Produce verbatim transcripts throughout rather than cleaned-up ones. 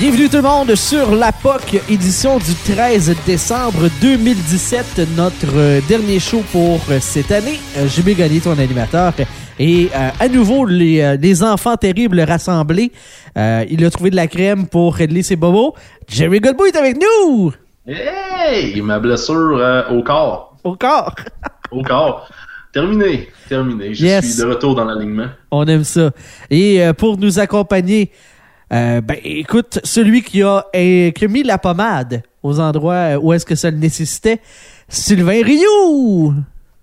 Bienvenue tout le monde sur la P O C, édition du treize décembre deux mille dix-sept, notre dernier show pour cette année. J B Gagné, ton animateur. Et euh, à nouveau, les, euh, les enfants terribles rassemblés. Euh, il a trouvé de la crème pour régler ses bobos. Jerry Godbout est avec nous! Hey! Ma blessure euh, au corps. Au corps! Au corps. Terminé. Terminé. Je yes. suis de retour dans l'alignement. On aime ça. Et euh, pour nous accompagner, euh, ben écoute, celui qui a, euh, qui a mis la pommade aux endroits où est-ce que ça le nécessitait, Sylvain Rioux!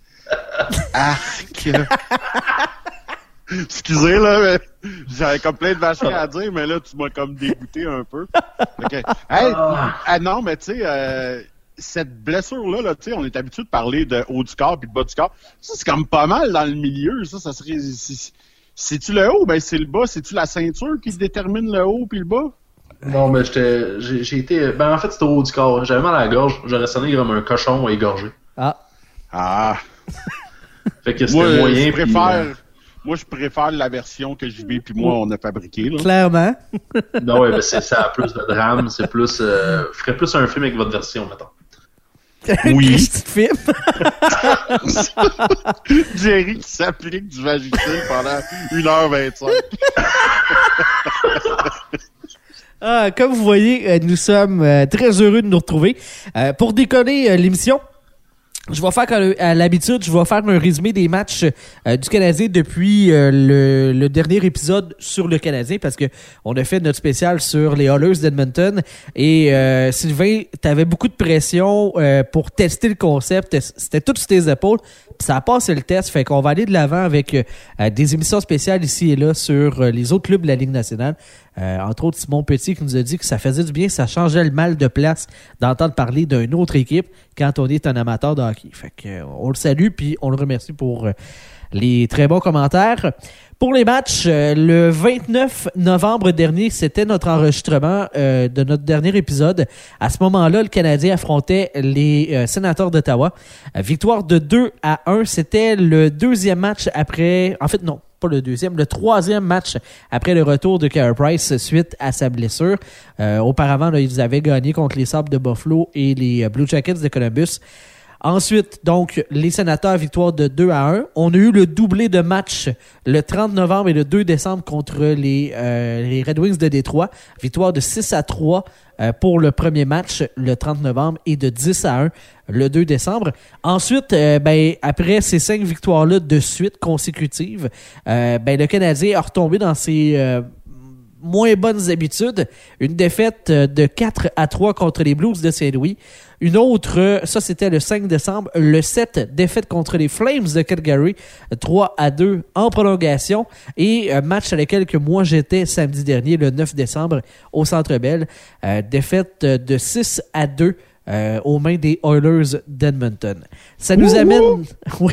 Arc! Excusez, là, mais j'avais comme plein de vacheries à dire, mais là, tu m'as comme dégoûté un peu. Okay. Hey, ah. ah non, mais tu sais, euh, cette blessure-là, là, tu sais, on est habitué de parler de haut du corps puis de bas du corps. Ça, c'est comme pas mal dans le milieu, ça, ça serait... C'est, c'est-tu le haut? Ben, c'est le bas. C'est-tu la ceinture qui détermine le haut puis le bas? Non, mais j'étais, j'ai, j'ai été... Ben, en fait, c'était au haut du corps. J'avais mal à la gorge. J'aurais sonné comme un cochon égorgé. Ah. Ah. Fait que c'était moi, moyen. Je préfère... Puis, euh... Moi, je préfère la version que J B puis moi, on a fabriquée. Là. Clairement. Non, ouais, ben c'est, ça a plus de drame. C'est plus... Euh, je ferais plus un film avec votre version, mettons. Oui. Petit film. Jerry qui s'applique du Vagisil pendant une heure vingt-cinq. Ah, comme vous voyez, nous sommes très heureux de nous retrouver. Euh, pour décoller l'émission, je vais faire comme à l'habitude, je vais faire un résumé des matchs euh, du Canadien depuis euh, le, le dernier épisode sur le Canadien parce que on a fait notre spécial sur les Oilers d'Edmonton et euh, Sylvain, t'avais beaucoup de pression euh, pour tester le concept, c'était tout sur tes épaules, puis ça a passé le test, fait qu'on va aller de l'avant avec euh, des émissions spéciales ici et là sur euh, les autres clubs de la Ligue nationale. Euh, entre autres, Simon Petit qui nous a dit que ça faisait du bien, ça changeait le mal de place d'entendre parler d'une autre équipe quand on est un amateur de hockey. Fait que, euh, on le salue puis on le remercie pour euh, les très bons commentaires. Pour les matchs, euh, le vingt-neuf novembre dernier, c'était notre enregistrement euh, de notre dernier épisode. À ce moment-là, le Canadien affrontait les euh, Sénateurs d'Ottawa. Euh, victoire de deux à un, c'était le deuxième match après... En fait, non. Pas le deuxième, le troisième match après le retour de Carey Price suite à sa blessure. Euh, auparavant, là, ils avaient gagné contre les Sabres de Buffalo et les Blue Jackets de Columbus. Ensuite, donc, les Sénateurs, victoire de deux à un. On a eu le doublé de match le trente novembre et le deux décembre contre les, euh, les Red Wings de Détroit. Victoire de six à trois euh, pour le premier match le trente novembre et de dix à un le deux décembre. Ensuite, euh, ben, après ces cinq victoires-là de suite consécutives, euh, ben, le Canadien a retombé dans ses... Euh, moins bonnes habitudes. Une défaite de quatre à trois contre les Blues de Saint-Louis. Une autre, ça c'était le cinq décembre. Le sept, défaite contre les Flames de Calgary. trois à deux en prolongation. Et un match à lequel que moi j'étais samedi dernier, le neuf décembre, au Centre Bell. Euh, défaite de six à deux euh, aux mains des Oilers d'Edmonton. Ça nous Wouhou! amène... Oui.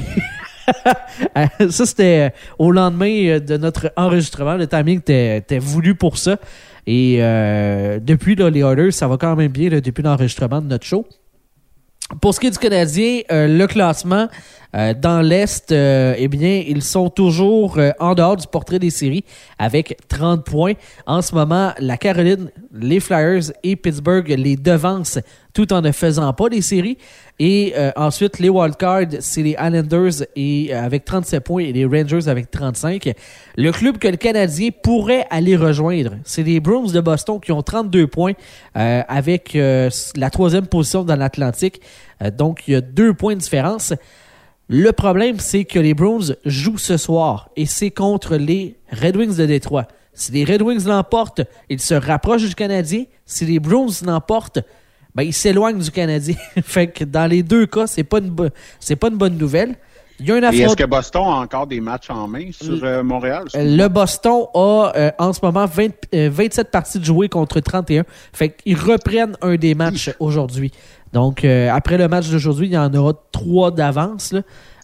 Ça, c'était au lendemain de notre enregistrement. Le timing était, était voulu pour ça. Et euh, depuis, là, les Oilers, ça va quand même bien là, depuis l'enregistrement de notre show. Pour ce qui est du Canadien, euh, le classement euh, dans l'Est, euh, eh bien, ils sont toujours euh, en dehors du portrait des séries avec trente points. En ce moment, la Caroline, les Flyers et Pittsburgh les devancent tout en ne faisant pas les séries. Et euh, ensuite, les wildcards, c'est les Islanders et, euh, avec trente-sept points et les Rangers avec trente-cinq. Le club que le Canadien pourrait aller rejoindre, c'est les Bruins de Boston qui ont trente-deux points euh, avec euh, la troisième position dans l'Atlantique. Euh, donc, il y a deux points de différence. Le problème, c'est que les Bruins jouent ce soir et c'est contre les Red Wings de Détroit. Si les Red Wings l'emportent, ils se rapprochent du Canadien. Si les Bruins l'emportent, ben, ils s'éloignent du Canadien. Fait que dans les deux cas, c'est pas une, bo- c'est pas une bonne nouvelle. Il y a un affront... Et est-ce que Boston a encore des matchs en main sur euh, Montréal? Le Boston a euh, en ce moment vingt, euh, vingt-sept parties de jouer contre trente et un. Fait qu'ils reprennent un des matchs aujourd'hui. Donc, euh, après le match d'aujourd'hui, il y en aura trois d'avance. Là.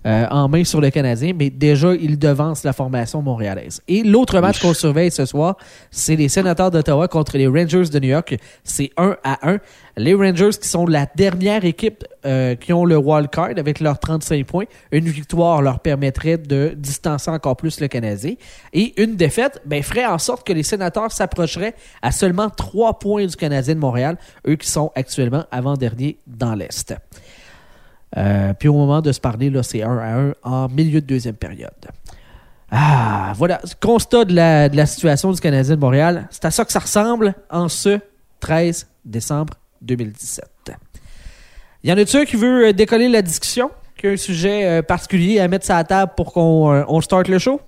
euh, en main sur le Canadien, mais déjà, il devance la formation montréalaise. Et l'autre match qu'on surveille ce soir, c'est les Sénateurs d'Ottawa contre les Rangers de New York. C'est un à un. Les Rangers qui sont la dernière équipe euh, qui ont le wild card avec leurs trente-cinq points. Une victoire leur permettrait de distancer encore plus le Canadien. Et une défaite ben, ferait en sorte que les Sénateurs s'approcheraient à seulement trois points du Canadien de Montréal, eux qui sont actuellement avant-dernier dans l'Est. Euh, puis au moment de se parler, là, c'est un à un en milieu de deuxième période. Ah, voilà. Constat de la, de la situation du Canadien de Montréal. C'est à ça que ça ressemble en ce treize décembre deux mille dix-sept. Y en a-tu un qui veut décoller la discussion? Qui a un sujet euh, particulier à mettre sur la table pour qu'on euh, on starte le show?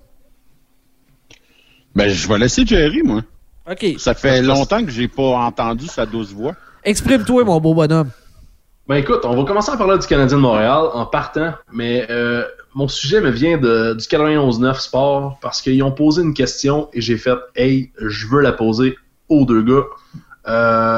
Ben, je vais laisser Jerry, moi. OK. Ça fait longtemps que j'ai pas entendu sa douce voix. Exprime-toi, mon beau bonhomme. Ben écoute, on va commencer à parler du Canadien de Montréal en partant, mais euh, mon sujet me vient de, du quatre-vingt-onze neuf Sport parce qu'ils ont posé une question et j'ai fait « Hey, je veux la poser aux deux gars. Euh, »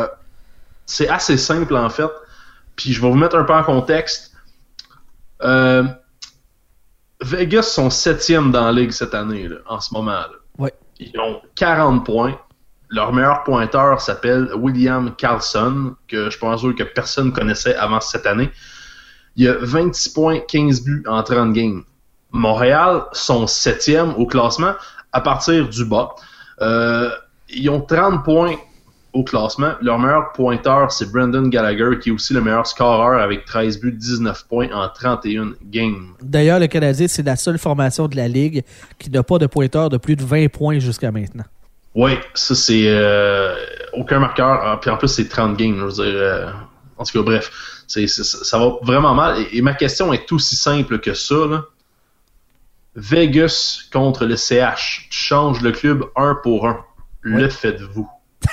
C'est assez simple en fait, puis je vais vous mettre un peu en contexte. Euh, Vegas sont septième dans la ligue cette année, là, en ce moment. Là. Ouais. Ils ont quarante points. Leur meilleur pointeur s'appelle William Karlsson, que je suis pas sûr que personne connaissait avant cette année. Il y a vingt-six points, quinze buts en trente games. Montréal sont septième au classement à partir du bas. Euh, ils ont trente points au classement. Leur meilleur pointeur, c'est Brendan Gallagher, qui est aussi le meilleur scoreur avec treize buts, dix-neuf points en trente et un games. D'ailleurs, le Canadien, c'est la seule formation de la Ligue qui n'a pas de pointeur de plus de vingt points jusqu'à maintenant. Oui, ça c'est euh, aucun marqueur. Ah, puis en plus, c'est trente games. Je veux dire, euh, en tout cas, bref, c'est, c'est, ça va vraiment mal. Et, et ma question est aussi simple que ça. Là. Vegas contre le C H. Tu changes le club un pour un. Le ouais. faites-vous?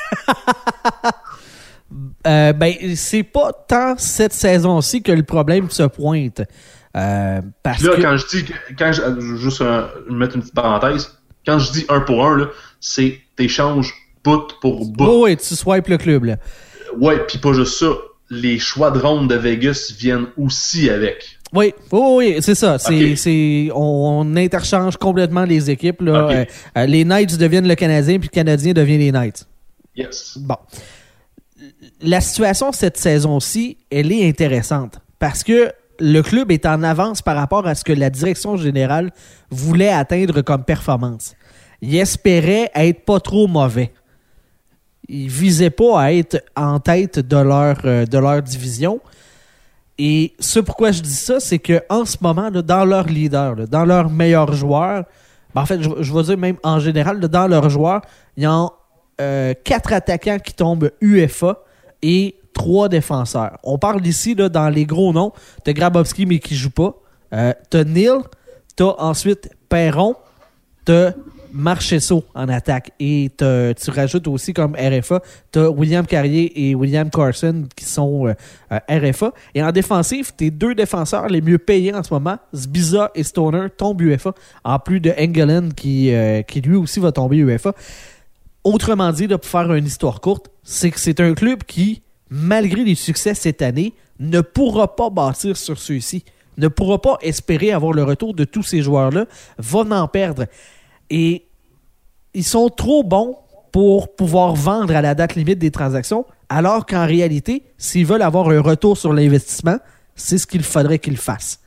euh, ben, c'est pas tant cette saison-ci que le problème se pointe. Euh, parce là, que... quand je dis, quand je, juste euh, mettre une petite parenthèse, quand je dis un pour un, là, c'est t'échanges bout pour bout. Oh, oui, tu swipes le club, là. Ouais, puis pas juste ça. Les choix de ronde de Vegas viennent aussi avec. Oui, oh, oui, c'est ça. C'est, okay. c'est, on, on interchange complètement les équipes. Là. Okay. Euh, euh, les Knights deviennent le Canadien, puis le Canadien devient les Knights. Yes. Bon. La situation cette saison-ci, elle est intéressante parce que le club est en avance par rapport à ce que la direction générale voulait atteindre comme performance. Ils espéraient être pas trop mauvais. Ils visaient pas à être en tête de leur, euh, de leur division. Et ce pourquoi je dis ça, c'est qu'en ce moment, là, dans leurs leaders, là, dans leurs meilleurs joueurs, ben en fait, je, je vais dire même en général, là, dans leurs joueurs, il y a euh, quatre attaquants qui tombent U F A et trois défenseurs. On parle ici, là, dans les gros noms, t'as Grabowski, mais qui joue pas. Euh, t'as Neal, t'as ensuite Perron, t'as Marchessault en attaque. Et tu rajoutes aussi comme R F A, tu as William Carrier et William Carson qui sont euh, euh, R F A. Et en défensif, tes deux défenseurs les mieux payés en ce moment, Sbiza et Stoner, tombent U F A, en plus de Engelland qui, euh, qui lui aussi va tomber U F A. Autrement dit, là, pour faire une histoire courte, c'est que c'est un club qui, malgré les succès cette année, ne pourra pas bâtir sur ceux-ci, ne pourra pas espérer avoir le retour de tous ces joueurs-là, va en perdre. Et ils sont trop bons pour pouvoir vendre à la date limite des transactions, alors qu'en réalité, s'ils veulent avoir un retour sur l'investissement, c'est ce qu'il faudrait qu'ils fassent.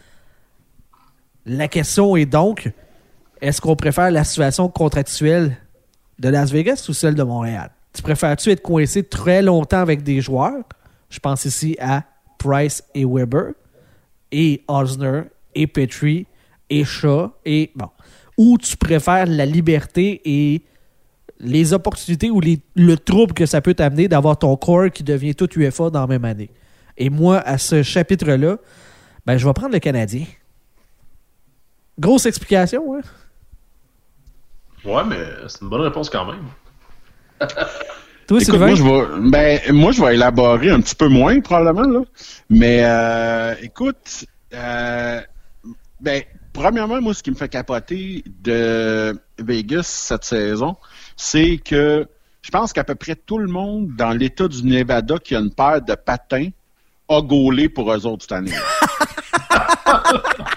La question est donc, est-ce qu'on préfère la situation contractuelle de Las Vegas ou celle de Montréal? Tu préfères-tu être coincé très longtemps avec des joueurs? Je pense ici à Price et Weber, et Osner, et Petrie, et Shaw, et bon... Ou tu préfères la liberté et les opportunités ou les, le trouble que ça peut t'amener d'avoir ton corps qui devient tout U F A dans la même année. Et moi, à ce chapitre-là, ben, je vais prendre le Canadien. Grosse explication, hein? Ouais, mais c'est une bonne réponse quand même. Toi, écoute, moi je, vais, ben, moi, je vais élaborer un petit peu moins, probablement, là. Mais, euh, écoute, euh, ben... Premièrement, moi, ce qui me fait capoter de Vegas cette saison, c'est que je pense qu'à peu près tout le monde dans l'État du Nevada qui a une paire de patins a gaulé pour eux autres cette année.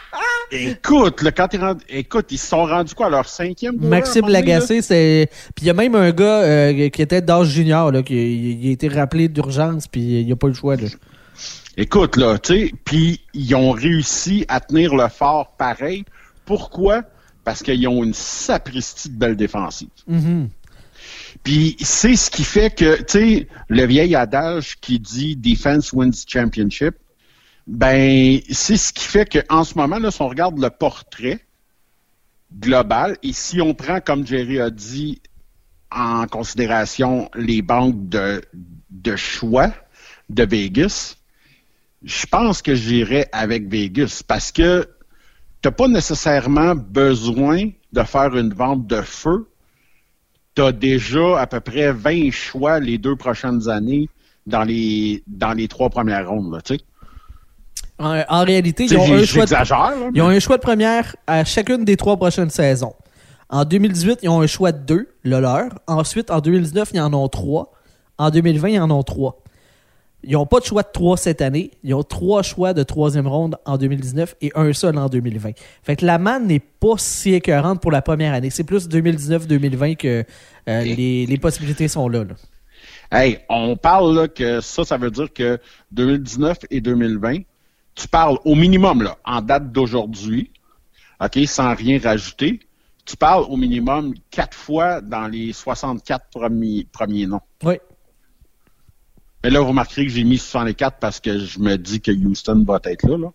Écoute, là, quand t'es rendu... Écoute, ils se sont rendus quoi à leur cinquième goaler, Maxime Lagacé, c'est. Puis il y a même un gars euh, qui était d'âge junior, là, qui il a été rappelé d'urgence, puis il n'y a pas le choix. Là. Écoute, là, tu sais, puis ils ont réussi à tenir le fort pareil. Pourquoi? Parce qu'ils ont une sapristi de belle défensive. Mm-hmm. Puis c'est ce qui fait que, tu sais, le vieil adage qui dit « Defense wins championship », ben, c'est ce qui fait qu'en ce moment, là, si on regarde le portrait global, et si on prend, comme Jerry a dit, en considération les banques de, de choix de Vegas, je pense que j'irais avec Vegas parce que t'as pas nécessairement besoin de faire une vente de feu. T'as déjà à peu près vingt choix les deux prochaines années dans les, dans les trois premières rondes, là, tu sais. En, en réalité, ils ont, un choix de, là, mais... ils ont un choix de première à chacune des trois prochaines saisons. En deux mille dix-huit, ils ont un choix de deux, le leur. Ensuite, en deux mille dix-neuf, ils en ont trois. En deux mille vingt, ils en ont trois. Ils n'ont pas de choix de trois cette année. Ils ont trois choix de troisième ronde en deux mille dix-neuf et un seul en deux mille vingt. Fait que la manne n'est pas si écœurante pour la première année. C'est plus deux mille dix-neuf deux mille vingt que euh, les, les possibilités sont là, là. Hey, on parle là que ça, ça veut dire que deux mille dix-neuf et deux mille vingt, tu parles au minimum, là, en date d'aujourd'hui, OK, sans rien rajouter, tu parles au minimum quatre fois dans les soixante-quatre premiers, premiers noms. Oui. Mais là, vous remarquerez que j'ai mis soixante-quatre parce que je me dis que Houston va être là. là.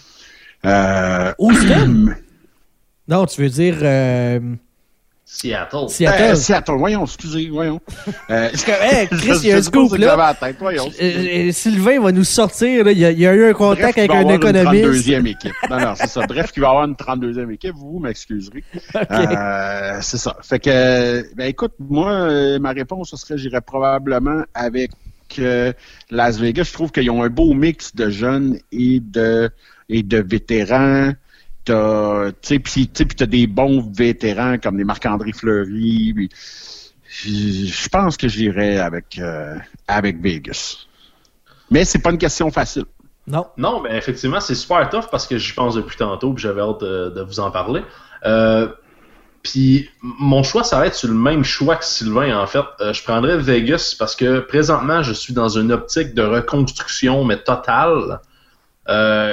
Euh, Houston? Non, tu veux dire... Euh... Seattle. Seattle. Euh, Seattle, voyons, excusez, voyons. Euh, Parce que, hey, Chris, il y a un scoop, là. Tête, voyons, euh, Sylvain va nous sortir, là. Il y a, il y a eu un contact Bref, avec un économiste. Une trente-deuxième équipe. Non, non, c'est ça. Bref, il va y avoir une trente-deuxième équipe, vous m'excuserez. Okay. Euh, c'est ça. Fait que, ben écoute, moi, euh, ma réponse, ce serait, j'irais probablement avec euh, Las Vegas. Je trouve qu'ils ont un beau mix de jeunes et de, et de vétérans. T'as, tu sais, puis t'as des bons vétérans comme les Marc-André Fleury. Pis, je pense que j'irais avec, euh, avec Vegas. Mais c'est pas une question facile. Non. Non, mais effectivement, c'est super tough parce que j'y pense depuis tantôt et j'avais hâte de, de vous en parler. Euh, Puis mon choix, ça va être sur le même choix que Sylvain, en fait. Euh, je prendrais Vegas parce que présentement, je suis dans une optique de reconstruction, mais totale. Euh,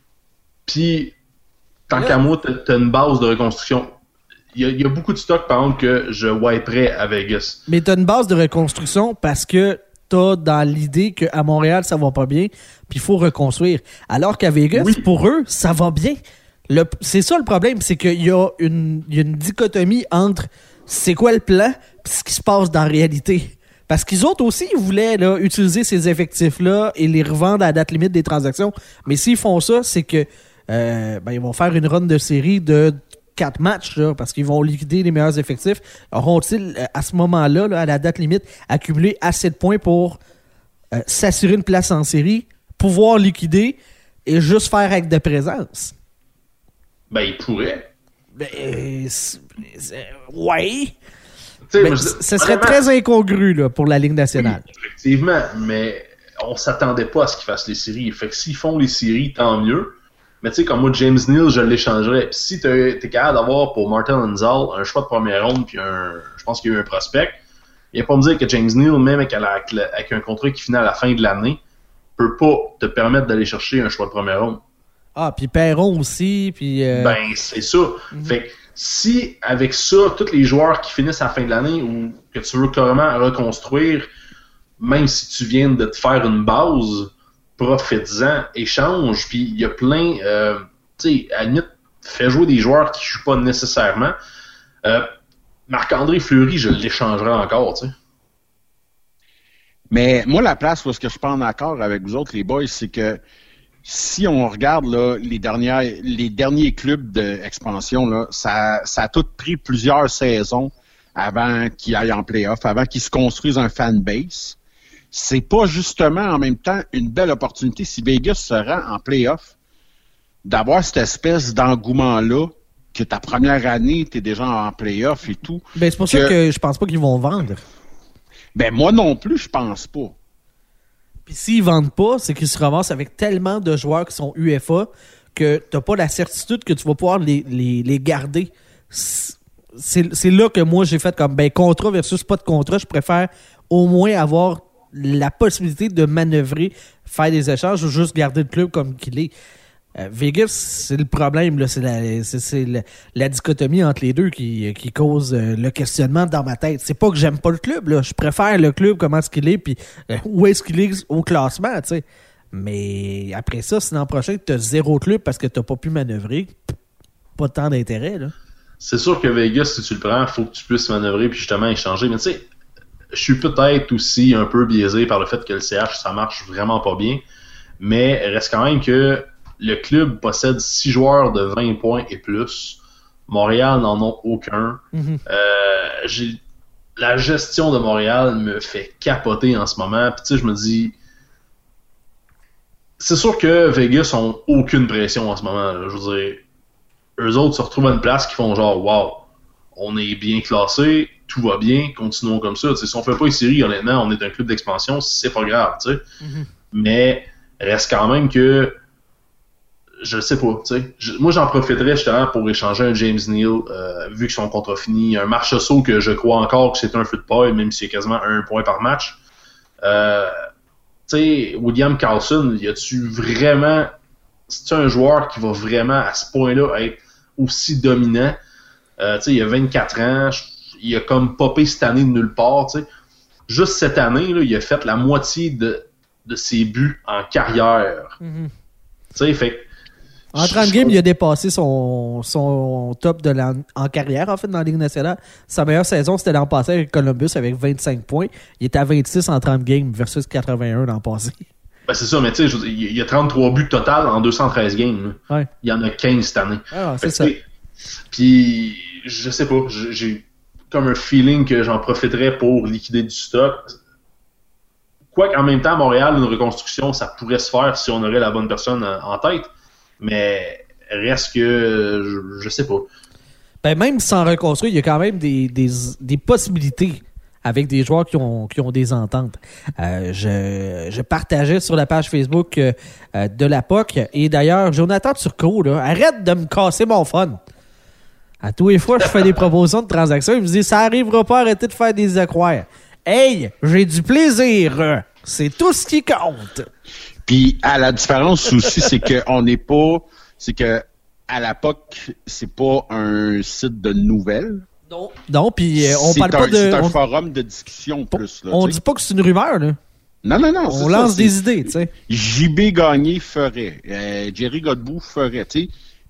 Puis, tant yeah. qu'à moi, t'as une base de reconstruction. Il y, y a beaucoup de stocks, par exemple, que je wiperais à Vegas. Mais t'as une base de reconstruction parce que t'as dans l'idée qu'à Montréal, ça va pas bien, puis il faut reconstruire. Alors qu'à Vegas, oui. pour eux, ça va bien. Le, c'est ça le problème, c'est qu'il y a une, il y a une dichotomie entre c'est quoi le plan et ce qui se passe dans la réalité. Parce qu'ils autres aussi, ils voulaient là, utiliser ces effectifs-là et les revendre à la date limite des transactions. Mais s'ils font ça, c'est que euh, ben, ils vont faire une run de série de quatre matchs là, parce qu'ils vont liquider les meilleurs effectifs. Auront-ils, à ce moment-là, là, à la date limite, accumulé assez de points pour euh, s'assurer une place en série, pouvoir liquider et juste faire acte de présence? Ben, ils pourraient. Ben, c'est, c'est, ouais. Ben, je, ce serait très incongru là, pour la Ligue nationale. Oui, effectivement, mais on s'attendait pas à ce qu'ils fassent les séries. Fait que s'ils font les séries, tant mieux. Mais tu sais, comme moi, James Neal, je l'échangerais. Puis si t'es, t'es capable d'avoir pour Martin Hanzal un choix de première ronde, puis un, je pense qu'il y a eu un prospect, il n'y a pas me dire que James Neal, même avec, la, avec un contrat qui finit à la fin de l'année, peut pas te permettre d'aller chercher un choix de première ronde. Ah, puis Perron aussi, puis... Euh... Ben, c'est ça. Mm-hmm. Fait que si, avec ça, tous les joueurs qui finissent à la fin de l'année ou que tu veux carrément reconstruire, même si tu viens de te faire une base, profites-en, échange, puis il y a plein... Euh, tu sais, à la limite, fais jouer des joueurs qui ne jouent pas nécessairement. Euh, Marc-André Fleury, je l'échangerais encore, tu sais. Mais moi, la place où est-ce que je prends en accord avec vous autres, les boys, c'est que si on regarde là, les, dernières, les derniers clubs d'expansion, là, ça, ça a tout pris plusieurs saisons avant qu'ils aillent en play-off, avant qu'ils se construisent un fanbase. C'est pas justement en même temps une belle opportunité si Vegas se rend en play-off d'avoir cette espèce d'engouement-là que ta première année, t'es déjà en play-off et tout. Ben, c'est pour que, ça que je pense pas qu'ils vont vendre. Ben moi non plus, je pense pas. Puis s'ils vendent pas, c'est qu'ils se ramassent avec tellement de joueurs qui sont U F A que t'as pas la certitude que tu vas pouvoir les, les, les garder. C'est, c'est là que moi, j'ai fait comme, ben, contrat versus pas de contrat, je préfère au moins avoir la possibilité de manœuvrer, faire des échanges ou juste garder le club comme qu'il est. Euh, Vegas, c'est le problème, là, c'est, la, c'est, c'est la, la dichotomie entre les deux qui, qui cause euh, le questionnement dans ma tête. C'est pas que j'aime pas le club, là. Je préfère le club, comment est-ce qu'il est, puis euh, où est-ce qu'il est au classement, tu sais. Mais après ça, si l'an prochain, t'as zéro club parce que t'as pas pu manœuvrer, pas tant d'intérêt, là. C'est sûr que Vegas, si tu le prends, il faut que tu puisses manœuvrer puis justement échanger. Mais tu sais, je suis peut-être aussi un peu biaisé par le fait que le C H, ça marche vraiment pas bien. Mais reste quand même que le club possède six joueurs de vingt points et plus. Montréal n'en a aucun. Mm-hmm. Euh, j'ai... La gestion de Montréal me fait capoter en ce moment. Puis tu sais, je me dis... C'est sûr que Vegas ont aucune pression en ce moment. Là. Je veux dire, eux autres se retrouvent à une place qui font genre « Wow, on est bien classé, tout va bien, continuons comme ça. » Si on fait pas les séries, honnêtement, on est un club d'expansion, c'est pas grave. Tu sais. Mm-hmm. Mais reste quand même que je sais pas, tu sais. Moi, j'en profiterais justement pour échanger un James Neal, euh, vu que son contrat fini. Un Marchessault que je crois encore que c'est un feu de paille, même si c'est quasiment un point par match. Euh, tu sais, William Karlsson, y a-tu vraiment... C'est-tu un joueur qui va vraiment, à ce point-là, être aussi dominant? Euh, tu sais, il a vingt-quatre ans, il a comme popé cette année de nulle part, tu sais. Juste cette année, là, il a fait la moitié de, de ses buts en carrière. Mm-hmm. Tu sais, fait en trente games, il a dépassé son, son top de la, en carrière, en fait, dans la Ligue nationale. Sa meilleure saison, c'était l'an passé avec Columbus, avec vingt-cinq points. Il était à vingt-six en trente games versus quatre-vingt-un l'an passé. Ben c'est ça, mais tu sais, il y a trente-trois buts total en deux cent treize games. Ouais. Il y en a quinze cette année. Ah, c'est ça. Puis, je sais pas, j'ai comme un feeling que j'en profiterais pour liquider du stock. Quoique, en même temps, à Montréal, une reconstruction, ça pourrait se faire si on aurait la bonne personne en tête. Mais reste que, je, je sais pas. Ben même sans reconstruire, il y a quand même des, des, des possibilités avec des joueurs qui ont, qui ont des ententes. Euh, je, je partageais sur la page Facebook euh, de la P O C. Et d'ailleurs, Jonathan Turcot, là, arrête de me casser mon fun. À tous les fois, je fais des propositions de transactions. Il me dit, ça arrivera pas, arrêtez de faire des accroires. Hey, j'ai du plaisir. C'est tout ce qui compte. Puis, à la différence aussi, c'est qu'on n'est pas... C'est que à la P O C, c'est pas un site de nouvelles. Non. Non, puis euh, on c'est parle un, pas de... C'est un on, forum de discussion plus. Là, on t'sais. dit pas que c'est une rumeur, là. Non, non, non. On lance ça, des idées, tu sais. J B Gagné ferait. Euh, Jerry Godbout ferait, tu sais.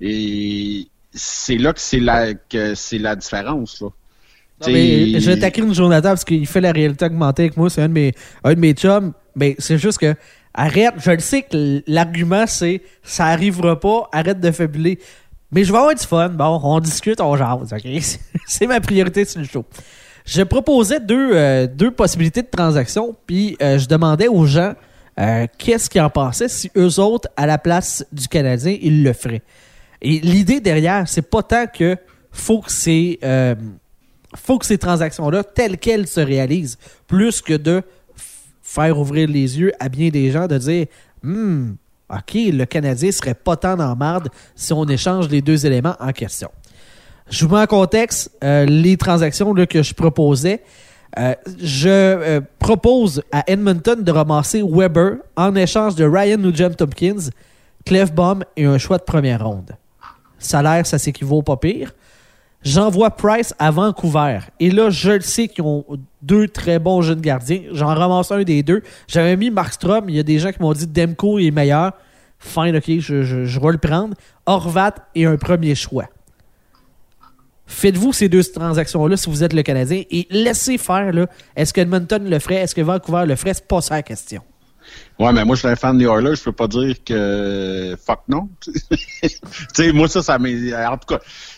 Et c'est là que c'est la, que c'est la différence, là. Non, mais je taquine Jonathan parce qu'il fait la réalité augmentée avec moi. C'est un de mes, un de mes chums. Mais c'est juste que... Arrête, je le sais que l'argument, c'est « ça arrivera pas, arrête de fabuler ». Mais je vais avoir du fun. Bon, on discute, on jase, OK? C'est ma priorité sur le show. Je proposais deux, euh, deux possibilités de transaction, puis euh, je demandais aux gens euh, qu'est-ce qu'ils en pensaient si eux autres, à la place du Canadien, ils le feraient. Et l'idée derrière, c'est pas tant que faut que ces, euh, faut que ces transactions-là, telles qu'elles se réalisent, plus que de faire ouvrir les yeux à bien des gens, de dire hmm, « OK, le Canadien serait pas tant dans marde si on échange les deux éléments en question. » Je vous mets en contexte euh, les transactions là, que je proposais. Euh, je euh, propose à Edmonton de ramasser Weber en échange de Ryan Nugent-Hopkins, Clefbaum et un choix de première ronde. Salaire, ça s'équivaut pas pire. J'envoie Price à Vancouver. Et là, je le sais qu'ils ont deux très bons jeunes gardiens. J'en ramasse un des deux. J'avais mis Markstrom. Il y a des gens qui m'ont dit Demko est meilleur. Fine, OK, je, je, je vais le prendre. Horvat et un premier choix. Faites-vous ces deux transactions-là si vous êtes le Canadien et laissez faire. Là. Est-ce que Edmonton le ferait? Est-ce que Vancouver le ferait? C'est pas ça la question. Ouais, mais moi, je suis un fan des Oilers. Je peux pas dire que fuck non. Tu sais, moi, ça, ça m'est... En tout cas...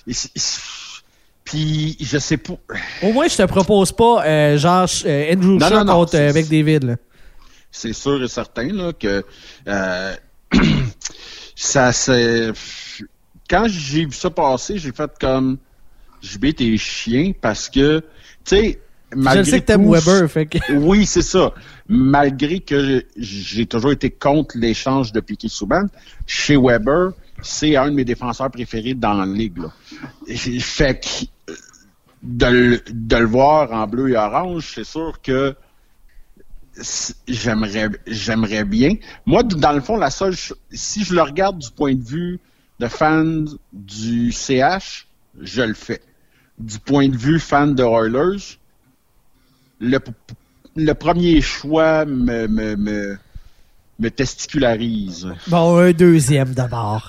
Puis, je sais pas. Au moins, je te propose pas, euh, genre, euh, Andrew non, Shaw non, non, contre euh, McDavid, là. C'est sûr et certain, là, que euh, ça, c'est... Quand j'ai vu ça passer, j'ai fait comme... J B, t'es chien, parce que, tu sais, malgré je sais que t'aimes tout, Weber, fait que... Oui, c'est ça. Malgré que j'ai toujours été contre l'échange de Piquet-Souban, chez Weber, c'est un de mes défenseurs préférés dans la ligue. Là. Fait que de le, de le voir en bleu et orange, c'est sûr que j'aimerais j'aimerais bien. Moi, dans le fond, la seule si je le regarde du point de vue de fan du C H, je le fais. Du point de vue fan de Oilers, le, le premier choix me, me, me, me testicularise. Bon, un deuxième d'abord.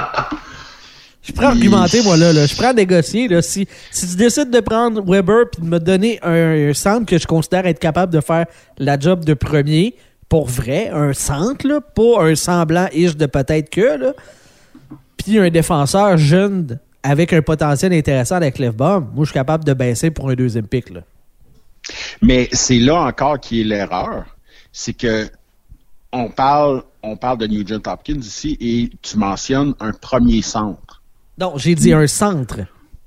Je prends argumenter, moi, là, là. Je prends négocier, là. Si, si tu décides de prendre Weber puis de me donner un, un centre que je considère être capable de faire la job de premier, pour vrai, un centre, là, pas un semblant-ish de peut-être que, là, puis un défenseur jeune avec un potentiel intéressant avec Clefbaum, moi, je suis capable de baisser pour un deuxième pick, là. Mais c'est là encore qui est l'erreur. C'est que on parle, on parle de Nugent Hopkins ici et tu mentionnes un premier centre. Non, j'ai dit un centre.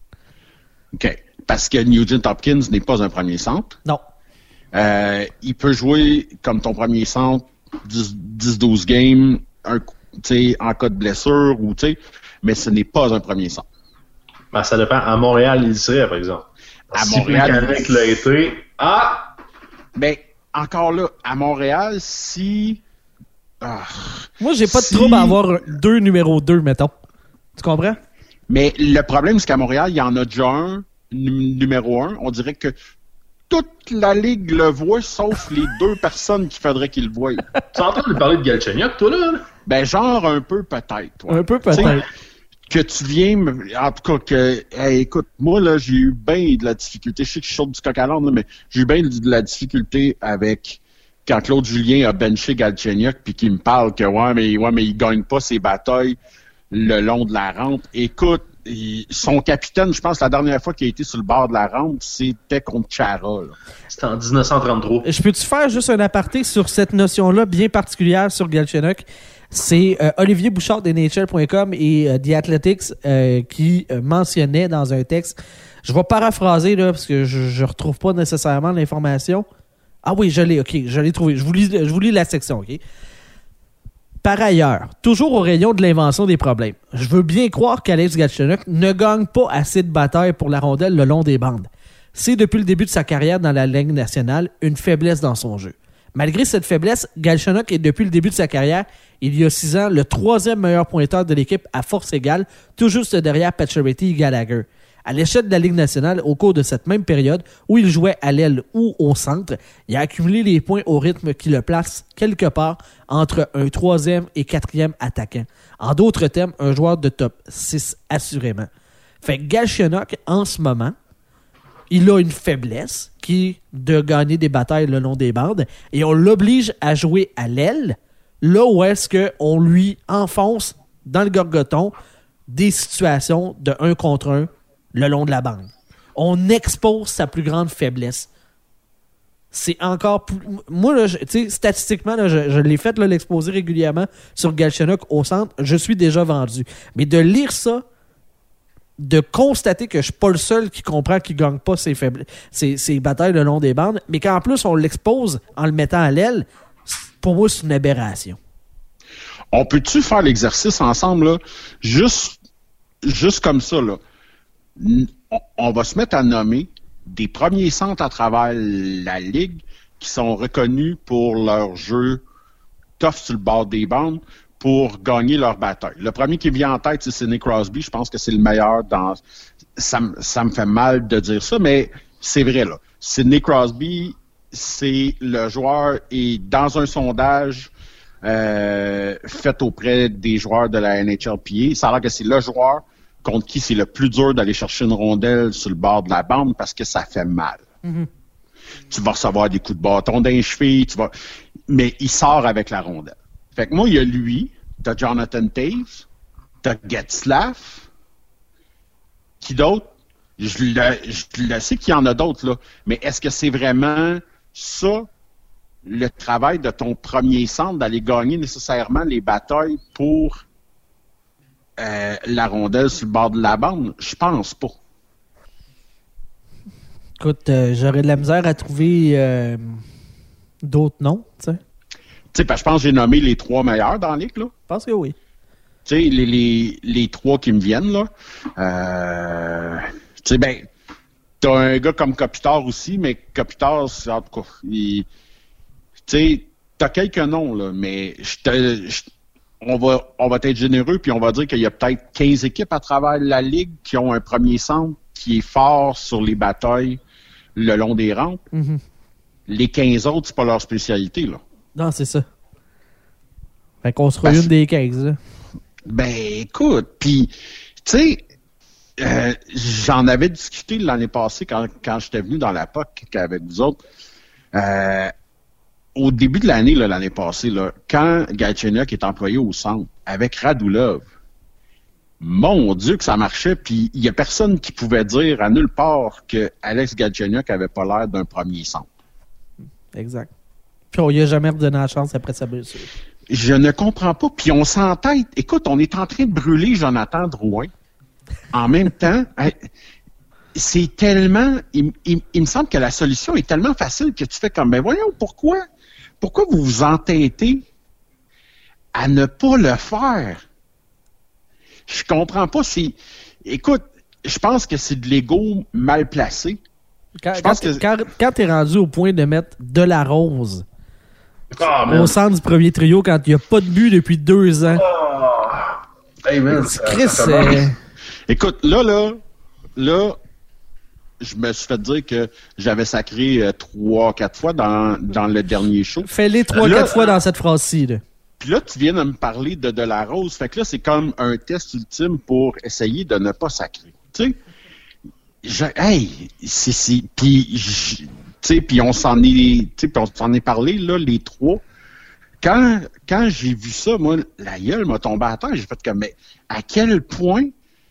OK. Parce que Nugent Hopkins n'est pas un premier centre. Non. Euh, il peut jouer comme ton premier centre dix douze games un, en cas de blessure, ou, mais ce n'est pas un premier centre. Ben, ça dépend. À Montréal, il serait, par exemple. À si Montréal, Plekanec l'a été, ah! Ben, encore là, à Montréal, si... Ah, Moi, j'ai pas si... de trouble à avoir deux numéro deux, mettons. Tu comprends? Mais le problème, c'est qu'à Montréal, il y en a déjà un, n- numéro un. On dirait que toute la ligue le voit, sauf les deux personnes qu'il faudrait qu'ils le voient. Tu es en train de parler de Galchenyuk, toi, là? Ben, genre un peu peut-être. Ouais. Un peu peut-être. T'sais, que tu viens, me... en tout cas, que, hey, écoute, moi, là, j'ai eu bien de la difficulté. Je sais que je saute du coq à l'âne, là, mais j'ai eu bien de la difficulté avec quand Claude Julien a benché Galchenyuk puis qu'il me parle que, ouais, mais, ouais, mais il gagne pas ses batailles le long de la rampe. Écoute, il, son capitaine, je pense, la dernière fois qu'il a été sur le bord de la rampe, c'était contre Chara. Là. C'était en dix-neuf cent trente-trois. Je peux-tu faire juste un aparté sur cette notion-là bien particulière sur Galchenyuk? C'est euh, Olivier Bouchard de N H L point com et euh, The Athletics euh, qui euh, mentionnait dans un texte. Je vais paraphraser là parce que je, je retrouve pas nécessairement l'information. Ah oui, je l'ai, ok, je l'ai trouvé. Je vous lis, je vous lis la section, ok? Par ailleurs, toujours au rayon de l'invention des problèmes, je veux bien croire qu'Alex Galchenyuk ne gagne pas assez de batailles pour la rondelle le long des bandes. C'est depuis le début de sa carrière dans la Ligue nationale une faiblesse dans son jeu. Malgré cette faiblesse, Galchenyuk est depuis le début de sa carrière, il y a six ans, le troisième meilleur pointeur de l'équipe à force égale, tout juste derrière Pacioretty et Gallagher. À l'échelle de la Ligue nationale, au cours de cette même période où il jouait à l'aile ou au centre, il a accumulé les points au rythme qui le place quelque part entre un troisième et quatrième attaquant. En d'autres termes, un joueur de top six assurément. Fait que Galchenyuk, en ce moment, il a une faiblesse qui est de gagner des batailles le long des bandes et on l'oblige à jouer à l'aile, là où est-ce qu'on lui enfonce dans le gorgoton des situations de un contre un le long de la bande. On expose sa plus grande faiblesse. C'est encore plus... Moi, là, tu sais, statistiquement, là, je, je l'ai fait là, l'exposer régulièrement sur Galchenyuk au centre. Je suis déjà vendu. Mais de lire ça, de constater que je suis pas le seul qui comprend qu'il gagne pas ses, faible... ses, ses batailles le long des bandes, mais qu'en plus, on l'expose en le mettant à l'aile, pour moi, c'est une aberration. On peut-tu faire l'exercice ensemble, là? Juste, juste comme ça, là. On va se mettre à nommer des premiers centres à travers la Ligue qui sont reconnus pour leur jeu tough sur le bord des bandes pour gagner leur bataille. Le premier qui vient en tête, c'est Sidney Crosby. Je pense que c'est le meilleur dans... Ça, ça me fait mal de dire ça, mais c'est vrai, là. Sidney Crosby, c'est le joueur, et dans un sondage euh, fait auprès des joueurs de la N H L P A, ça a l'air que c'est le joueur contre qui c'est le plus dur d'aller chercher une rondelle sur le bord de la bande parce que ça fait mal. Mm-hmm. Tu vas recevoir des coups de bâton d'un cheville, tu vas... mais il sort avec la rondelle. Fait que moi, il y a lui, t'as Jonathan Toews, t'as Getzlaf, qui d'autre? Je le, je le sais qu'il y en a d'autres, là, mais est-ce que c'est vraiment ça, le travail de ton premier centre, d'aller gagner nécessairement les batailles pour... Euh, la rondelle sur le bord de la bande? Je pense pas. Écoute, euh, j'aurais de la misère à trouver euh, d'autres noms, tu sais. Tu sais, parce que je pense que j'ai nommé les trois meilleurs dans la ligue, là. Je pense que oui. tu sais, les, les, les trois qui me viennent, là, euh, tu sais, ben, t'as un gars comme Kopitar aussi, mais Kopitar, c'est, en tout cas, il, tu sais, t'as quelques noms, là, mais je te, je, on va, on va être généreux, puis on va dire qu'il y a peut-être quinze équipes à travers la Ligue qui ont un premier centre qui est fort sur les batailles le long des rampes. Mm-hmm. Les quinze autres, c'est pas leur spécialité, là. Non, c'est ça. Fait qu'on sera Parce... une des quinze, là. Ben, écoute, puis, tu sais, euh, j'en avais discuté l'année passée quand, quand j'étais venu dans la P O C avec vous autres. Euh, au début de l'année, là, l'année passée, là, quand Galchenyuk est employé au centre avec Radulov, mon Dieu que ça marchait, puis il y a personne qui pouvait dire à nulle part que Alex Galchenyuk avait pas l'air d'un premier centre. Exact. Puis on lui a jamais redonné la chance après sa blessure. Je ne comprends pas. Puis on s'entête. Écoute, on est en train de brûler Jonathan Drouin. En même temps, c'est tellement... Il, il, il me semble que la solution est tellement facile que tu fais comme, ben voyons, pourquoi? Pourquoi vous vous entêtez à ne pas le faire? Je comprends pas. C'est, écoute, je pense que c'est de l'ego mal placé. Quand, je pense quand, que... quand, quand t'es rendu au point de mettre de la rose oh, au centre du premier trio quand il n'y a pas de but depuis deux ans. Oh. Hey man, ça, Chris, ça euh... écoute, là, là, là, je me suis fait dire que j'avais sacré euh, trois, quatre fois dans, dans le dernier show. Fais-les trois, là, quatre fois dans cette phrase-ci, là. Puis là, tu viens de me parler de de la rose. Fait que là, c'est comme un test ultime pour essayer de ne pas sacrer. Tu sais? Je, hey, c'est, c'est, puis, tu sais, puis on s'en est, tu sais, on s'en est parlé, là, les trois. Quand, quand j'ai vu ça, moi, la gueule m'a tombé à terre. J'ai fait comme, mais à quel point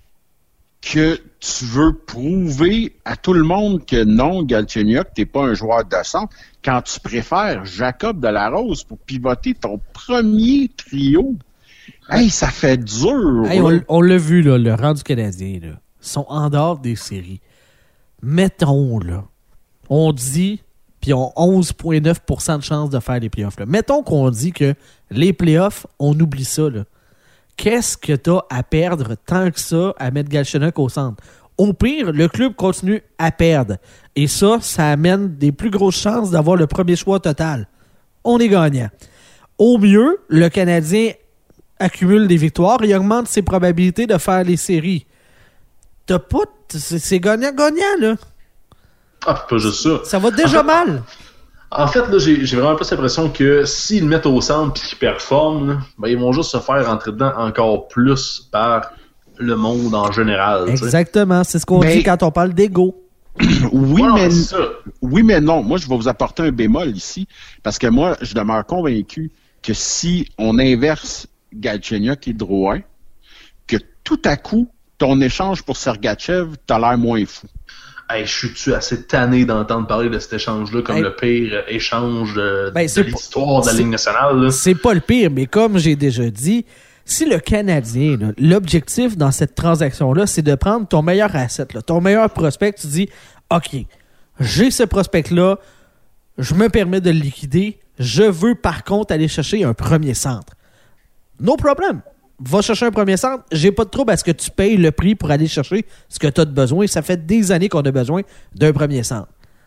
que tu veux prouver à tout le monde que non, Galchenyuk, t'es pas un joueur de centre, quand tu préfères Jacob Delarose pour pivoter ton premier trio. Hey, ça fait dur. Hey, on, on l'a vu, là, le rang du Canadien, là. Sont en dehors des séries. Mettons, là, on dit, puis on a onze virgule neuf pour cent de chance de faire les playoffs. Là. Mettons qu'on dit que les playoffs, on oublie ça. Là. Qu'est-ce que tu as à perdre tant que ça à mettre Galchenyuk au centre? Au pire, le club continue à perdre. Et ça, ça amène des plus grosses chances d'avoir le premier choix total. On est gagnant. Au mieux, le Canadien accumule des victoires et augmente ses probabilités de faire les séries. T'as pas... C'est, c'est gagnant-gagnant, là. Ah, pas juste ça. Ça va déjà en fait, mal. En fait, là, j'ai, j'ai vraiment plus l'impression que s'ils le mettent au centre et qu'ils performent, là, ben, ils vont juste se faire rentrer dedans encore plus par le monde en général. Exactement. T'sais. C'est ce qu'on mais... dit quand on parle d'ego. oui, ouais, mais... oui, mais non. Moi, je vais vous apporter un bémol ici. Parce que moi, je demeure convaincu que si on inverse Galchenyuk et Drouin, que tout à coup, ton échange pour Sergachev, t'as l'air moins fou. Hey, je suis-tu assez tanné d'entendre parler de cet échange-là comme hey. le pire échange de, ben, de l'histoire pas, de la Ligue nationale? Là. C'est pas le pire, mais comme j'ai déjà dit, si le Canadien, là, l'objectif dans cette transaction-là, c'est de prendre ton meilleur asset, là, ton meilleur prospect, tu dis, OK, j'ai ce prospect-là, je me permets de le liquider, je veux par contre aller chercher un premier centre. No problem. Va chercher un premier centre, j'ai pas de trouble à ce que tu payes le prix pour aller chercher ce que tu as de besoin. Ça fait des années qu'on a besoin d'un premier centre.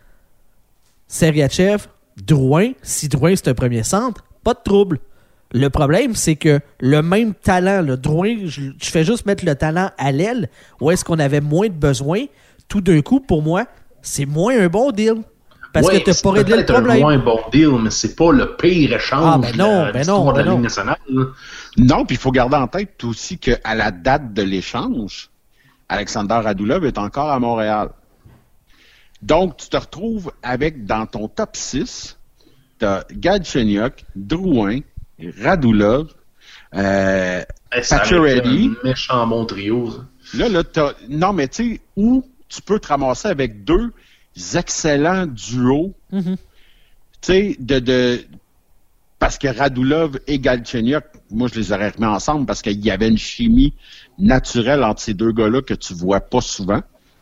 Sergachev, Drouin, si Drouin c'est un premier centre, pas de trouble. Le problème, c'est que le même talent, le Drouin, je, je fais juste mettre le talent à l'aile, où est-ce qu'on avait moins de besoin, tout d'un coup, pour moi, c'est moins un bon deal. Parce ouais, que t'as pas réglé le problème. C'est moins un bon deal, mais c'est pas le pire échange ah, ben non, de, ben non, de ben la Ligue non. nationale. Non, puis il faut garder en tête aussi qu'à la date de l'échange, Alexander Radulov est encore à Montréal. Donc, tu te retrouves avec, dans ton top six, t'as Galchenyuk, Drouin, Radulov, euh, hey, Pacioretty. Un méchant bon trio, ça. Là, là, t'as... Non, mais tu sais, où tu peux te ramasser avec deux excellents duos, mm-hmm. tu sais, de, de... Parce que Radulov et Galchenyuk, moi, je les aurais remis ensemble parce qu'il y avait une chimie naturelle entre ces deux gars-là que tu vois pas souvent.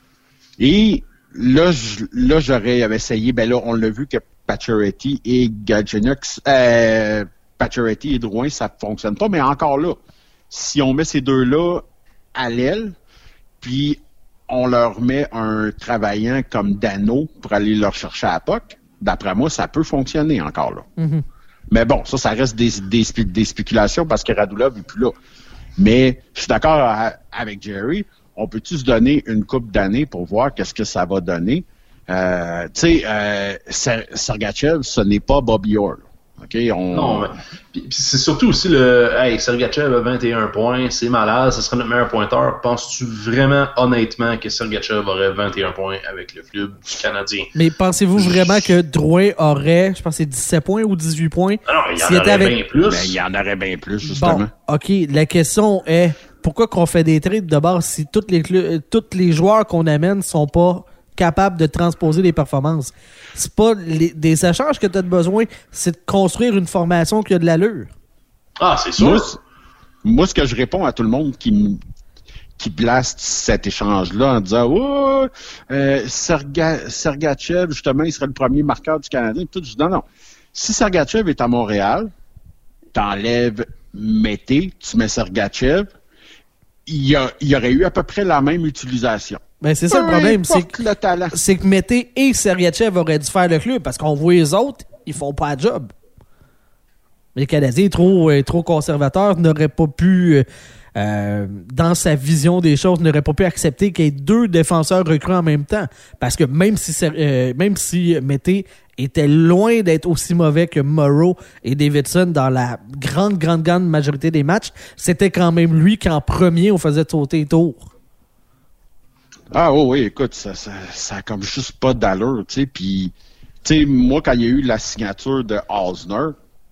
Et là, je, là j'aurais essayé, ben là, on l'a vu que Pacioretty et Galchenyuk, euh, Pacioretty et Drouin, ça fonctionne pas, mais encore là, si on met ces deux-là à l'aile, puis on leur met un travaillant comme Dano pour aller leur chercher à la P O C, d'après moi, ça peut fonctionner encore là. Mm-hmm. Mais bon, ça, ça reste des, des, des spéculations parce que Radulov n'est plus là. Mais je suis d'accord à, avec Jerry, on peut-tu se donner une couple d'années pour voir qu'est-ce que ça va donner? Euh, tu sais, euh, Sergachev, ce n'est pas Bobby Orr. Okay, on... Non, mais pis, pis c'est surtout aussi le hey, Sergachev a vingt et un points, c'est malade, ce serait notre meilleur pointeur. Penses-tu vraiment honnêtement que Sergachev aurait vingt et un points avec le club du Canadien? Mais pensez-vous vraiment que Drouin aurait, je pense c'est dix-sept points ou dix-huit points? Ah non, il y en aurait avec... bien plus. Ben, il y en aurait bien plus, justement. Bon, OK, la question est pourquoi qu'on fait des trades de base si tous les cl... tous les joueurs qu'on amène sont pas capable de transposer les performances. C'est pas les, des échanges que tu as besoin, c'est de construire une formation qui a de l'allure. Ah, c'est sûr. Moi, moi, ce que je réponds à tout le monde qui, qui blaste cet échange-là en disant oh, euh, Serga, Sergachev, justement, il serait le premier marqueur du Canadien. Tout, je dis non, non. Si Sergachev est à Montréal, t'enlèves Mété, tu mets Sergachev, il y, a, il y aurait eu à peu près la même utilisation. Ben c'est ça le problème, c'est que, c'est que Mété et Sergachev auraient dû faire le club parce qu'on voit les autres, ils font pas le job. Mais le Canadien est trop, euh, trop conservateur, n'aurait pas pu, euh, dans sa vision des choses, n'aurait pas pu accepter qu'il y ait deux défenseurs recrues en même temps. Parce que même si, euh, même si Mété était loin d'être aussi mauvais que Morrow et Davidson dans la grande, grande, grande majorité des matchs, c'était quand même lui qui en premier on faisait sauter les tours. Ah oui, oui, écoute, ça, ça, ça a comme juste pas d'allure, tu sais, puis, tu sais, moi, quand il y a eu la signature de Osner,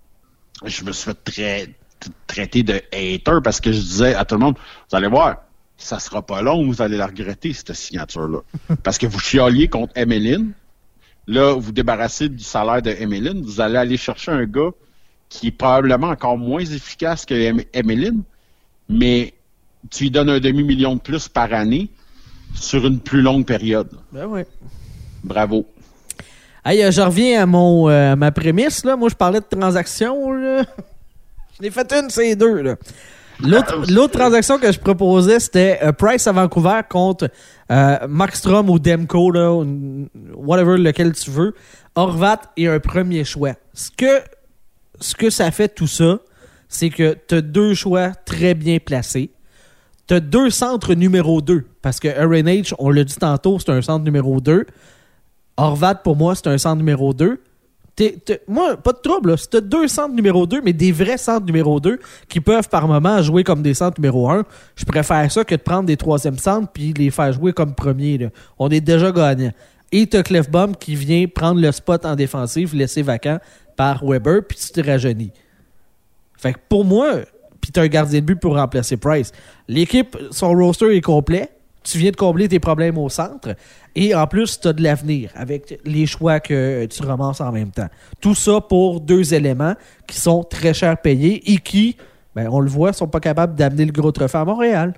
je me suis fait tra- traiter de hater parce que je disais à tout le monde, vous allez voir, ça sera pas long, vous allez la regretter, cette signature-là. Parce que vous chialiez contre Emeline, là, vous débarrassez du salaire de Emeline, vous allez aller chercher un gars qui est probablement encore moins efficace que Emeline, mais tu lui donnes un demi-million de plus par année, sur une plus longue période. Ben oui. Bravo. Hey, euh, je reviens à mon euh, ma prémisse. Là. Moi, je parlais de transaction. Là. Je n'ai fait une, c'est deux. Là. L'autre, l'autre transaction que je proposais, c'était euh, Price à Vancouver contre euh, Markstrom ou Demko, là, ou whatever, lequel tu veux. Horvat et un premier choix. Ce que, ce que ça fait tout ça, c'est que tu as deux choix très bien placés. Tu as deux centres numéro deux. Parce que R N H, on l'a dit tantôt, c'est un centre numéro deux. Horvat, pour moi, c'est un centre numéro deux. T'es, t'es, moi, pas de trouble. Là. Si tu as deux centres numéro deux, mais des vrais centres numéro deux qui peuvent par moment jouer comme des centres numéro un, je préfère ça que de prendre des troisième centres puis les faire jouer comme premier. Là. On est déjà gagnant. Et tu as Clefbaum qui vient prendre le spot en défensive, laissé vacant par Weber, puis tu te rajeunis. Fait que pour moi... puis tu as un gardien de but pour remplacer Price. L'équipe, son roster est complet. Tu viens de combler tes problèmes au centre. Et en plus, tu as de l'avenir avec les choix que tu ramasses en même temps. Tout ça pour deux éléments qui sont très chers payés et qui, ben, on le voit, sont pas capables d'amener le gros trophée à Montréal.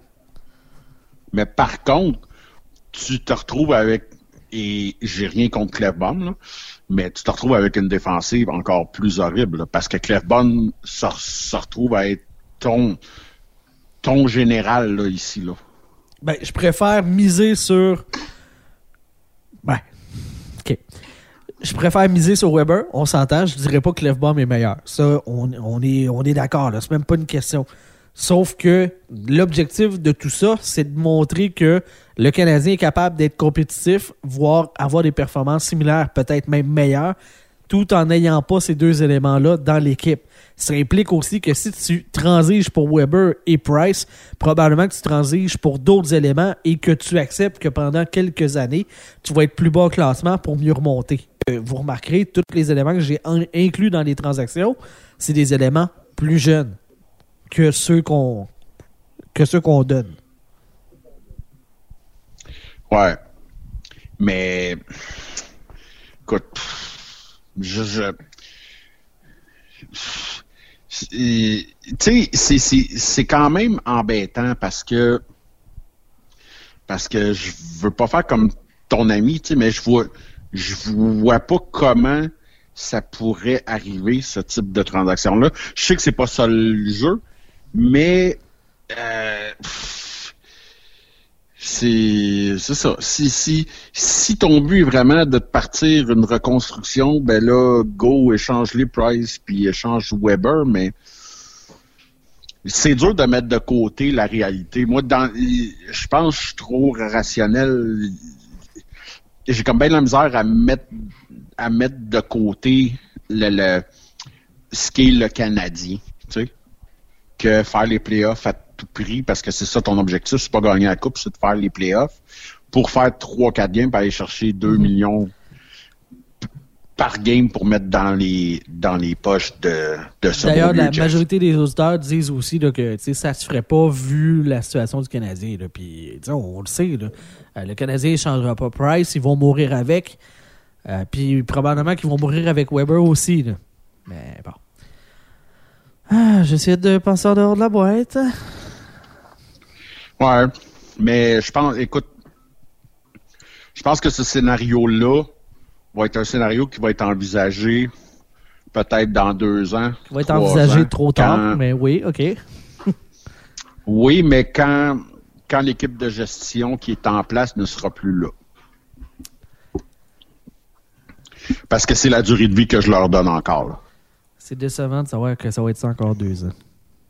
Mais par contre, tu te retrouves avec, et j'ai rien contre Clefbaum, là, mais tu te retrouves avec une défensive encore plus horrible, là, parce que Clefbaum se, se retrouve à être ton, ton général là, ici. Là. Ben, je préfère miser sur... Ben, OK. Je préfère miser sur Weber, on s'entend, je dirais pas que Clefbaum est meilleur. Ça, on, on, est, on est d'accord, là, c'est même pas une question. Sauf que l'objectif de tout ça, c'est de montrer que le Canadien est capable d'être compétitif, voire avoir des performances similaires, peut-être même meilleures, tout en n'ayant pas ces deux éléments-là dans l'équipe. Ça implique aussi que si tu transiges pour Weber et Price, probablement que tu transiges pour d'autres éléments et que tu acceptes que pendant quelques années, tu vas être plus bas au classement pour mieux remonter. Vous remarquerez, tous les éléments que j'ai in- inclus dans les transactions, c'est des éléments plus jeunes que ceux qu'on, que ceux qu'on donne. Ouais. Mais, écoute, je... je... Tu sais, c'est, c'est, c'est quand même embêtant parce que parce que je veux pas faire comme ton ami, tu sais, mais je vois je vois pas comment ça pourrait arriver, ce type de transaction-là. Je sais que c'est pas ça le jeu, mais Euh, c'est, c'est ça. Si, si, si ton but est vraiment de te partir une reconstruction, ben là, go, échange-les Price, puis échange Weber, mais c'est dur de mettre de côté la réalité. Moi, dans, je pense que je suis trop rationnel. J'ai comme bien la misère à mettre, à mettre de côté le, le ce qu'est le Canadien, tu sais, que faire les playoffs à tout prix, parce que c'est ça ton objectif, c'est pas gagner la coupe, c'est de faire les playoffs pour faire trois quatre games, pour aller chercher deux mm-hmm. millions par game pour mettre dans les dans les poches de, de ce D'ailleurs, la majorité des auditeurs disent aussi là, que ça se ferait pas vu la situation du Canadien. Là. Puis, on, on le sait, là, euh, le Canadien ne changera pas Price, ils vont mourir avec. Euh, puis probablement qu'ils vont mourir avec Weber aussi. Là. Mais bon. Ah, j'essaie de penser en dehors de la boîte. Ouais, mais je pense, écoute, je pense que ce scénario-là va être un scénario qui va être envisagé peut-être dans deux ans. Qui va être envisagé ans, trop tard, quand... mais oui, OK. Oui, mais quand, quand l'équipe de gestion qui est en place ne sera plus là. Parce que c'est la durée de vie que je leur donne encore. Là. C'est décevant de savoir que ça va être ça encore deux ans.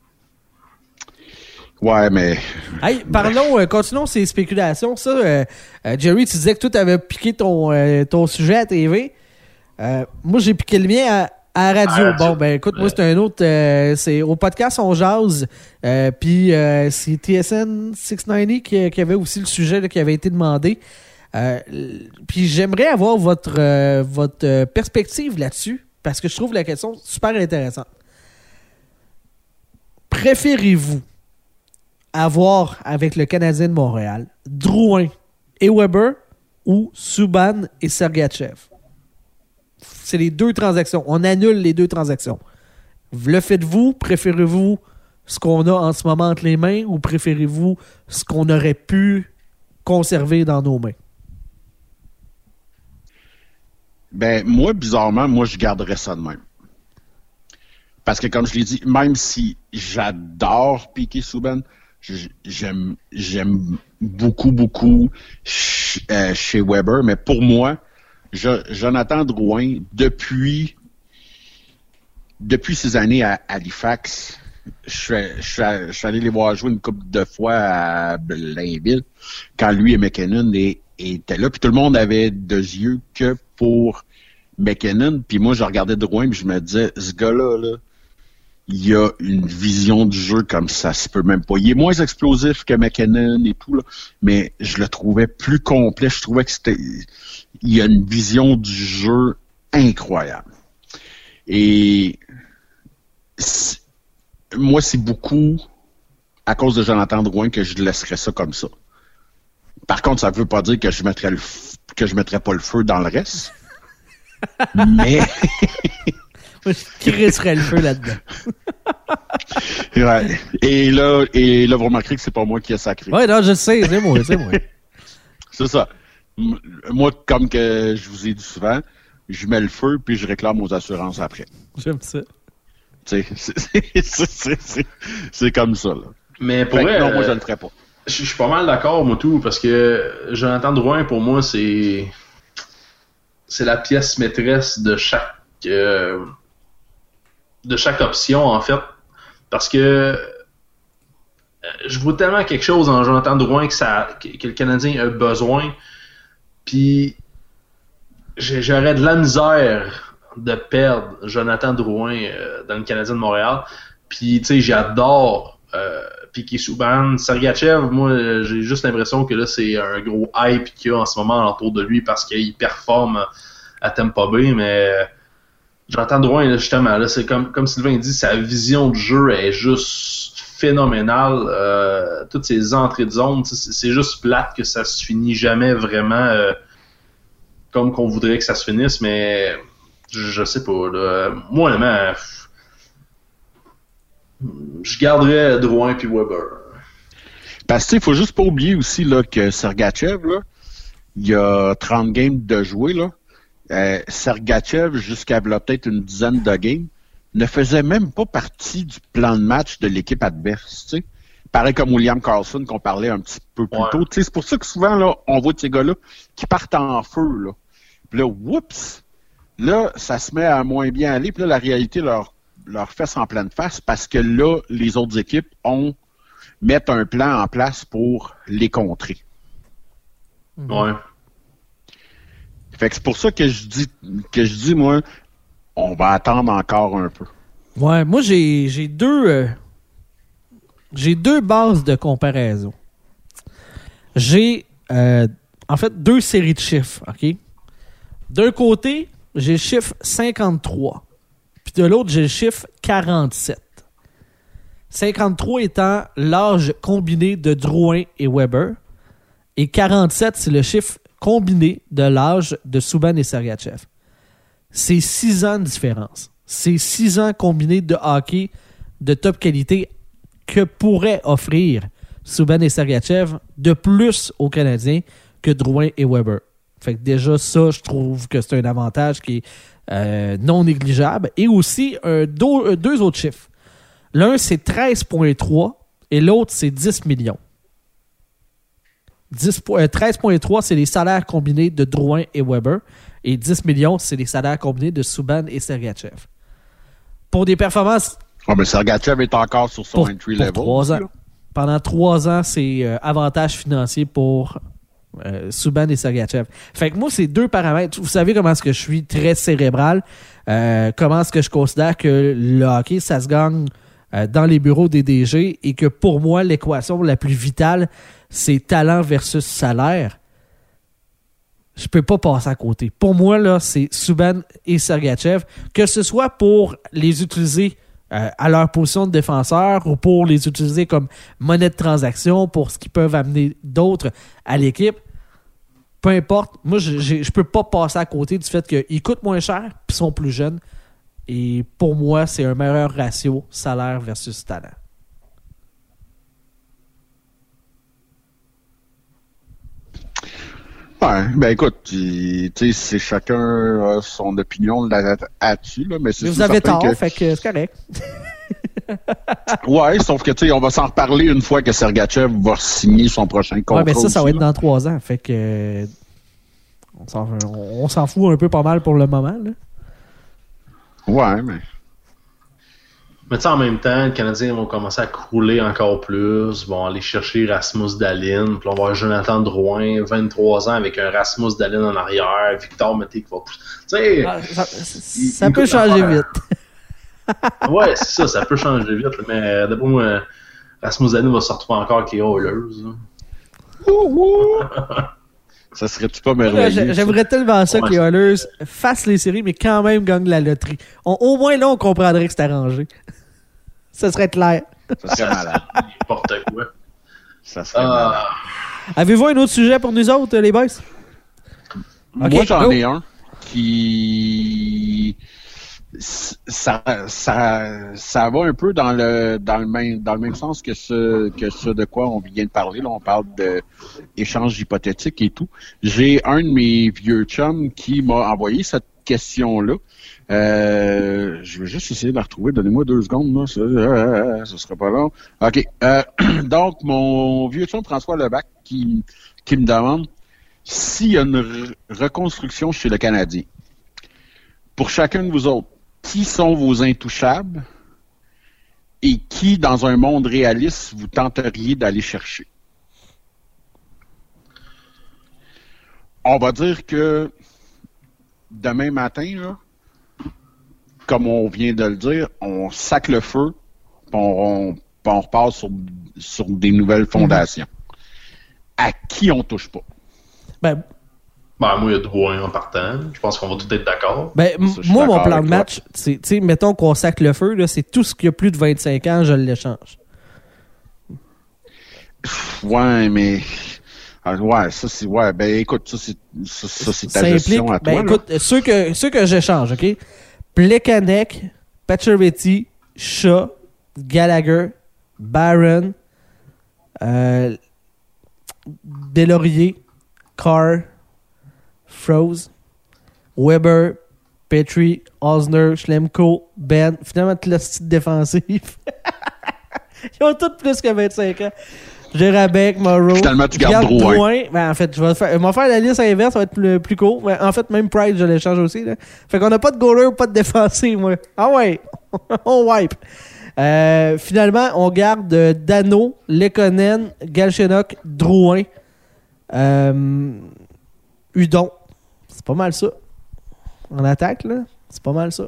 Ouais, mais... Hey, parlons, euh, continuons ces spéculations. Ça, euh, euh, Jerry, tu disais que toi, tu avais piqué ton, euh, ton sujet à T V. Euh, moi, j'ai piqué le mien à, à radio. Ah, bon, ben écoute, moi, c'est un autre... Euh, c'est au podcast On Jase. Euh, Puis, euh, c'est T S N six cent quatre-vingt-dix qui, qui avait aussi le sujet là, qui avait été demandé. Euh, Puis, j'aimerais avoir votre, euh, votre euh, perspective là-dessus, parce que je trouve la question super intéressante. Préférez-vous avoir avec le Canadien de Montréal Drouin et Weber ou Subban et Sergachev? C'est les deux transactions. On annule les deux transactions. Le faites-vous? Préférez-vous ce qu'on a en ce moment entre les mains ou préférez-vous ce qu'on aurait pu conserver dans nos mains? Ben, moi, bizarrement, moi, je garderais ça de même. Parce que, comme je l'ai dit, même si j'adore Piqué Subban, J'aime, j'aime beaucoup, beaucoup ch- euh, chez Weber, mais pour moi, je, Jonathan Drouin, depuis, depuis ces années à Halifax, je suis, je suis, je suis allé les voir jouer une couple de fois à Blainville, quand lui et McKinnon et, et étaient là, puis tout le monde avait deux yeux que pour McKinnon, puis moi, je regardais Drouin, puis je me disais, ce gars-là, là, il y a une vision du jeu comme ça se peut même pas. Il est moins explosif que McKinnon et tout, là, mais je le trouvais plus complet. Je trouvais que c'était... Il y a une vision du jeu incroyable. Et c'est... moi, c'est beaucoup à cause de Jonathan Drouin que je laisserais ça comme ça. Par contre, ça ne veut pas dire que je mettrais le f... que je mettrais pas le feu dans le reste. Mais... Moi, je crisserais le feu là-dedans. Ouais. Et là, et là, vous remarquerez que c'est pas moi qui ai sacré. Ouais, non, je sais, c'est moi, c'est moi. C'est ça. Moi, comme que je vous ai dit souvent, je mets le feu puis je réclame aux assurances après. J'aime ça. Tu sais, c'est, c'est, c'est, c'est, c'est comme ça, là. Mais pour vrai, non, euh, moi, je le ferais pas. Je suis pas mal d'accord, moi, tout, parce que Jonathan Drouin, pour moi, c'est c'est la pièce maîtresse de chaque euh, de chaque option, en fait, parce que euh, je vois tellement quelque chose en Jonathan Drouin que, ça, que, que le Canadien a besoin, puis j'aurais de la misère de perdre Jonathan Drouin euh, dans le Canadien de Montréal, puis tu sais, j'adore euh, Piqué Subban. Sergachev, moi, j'ai juste l'impression que là, c'est un gros hype qu'il y a en ce moment autour de lui parce qu'il performe à Tampa Bay, mais Jonathan Drouin, là, justement, là, c'est comme, comme Sylvain dit, sa vision du jeu est juste phénoménale. Euh, toutes ses entrées de zone, c'est, c'est juste plate que ça se finit jamais vraiment euh, comme qu'on voudrait que ça se finisse, mais je, je sais pas. Là. Moi, honnêtement, je garderais Drouin puis Weber. Parce que il faut juste pas oublier aussi là, que Sergachev, là, il y a trente games de jouer, là. Euh, Sergachev, jusqu'à peut-être une dizaine de games, ne faisait même pas partie du plan de match de l'équipe adverse. Tu sais. pareil comme William Karlsson qu'on parlait un petit peu plus ouais. tôt. Tu sais, c'est pour ça que souvent, là, on voit de ces gars-là qui partent en feu, là. Puis là, whoops! Là, ça se met à moins bien aller. Puis là, la réalité leur, leur fesse en pleine face parce que là, les autres équipes ont mettent un plan en place pour les contrer. Ouais. Fait que c'est pour ça que je dis, que je dis, moi, on va attendre encore un peu. Ouais, moi, j'ai, j'ai deux... Euh, j'ai deux bases de comparaison. J'ai, euh, en fait, deux séries de chiffres, OK? D'un côté, j'ai le chiffre cinquante-trois. Puis de l'autre, j'ai le chiffre quarante-sept. cinquante-trois étant l'âge combiné de Drouin et Weber. Et quarante-sept, c'est le chiffre combiné de l'âge de Subban et Sergachev. C'est six ans de différence. C'est six ans combinés de hockey de top qualité que pourraient offrir Subban et Sergachev de plus aux Canadiens que Drouin et Weber. Fait que déjà, ça, je trouve que c'est un avantage qui est euh, non négligeable. Et aussi, un, deux, deux autres chiffres. L'un, c'est treize virgule trois et l'autre, c'est dix millions. dix, euh, treize virgule trois, c'est les salaires combinés de Drouin et Weber. Et dix millions, c'est les salaires combinés de Subban et Sergachev. Pour des performances... Oh, mais Sergachev est encore sur son pour, entry pour level. Trois ans. Pendant trois ans, c'est euh, avantage financier pour euh, Subban et Sergachev. Fait que moi, c'est deux paramètres. Vous savez comment est-ce que je suis très cérébral. Euh, comment est-ce que je considère que le hockey, ça se gagne euh, dans les bureaux des D G et que pour moi, l'équation la plus vitale, c'est talent versus salaire. Je peux pas passer à côté. Pour moi, là, c'est Subban et Sergachev, que ce soit pour les utiliser euh, à leur position de défenseur ou pour les utiliser comme monnaie de transaction pour ce qu'ils peuvent amener d'autres à l'équipe. Peu importe. Moi, je, je, je peux pas passer à côté du fait qu'ils coûtent moins cher et sont plus jeunes. Et pour moi, c'est un meilleur ratio salaire versus talent. Ouais, ben écoute, tu sais, c'est chacun a son opinion là-dessus, là, mais c'est mais vous avez certain tort, que... fait que c'est correct. Ouais, sauf que tu sais, on va s'en reparler une fois que Sergachev va signer son prochain contrat. Ouais, mais ça, ça va aussi, être là. dans trois ans, fait que on s'en, on s'en fout un peu pas mal pour le moment, là. Ouais, mais... Mais tu sais, en même temps, les Canadiens vont commencer à crouler encore plus, vont aller chercher Rasmus Dahlin, puis on va avoir Jonathan Drouin, vingt-trois ans, avec un Rasmus Dahlin en arrière, Victor Mété qui va pousser. Tu sais, Ah, ça, ça peut changer vite. Ouais, c'est ça, ça peut changer vite, mais euh, d'abord, moi, Rasmus Dahlin va se retrouver encore avec les Oilers. Ça serait-tu pas Là, merveilleux? j'aimerais tellement ça Ouais, que les Oilers fassent les séries, mais quand même gagnent la loterie. On, au moins, là, on comprendrait que c'est arrangé. Ça serait clair. Ça serait malade. N'importe quoi. Ça serait malade. Ah, Avez-vous un autre sujet pour nous autres, les boys? Moi, Ok, j'en go. ai un qui... Ça, ça, ça va un peu dans le, dans le même, dans le même sens que ce, que ce de quoi on vient de parler. Là, on parle d'échanges hypothétiques et tout. J'ai un de mes vieux chums qui m'a envoyé cette question-là. Euh, je vais juste essayer de la retrouver. Donnez-moi deux secondes. Là. Ça, euh, ça sera pas long. OK. Euh, donc, mon vieux chum François Lebac qui, qui me demande s'il y a une re- reconstruction chez le Canadien. Pour chacun de vous autres, qui sont vos intouchables et qui, dans un monde réaliste, vous tenteriez d'aller chercher? On va dire que demain matin, là, comme on vient de le dire, on sac le feu, puis on, on, puis on repart sur, sur des nouvelles fondations. Mm-hmm. À qui on touche pas? Ben, ben, moi, il y a Drouin en partant. Je pense qu'on va tous être d'accord. ben m- Ça, je suis moi, mon d'accord plan de avec match, c'est, tu sais, mettons qu'on sac le feu, là, c'est tout ce qui a plus de vingt-cinq ans, je l'échange. Ouais, mais... Ah, ouais, ça c'est... Ouais, ben écoute, ça c'est, ça, ça, c'est ta Ça gestion implique, à toi. ben là. écoute, ceux que, ceux que j'échange, OK? Plekanec, Pacioretty, Shaw, Gallagher, Barron, euh, Deslauriers, Carr, Froze, Weber, Petrie, Osner, Schlemko, Ben. Finalement, toute la petite défensive. Ils ont tous plus que vingt-cinq ans. Gérabek, Morrow. Finalement, tu gardes Drouin. Drouin. Ben, en fait, je vais faire, je vais faire la liste inverse, ça va être plus, plus court. Ben, en fait, même Pride, je l'échange aussi. Là. Fait qu'on n'a pas de goaler ou pas de défensif, moi. Ah ouais, on wipe. Euh, finalement, on garde Dano, Lekonen, Galchenyuk, Drouin, euh, Hudon. C'est pas mal ça. En attaque, là, c'est pas mal ça.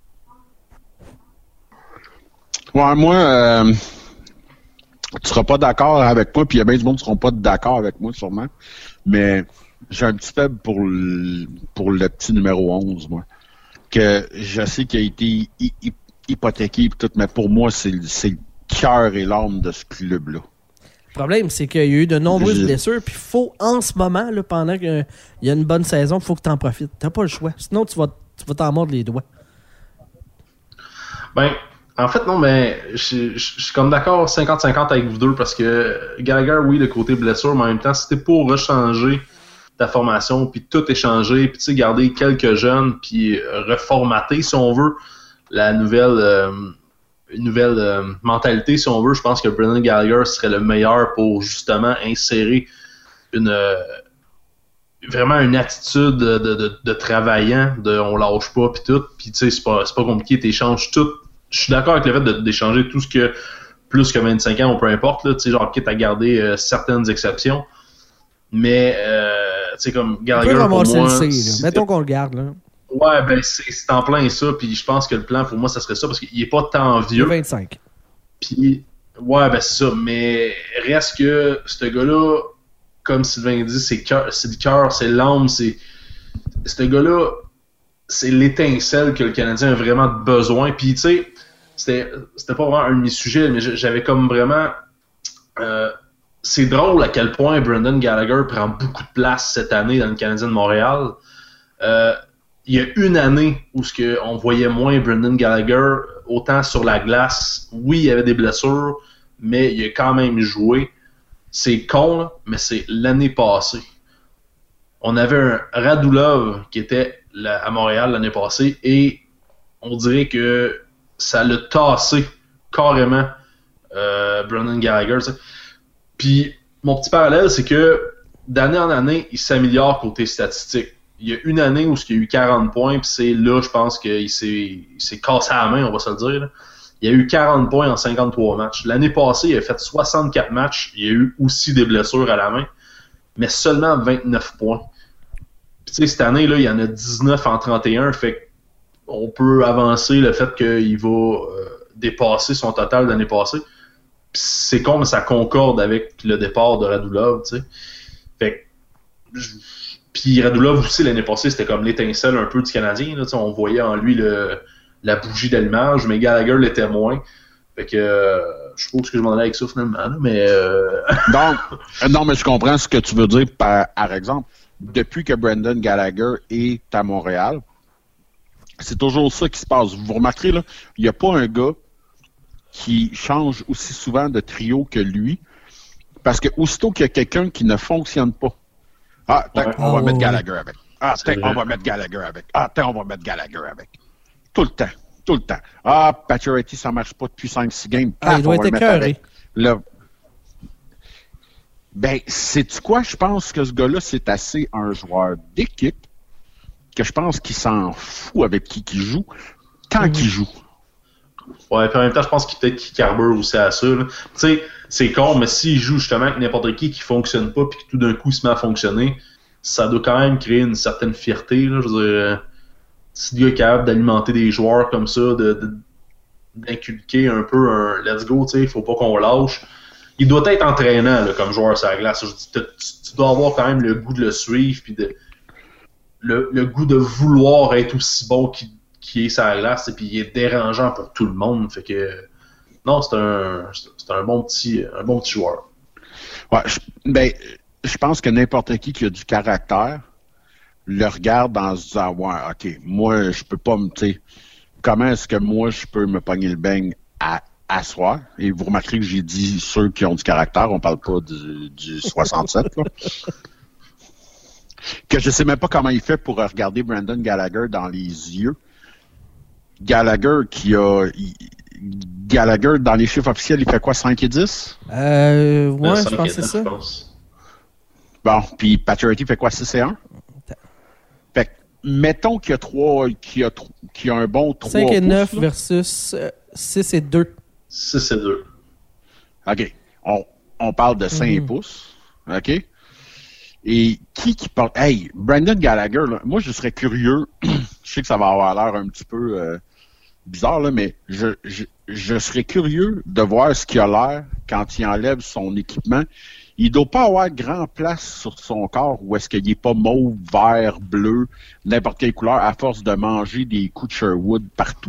Ouais, moi, euh, tu seras pas d'accord avec moi, puis il y a bien du monde qui seront pas d'accord avec moi, sûrement. Mais j'ai un petit faible pour le, pour le petit numéro onze, moi. Que je sais qu'il a été hy- hy- hypothéqué et tout, mais pour moi, c'est, c'est le cœur et l'âme de ce club-là. Le problème, c'est qu'il y a eu de nombreuses Je... blessures, puis il faut, en ce moment, là, pendant qu'il y a une bonne saison, il faut que tu en profites. T'as pas le choix. Sinon, tu vas, tu vas t'en mordre les doigts. Ben, en fait, non, mais je, je, je suis comme d'accord cinquante cinquante avec vous deux parce que Gallagher, oui, le côté blessure, mais en même temps, c'était pour rechanger ta formation, puis tout échanger, puis tu sais, garder quelques jeunes, puis reformater, si on veut, la nouvelle, euh, nouvelle euh, mentalité, si on veut. Je pense que Brendan Gallagher serait le meilleur pour justement insérer une euh, vraiment une attitude de, de, de, de travaillant, de on lâche pas, puis tout, puis tu sais, c'est pas, c'est pas compliqué, t'échanges tout. Je suis d'accord avec le fait de, d'échanger tout ce que plus que vingt-cinq ans ou peu importe, là, tu sais, genre quitte à garder euh, certaines exceptions. Mais, euh, tu sais, comme Gallagher, pour moi... Le C, mettons qu'on le garde, là. Ouais, ben, c'est, c'est en plein ça, puis je pense que le plan, pour moi, ça serait ça, parce qu'il est pas tant vieux. vingt-cinq. Puis, ouais, ben, c'est ça, mais reste que ce gars-là, comme Sylvain dit, c'est, cœur, c'est le cœur, c'est l'âme, c'est... Ce gars-là, c'est l'étincelle que le Canadien a vraiment besoin, puis, tu sais, c'était, c'était pas vraiment un de mes sujets, mais j'avais comme vraiment... Euh, c'est drôle à quel point Brendan Gallagher prend beaucoup de place cette année dans le Canadien de Montréal. Euh, il y a une année où ce que on voyait moins Brendan Gallagher, autant sur la glace. Oui, il y avait des blessures, mais il a quand même joué. C'est con, là, mais c'est l'année passée. On avait un Radulov qui était là, à Montréal l'année passée et on dirait que ça l'a tassé carrément euh, Brendan Gallagher. T'sais. Puis, mon petit parallèle, c'est que d'année en année, il s'améliore côté statistique. Il y a une année où il y a eu quarante points, puis c'est là, je pense qu'il s'est, il s'est cassé la main, on va se le dire. Là. Il y a eu quarante points en cinquante-trois matchs. L'année passée, il a fait soixante-quatre matchs. Il y a eu aussi des blessures à la main, mais seulement vingt-neuf points. Puis, tu sais, cette année, là, il y en a dix-neuf en trente et un, fait qu'on peut avancer le fait qu'il va euh, dépasser son total l'année passée. C'est con, mais ça concorde avec le départ de Radulov, tu sais. Fait que, puis Radulov aussi, l'année passée, c'était comme l'étincelle un peu du Canadien, là, tu sais, on voyait en lui le, la bougie d'allumage, mais Gallagher l'était moins. Fait que, euh, je pense que je m'en allais avec ça finalement, là, mais... Euh... Donc, non, mais je comprends ce que tu veux dire, par, par exemple, depuis que Brendan Gallagher est à Montréal, c'est toujours ça qui se passe. Vous remarquerez, là, il n'y a pas un gars qui change aussi souvent de trio que lui, parce que aussitôt qu'il y a quelqu'un qui ne fonctionne pas, ah, ouais. on va oh, mettre Gallagher avec. Ah, on va mettre Gallagher avec. Ah, on va mettre Gallagher avec. Tout le temps, tout le temps. Ah, Pacioretty, ça marche pas depuis cinq six games. Ah, il doit être écœuré. Là, ben, sais-tu quoi? Je pense que ce gars-là, c'est assez un joueur d'équipe que je pense qu'il s'en fout avec qui il joue, tant mm-hmm. qu'il joue. Ouais, puis en même temps, je pense qu'il peut-être qu'il carbure aussi à ça. Tu sais, c'est con, mais s'il joue justement avec n'importe qui qui fonctionne pas puis que tout d'un coup il se met à fonctionner, ça doit quand même créer une certaine fierté. Là, je veux dire, si le gars est capable d'alimenter des joueurs comme ça, de, de, d'inculquer un peu un let's go, tu sais, il faut pas qu'on lâche. Il doit être entraînant là, comme joueur sur la glace. Je dis, tu, tu dois avoir quand même le goût de le suivre puis de, le, le goût de vouloir être aussi bon qu'il qui est sur la glace, et puis il est dérangeant pour tout le monde. Fait que non, c'est un c'est un bon petit un bon petit joueur. Ouais, je, ben je pense que n'importe qui qui a du caractère le regarde en se disant ouais, ok, moi je peux pas me tu sais, comment est-ce que moi je peux me pogner le beigne à à soir? Et vous remarquerez que j'ai dit ceux qui ont du caractère, on parle pas du, du soixante-sept là. Que je sais même pas comment il fait pour regarder Brendan Gallagher dans les yeux. Gallagher qui a il, Gallagher, dans les chiffres officiels, il fait quoi, cinq et dix? Euh, ouais, euh, je pense que c'est ça. Bon, puis Pacioretty fait quoi, six et un? Fait que, mettons qu'il y a trois, qu'il y a, qu'il y a un bon trois cinq et neuf pouces, versus euh, six et deux. six et deux. OK. On, on parle de cinq mm-hmm. pouces. OK? Et qui qui parle... Hey, Brendan Gallagher, là, moi, je serais curieux. Je sais que ça va avoir l'air un petit peu euh, bizarre, là, mais je, je, je serais curieux de voir ce qu'il a l'air quand il enlève son équipement. Il ne doit pas avoir grand place sur son corps où est-ce qu'il n'est pas mauve, vert, bleu, n'importe quelle couleur, à force de manger des coups de Sherwood partout.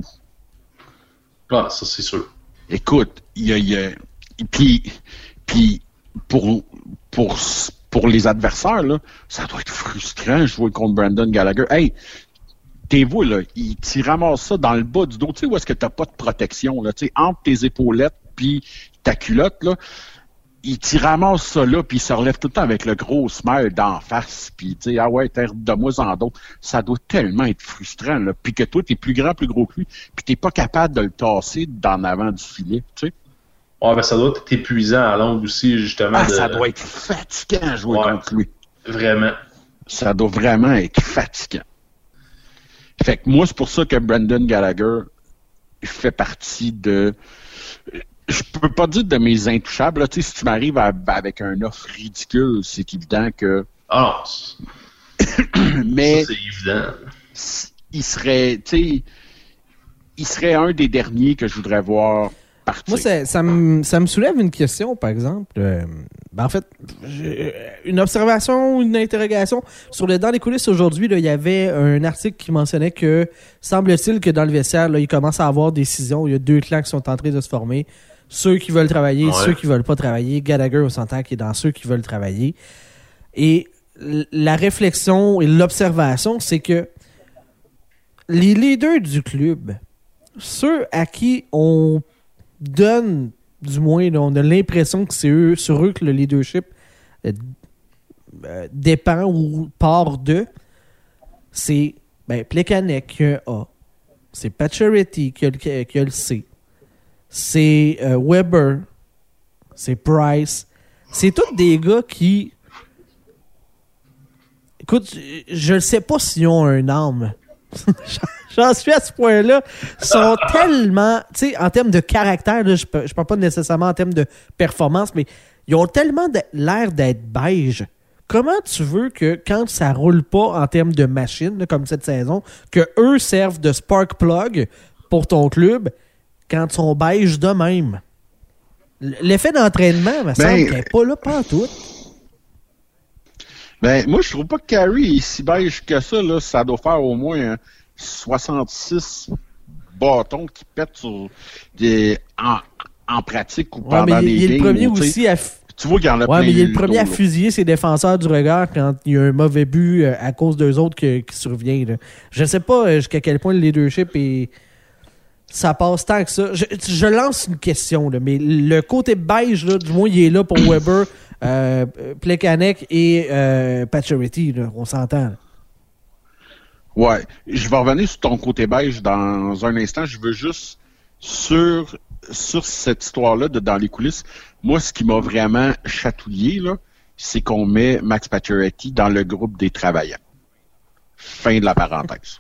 Ah, ça, c'est sûr. Écoute, il y a... Il y a puis, puis pour, pour, pour les adversaires, là, ça doit être frustrant de jouer contre Brendan Gallagher. Hey, t'es vous, là, il t'y ramasse ça dans le bas du dos, tu sais, où est-ce que t'as pas de protection, là, tu sais, entre tes épaulettes puis ta culotte, là, il t'y ramasse ça là, puis il se relève tout le temps avec le gros smile d'en face, puis tu sais, ah ouais, t'es de moi en d'autres. Ça doit tellement être frustrant, là, puis que toi, t'es plus grand, plus gros que lui, puis t'es pas capable de le tasser d'en avant du filet, tu sais. Ouais, ben ça doit être épuisant à longue aussi, justement. Ah, de... ça doit être fatigant à jouer ouais, contre lui. Vraiment. Ça doit vraiment être fatigant. Fait que moi, c'est pour ça que Brendan Gallagher fait partie de... Je peux pas dire de mes intouchables. Là. Tu sais, si tu m'arrives à, avec un offre ridicule, c'est évident que... Ah non. Mais... Ça, c'est évident. Il serait... Tu sais... Il serait un des derniers que je voudrais voir... Partir. Moi, ça, ça, me, ça me soulève une question, par exemple. Euh, ben en fait, une observation, une interrogation. Sur le Dans les coulisses aujourd'hui, là, il y avait un article qui mentionnait que, semble-t-il que dans le vestiaire, là, il commence à avoir des décisions. Il y a deux clans qui sont en train de se former. Ceux qui veulent travailler, ouais. ceux qui veulent pas travailler. Gallagher, on s'entend qu'il est dans ceux qui veulent travailler. Et la réflexion et l'observation, c'est que les leaders du club, ceux à qui on donne, du moins, là, on a l'impression que c'est eux, sur eux que le leadership euh, euh, dépend ou part de, c'est ben, Plekanec qui a un A, c'est Pacioretty qui a le, qui a le C, c'est euh, Weber, c'est Price, c'est tous des gars qui, écoute, je ne sais pas s'ils ont un âme. J'en suis à ce point-là. Ils sont tellement, tu sais, en termes de caractère, là, je ne parle pas nécessairement en termes de performance, mais ils ont tellement de, l'air d'être beige. Comment tu veux que, quand ça roule pas en termes de machine, là, comme cette saison, que eux servent de spark plug pour ton club quand ils sont beige de même? L'effet d'entraînement, me semble qu'il n'est pas là pantoute. Ben, moi, je trouve pas que Carey est si beige que ça, là. Ça doit faire au moins hein, soixante-six bâtons qui pètent sur des, en, en pratique ou ouais, pendant mais des il est le premier games, aussi à... F... Tu vois qu'il y en a ouais, plein. mais il est le premier dos, à fusiller ses défenseurs du regard quand il y a un mauvais but euh, à cause d'eux autres que, qui survient. Là. Je ne sais pas euh, jusqu'à quel point le leadership est... Ça passe tant que ça. Je, je lance une question, là, mais le côté beige, là, du moins, il est là pour Weber, euh, Plekanec et euh, Pacioretty. Là, on s'entend. Là. Ouais. Je vais revenir sur ton côté beige dans un instant. Je veux juste, sur, sur cette histoire-là de Dans les coulisses, moi, ce qui m'a vraiment chatouillé, là, c'est qu'on met Max Pacioretty dans le groupe des travailleurs. Fin de la parenthèse.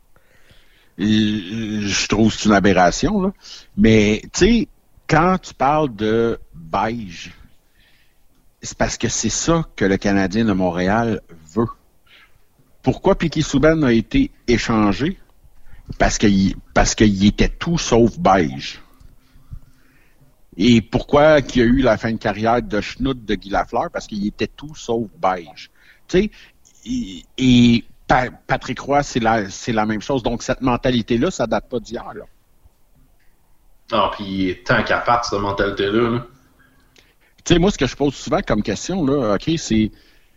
Je trouve que c'est une aberration, là. Mais, tu sais, quand tu parles de beige, c'est parce que c'est ça que le Canadien de Montréal veut. Pourquoi Piquet Souban a été échangé? Parce qu'il, parce qu'il était tout sauf beige. Et pourquoi il y a eu la fin de carrière de Schnout de Guy Lafleur? Parce qu'il était tout sauf beige. Tu sais, et... et Patrick Roy, c'est la, c'est la même chose. Donc, cette mentalité-là, ça date pas d'hier. Là. Ah, puis tant qu'à part, cette mentalité-là. Là. Tu sais, moi, ce que je pose souvent comme question, là, OK, c'est...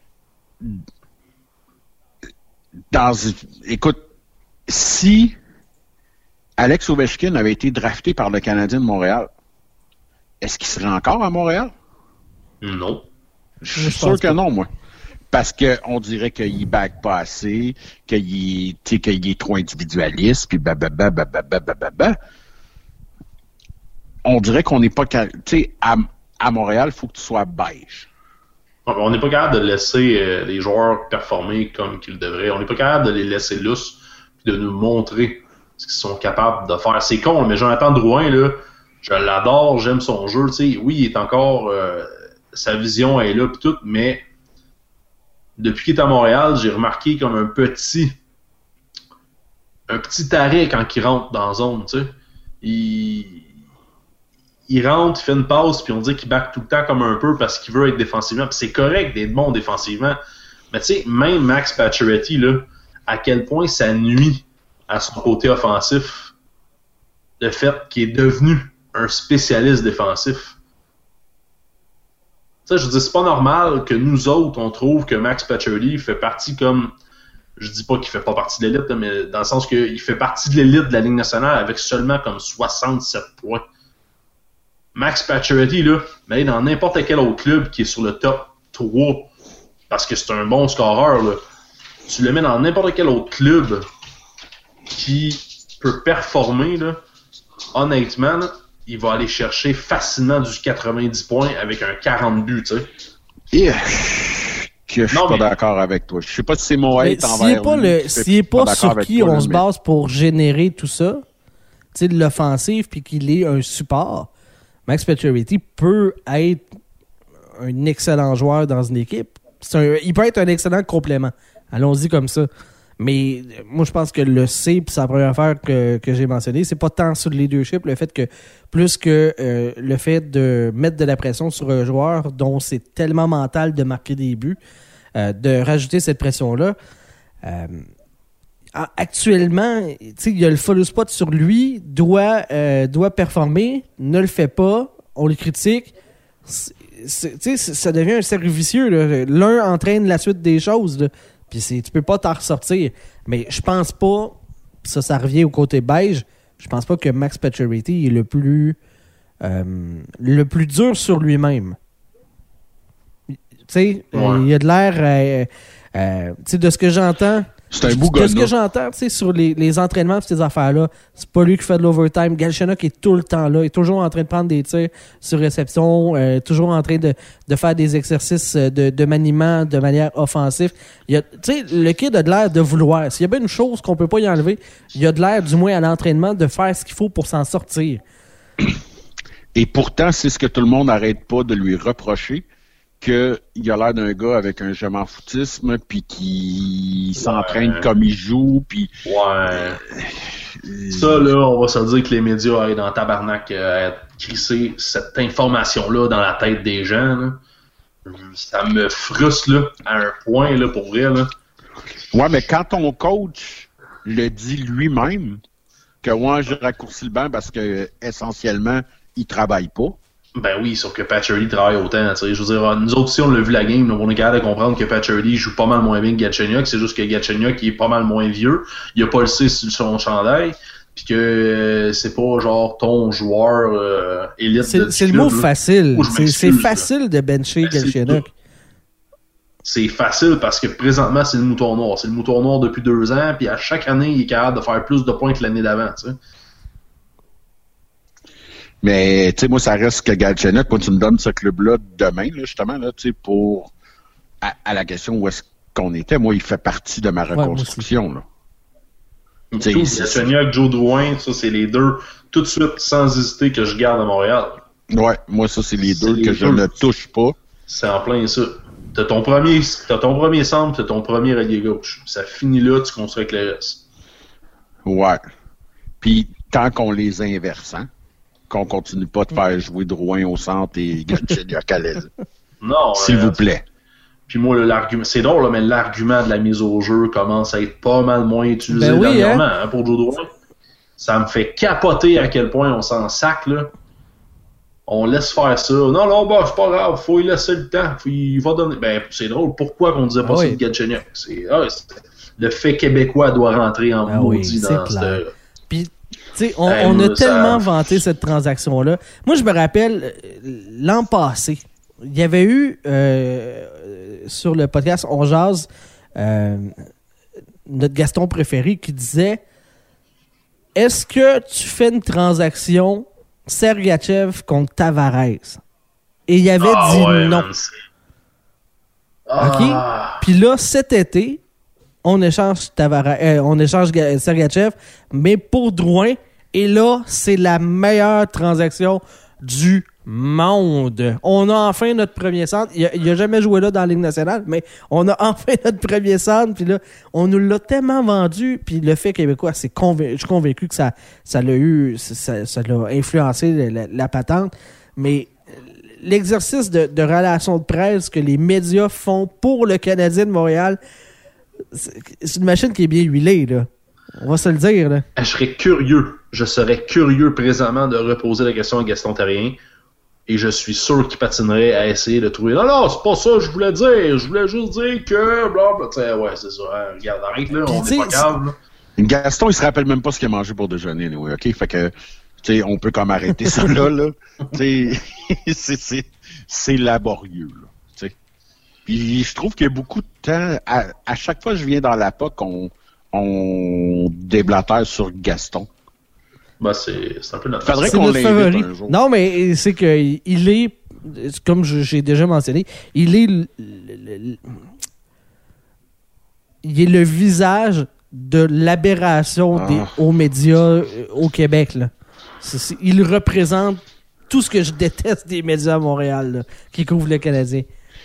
Dans... Écoute, si Alex Ovechkin avait été drafté par le Canadien de Montréal, est-ce qu'il serait encore à Montréal? Non. Je suis sûr que non, moi. Parce qu'on dirait qu'il ne bague pas assez, qu'il est, qu'il est trop individualiste, puis bababa, bababa, bababa. on dirait qu'on n'est pas... Tu sais, à, à Montréal, il faut que tu sois beige. On n'est pas capable de laisser euh, les joueurs performer comme qu'ils devraient. On n'est pas capable de les laisser lousses et de nous montrer ce qu'ils sont capables de faire. C'est con, mais Jonathan Drouin, là, je l'adore, j'aime son jeu. T'sais, oui, il est encore... Euh, sa vision est là, pis tout, mais depuis qu'il est à Montréal, j'ai remarqué comme un petit... un petit arrêt quand il rentre dans la zone. T'sais. Il... il rentre, il fait une passe, puis on dit qu'il back tout le temps comme un peu parce qu'il veut être défensivement. Puis c'est correct d'être bon défensivement. Mais tu sais, même Max Pacioretty, là, à quel point ça nuit à son côté offensif, le fait qu'il est devenu un spécialiste défensif. Tu sais, je veux dire, c'est pas normal que nous autres, on trouve que Max Pacioretty fait partie comme... Je dis pas qu'il fait pas partie de l'élite, là, mais dans le sens qu'il fait partie de l'élite de la Ligue nationale avec seulement comme soixante-sept points. Max Pacioretty, là, mais dans n'importe quel autre club qui est sur le top trois, parce que c'est un bon scoreur, là, tu le mets dans n'importe quel autre club qui peut performer, là, honnêtement, là, il va aller chercher facilement du quatre-vingt-dix points avec un quarante buts, tu sais. Yeah. Que je suis Non, pas mais... d'accord avec toi. Je sais pas si c'est mon hate envers s'il est pas, lui, le, s'il est pas, pas sur qui toi, on là, se mais... base pour générer tout ça, tu sais, de l'offensive, puis qu'il est un support, Max Pacioretty peut être un excellent joueur dans une équipe. C'est un, il peut être un excellent complément. Allons-y comme ça. Mais moi, je pense que le C, puis c'est la première affaire que, que j'ai mentionné, c'est pas tant sur le leadership, le fait que, plus que euh, le fait de mettre de la pression sur un joueur dont c'est tellement mental de marquer des buts, euh, de rajouter cette pression-là. Euh, actuellement, il y a le follow spot sur lui, doit, euh, doit performer, ne le fait pas, on le critique. C'est, c'est, ça devient un cercle vicieux. Là. L'un entraîne la suite des choses. Là. Puis c'est, tu peux pas t'en ressortir. Mais je pense pas, ça, ça revient au côté beige, je pense pas que Max Pacioretty est le plus euh, le plus dur sur lui-même. Tu sais, ouais. Il y a de l'air euh, euh, tu sais, de ce que j'entends. C'est un bout de ce que j'entends, tu sais, sur les, les entraînements et ces affaires-là, c'est pas lui qui fait de l'overtime. Galchenyuk est tout le temps là, il est toujours en train de prendre des tirs sur réception, euh, toujours en train de, de faire des exercices de, de maniement de manière offensive. Tu sais, le kid a de l'air de vouloir. S'il y a bien une chose qu'on peut pas y enlever, il a de l'air, du moins à l'entraînement, de faire ce qu'il faut pour s'en sortir. Et pourtant, c'est ce que tout le monde n'arrête pas de lui reprocher. Qu'il a l'air d'un gars avec un je m'en foutisme, puis qui s'entraîne ouais. comme il joue, puis... Ouais. Euh, ça, là, on va se dire que les médias aillent dans le tabarnak euh, à crisser cette information-là dans la tête des gens, là. Ça me frustre, là, à un point, là, pour vrai, là. Ouais, mais quand ton coach le dit lui-même, que moi, je raccourcis le banc parce que, essentiellement, il travaille pas, ben oui, sauf que Pacioretty travaille autant. T'sais. Je veux dire, nous autres aussi, on l'a vu la game, là, on est capable de comprendre que Pacioretty joue pas mal moins bien que Galchenyuk. C'est juste que Galchenyuk il est pas mal moins vieux. Il a pas le C sur son chandail. Puis que euh, c'est pas genre ton joueur euh, élite. C'est, de c'est club, le mot là. facile. C'est, c'est facile là. de bencher ben, Galchenyuk. C'est facile parce que présentement, c'est le mouton noir. C'est le mouton noir depuis deux ans. Puis à chaque année, il est capable de faire plus de points que l'année d'avant. T'sais. Mais, tu sais, moi, ça reste que Galchenyuk, moi, tu me donnes ce club-là demain, là, justement, là, tu sais, pour, à, à la question où est-ce qu'on était, moi, il fait partie de ma reconstruction, ouais, là. Galchenyuk, Joe Drouin, ça, c'est les deux, tout de suite, sans hésiter, que je garde à Montréal. Ouais, moi, ça, c'est les c'est deux les que deux. je ne touche pas. C'est en plein ça. T'as ton premier, t'as ton premier centre, t'as ton premier allié gauche. Ça finit là, tu construis avec le reste. Ouais. Puis, tant qu'on les inverse, hein, qu'on continue pas de faire jouer Drouin au centre et Galchenyuk à l'aise. Non. S'il euh, vous plaît. Puis moi, l'argument, c'est drôle, là, mais l'argument de la mise au jeu commence à être pas mal moins utilisé ben oui, dernièrement hein? Hein, pour Joe Drouin. Ça me fait capoter à quel point on s'en sac, là. On laisse faire ça. Non, non, bah, c'est pas grave, faut y laisser le temps. Faut y va donner. Ben, c'est drôle. Pourquoi qu'on disait pas ah ça oui. de Galchenyuk? C'est, ah, c'est, le fait québécois doit rentrer en ah maudit oui, dans cette. Puis, tu sais, on, hey, on a ça... tellement vanté cette transaction-là. Moi, je me rappelle, l'an passé, il y avait eu, euh, sur le podcast On Jase, euh, notre Gaston préféré qui disait « Est-ce que tu fais une transaction Sergachev contre Tavares. Et il avait Ah, dit ouais, non. man, ah. OK? Puis là, cet été, on échange Tavares, euh, on échange Sergachev, mais pour Drouin. Et là, c'est la meilleure transaction du monde. On a enfin notre premier centre. Il n'a jamais joué là dans la Ligue nationale, mais on a enfin notre premier centre. Puis là, on nous l'a tellement vendu. Puis le fait québécois, c'est convain- je suis convaincu que ça, ça l'a eu, ça, ça l'a influencé la, la patente. Mais l'exercice de, de relation de presse que les médias font pour le Canadien de Montréal, c'est, c'est une machine qui est bien huilée, là. On va se le dire, là. Je serais curieux, je serais curieux présentement de reposer la question à Gaston Therrien et je suis sûr qu'il patinerait à essayer de trouver. Non, non, c'est pas ça que je voulais dire. Je voulais juste dire que. Blablabla. Tu sais, ouais, c'est ça. Hein, regarde, arrête là, on n'est pas calme. Gaston, il se rappelle même pas ce qu'il a mangé pour déjeuner, anyway, OK? Fait que, tu sais, on peut comme arrêter ça là, là. Tu sais, c'est, c'est, c'est laborieux, là. Tu sais. Puis je trouve qu'il y a beaucoup de temps. À, à chaque fois que je viens dans la P O C, on. on déblatère sur Gaston. Ben, c'est, c'est un peu notre Faudrait c'est qu'on notre l'invite favori. un jour. Non, mais c'est que il est, comme j'ai déjà mentionné, il est le, le, le, il est le visage de l'aberration ah. des, aux médias euh, au Québec. Là. C'est, c'est, il représente tout ce que je déteste des médias à Montréal là, qui couvrent le Canadien.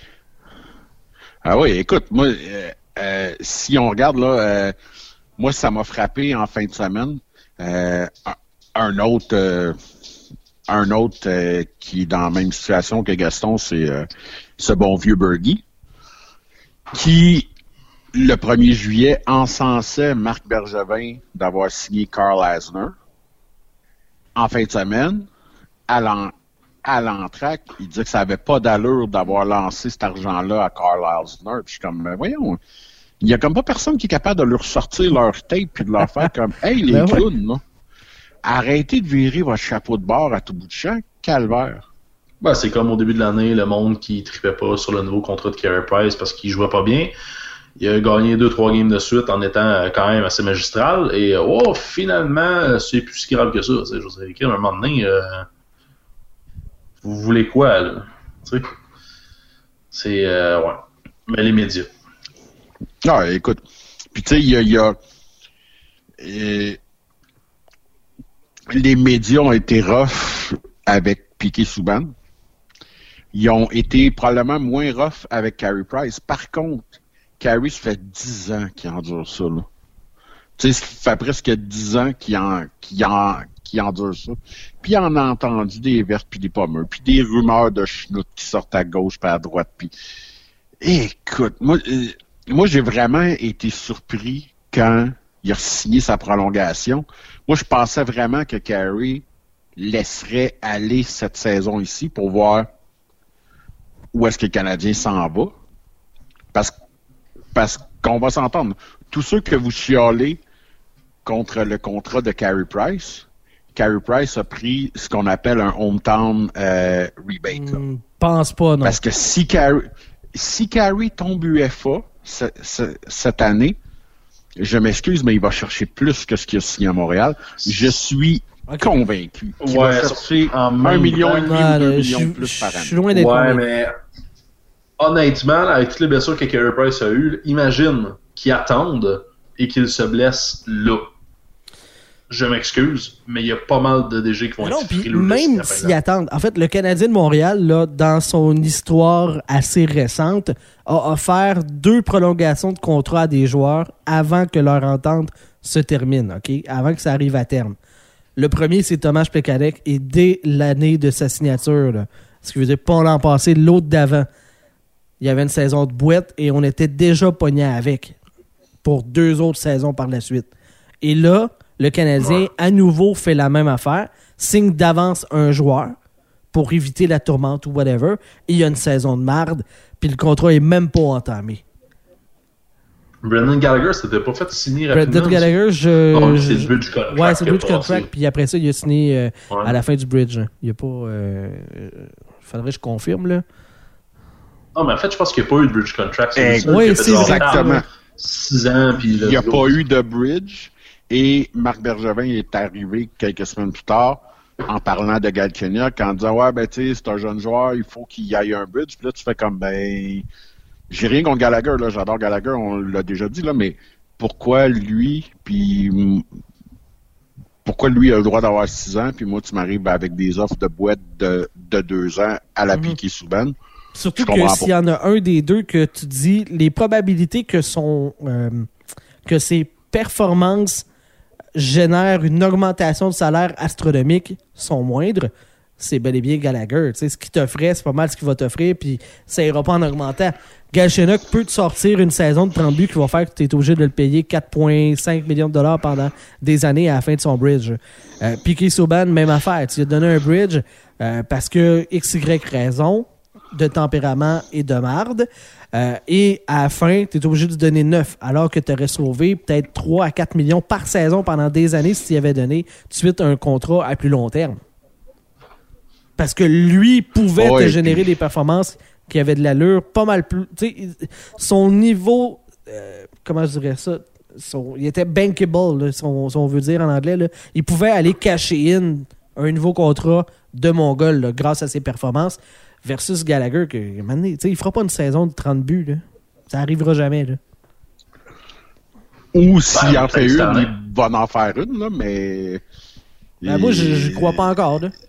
Ah oui, écoute, moi, euh, euh, si on regarde là, euh, moi, ça m'a frappé en fin de semaine. Euh, un autre, euh, un autre euh, qui est dans la même situation que Gaston, c'est euh, ce bon vieux Bergie, qui, le premier juillet, encensait Marc Bergevin d'avoir signé Carl Asner. En fin de semaine, à, l'en, à l'entraque, il disait que ça n'avait pas d'allure d'avoir lancé cet argent-là à Carl Asner. Puis je suis comme, ben voyons, il n'y a comme pas personne qui est capable de leur sortir leur tape puis de leur faire comme « Hey, les ben clowns, ouais. là, arrêtez de virer votre chapeau de bord à tout bout de champ, calvaire. » Ben, c'est comme au début de l'année, le monde qui tripait pas sur le nouveau contrat de Carey Price parce qu'il jouait pas bien. Il a gagné deux, trois games de suite en étant quand même assez magistral. Et oh, finalement, c'est plus si grave que ça. Je vous ai écrit un moment donné, euh, vous voulez quoi, là? Tu sais? C'est, euh, ouais. Mais les médias. Ah, écoute. Puis, tu sais, il y a. Y a euh, les médias ont été rough avec Piquet Souban. Ils ont été probablement moins rough avec Carey Price. Par contre, Carey, ça fait dix ans qu'il endure ça, là. Tu sais, ça fait presque dix ans qu'il, en, qu'il, en, qu'il endure ça. Puis on a entendu des vertes puis des pommeurs, puis des rumeurs de schnout qui sortent à gauche puis à droite. Puis, écoute, moi, euh, moi j'ai vraiment été surpris quand il a signé sa prolongation. Moi, je pensais vraiment que Carey laisserait aller cette saison ici pour voir où est-ce que le Canadien s'en va. Parce, parce qu'on va s'entendre. Tous ceux que vous chialez contre le contrat de Carey Price, Carey Price a pris ce qu'on appelle un hometown euh, rebate. Mmh, pense pas, non. Parce que si Carey, si Carey tombe U F A ce, ce, cette année, je m'excuse, mais il va chercher plus que ce qu'il a signé à Montréal. Je suis okay. convaincu qu'il ouais, va chercher un million et demi ou deux millions de plus par année. Je suis loin d'être ouais, convaincu. mais honnêtement, avec toutes les blessures que Carey Price a eues, imagine qu'ils attendent et qu'il se blesse là. Je m'excuse, mais il y a pas mal de D G qui vont non, être frileux. Même s'ils attendent. En fait, le Canadien de Montréal, là, dans son histoire assez récente, a offert deux prolongations de contrat à des joueurs avant que leur entente se termine, OK? Avant que ça arrive à terme. Le premier, c'est Tomáš Plekanec, et dès l'année de sa signature, là, ce qui veut dire pas l'an passé, l'autre d'avant, il y avait une saison de boîte et on était déjà pogné avec pour deux autres saisons par la suite. Et là, le Canadien, ouais. à nouveau, fait la même affaire, signe d'avance un joueur pour éviter la tourmente ou whatever, et il y a une saison de marde, puis le contrat est même pas entamé. Brendan Gallagher, c'était pas fait signer rapidement. Brendan Gallagher, je... Oh, je c'est le bridge contract. Ouais, c'est le bridge contract, puis après ça, il a signé euh, ouais. à la fin du bridge. Il y a pas... Euh, euh, faudrait que je confirme, là. Non, mais en fait, je pense qu'il n'y a pas eu de bridge contract. C'est eh, oui, c'est exactement. six ans, puis... Il n'y a pas eu de bridge. Et Marc Bergevin est arrivé quelques semaines plus tard. en parlant de Galchenyuk, en disant « Ouais, ben tu sais, c'est un jeune joueur, il faut qu'il y ait un bridge. » Puis là, tu fais comme « Ben, j'ai rien contre Gallagher, là, j'adore Gallagher, on l'a déjà dit, là, mais pourquoi lui, puis pourquoi lui a le droit d'avoir six ans, puis moi, tu m'arrives avec des offres de boîte de, de deux ans à la mm-hmm. Piquet Souban. » Surtout que s'il y en a un des deux que tu dis, les probabilités que son euh, que ses performances génèrent une augmentation de salaire astronomique sont moindres, c'est bel et bien Gallagher. Tu sais, ce qu'il t'offrait, c'est pas mal ce qu'il va t'offrir, puis ça ira pas en augmentant. Galchenyuk peut te sortir une saison de trente buts qui va faire que tu es obligé de le payer quatre virgule cinq millions de dollars pendant des années à la fin de son bridge. Euh, Piquet Souban, même affaire. Tu lui as donné un bridge euh, parce que X Y raison, de tempérament et de marde. Euh, et à la fin, tu es obligé de donner neuf, alors que tu aurais sauvé peut-être trois à quatre millions par saison pendant des années si tu avais donné tout de suite un contrat à plus long terme. Parce que lui pouvait oh, te générer puis... des performances qui avaient de l'allure pas mal plus. Tu sais, son niveau, euh, comment je dirais ça, son, il était bankable, là, si, on, si on veut dire en anglais. Là. Il pouvait aller cacher in un nouveau contrat de Mongol là, grâce à ses performances. Versus Gallagher, que, il ne fera pas une saison de trente buts. Là. Ça n'arrivera jamais. Là. Ou s'il ben, en fait une, il va en faire une, là, mais... Ben, et... Moi, je ne crois pas encore. Là.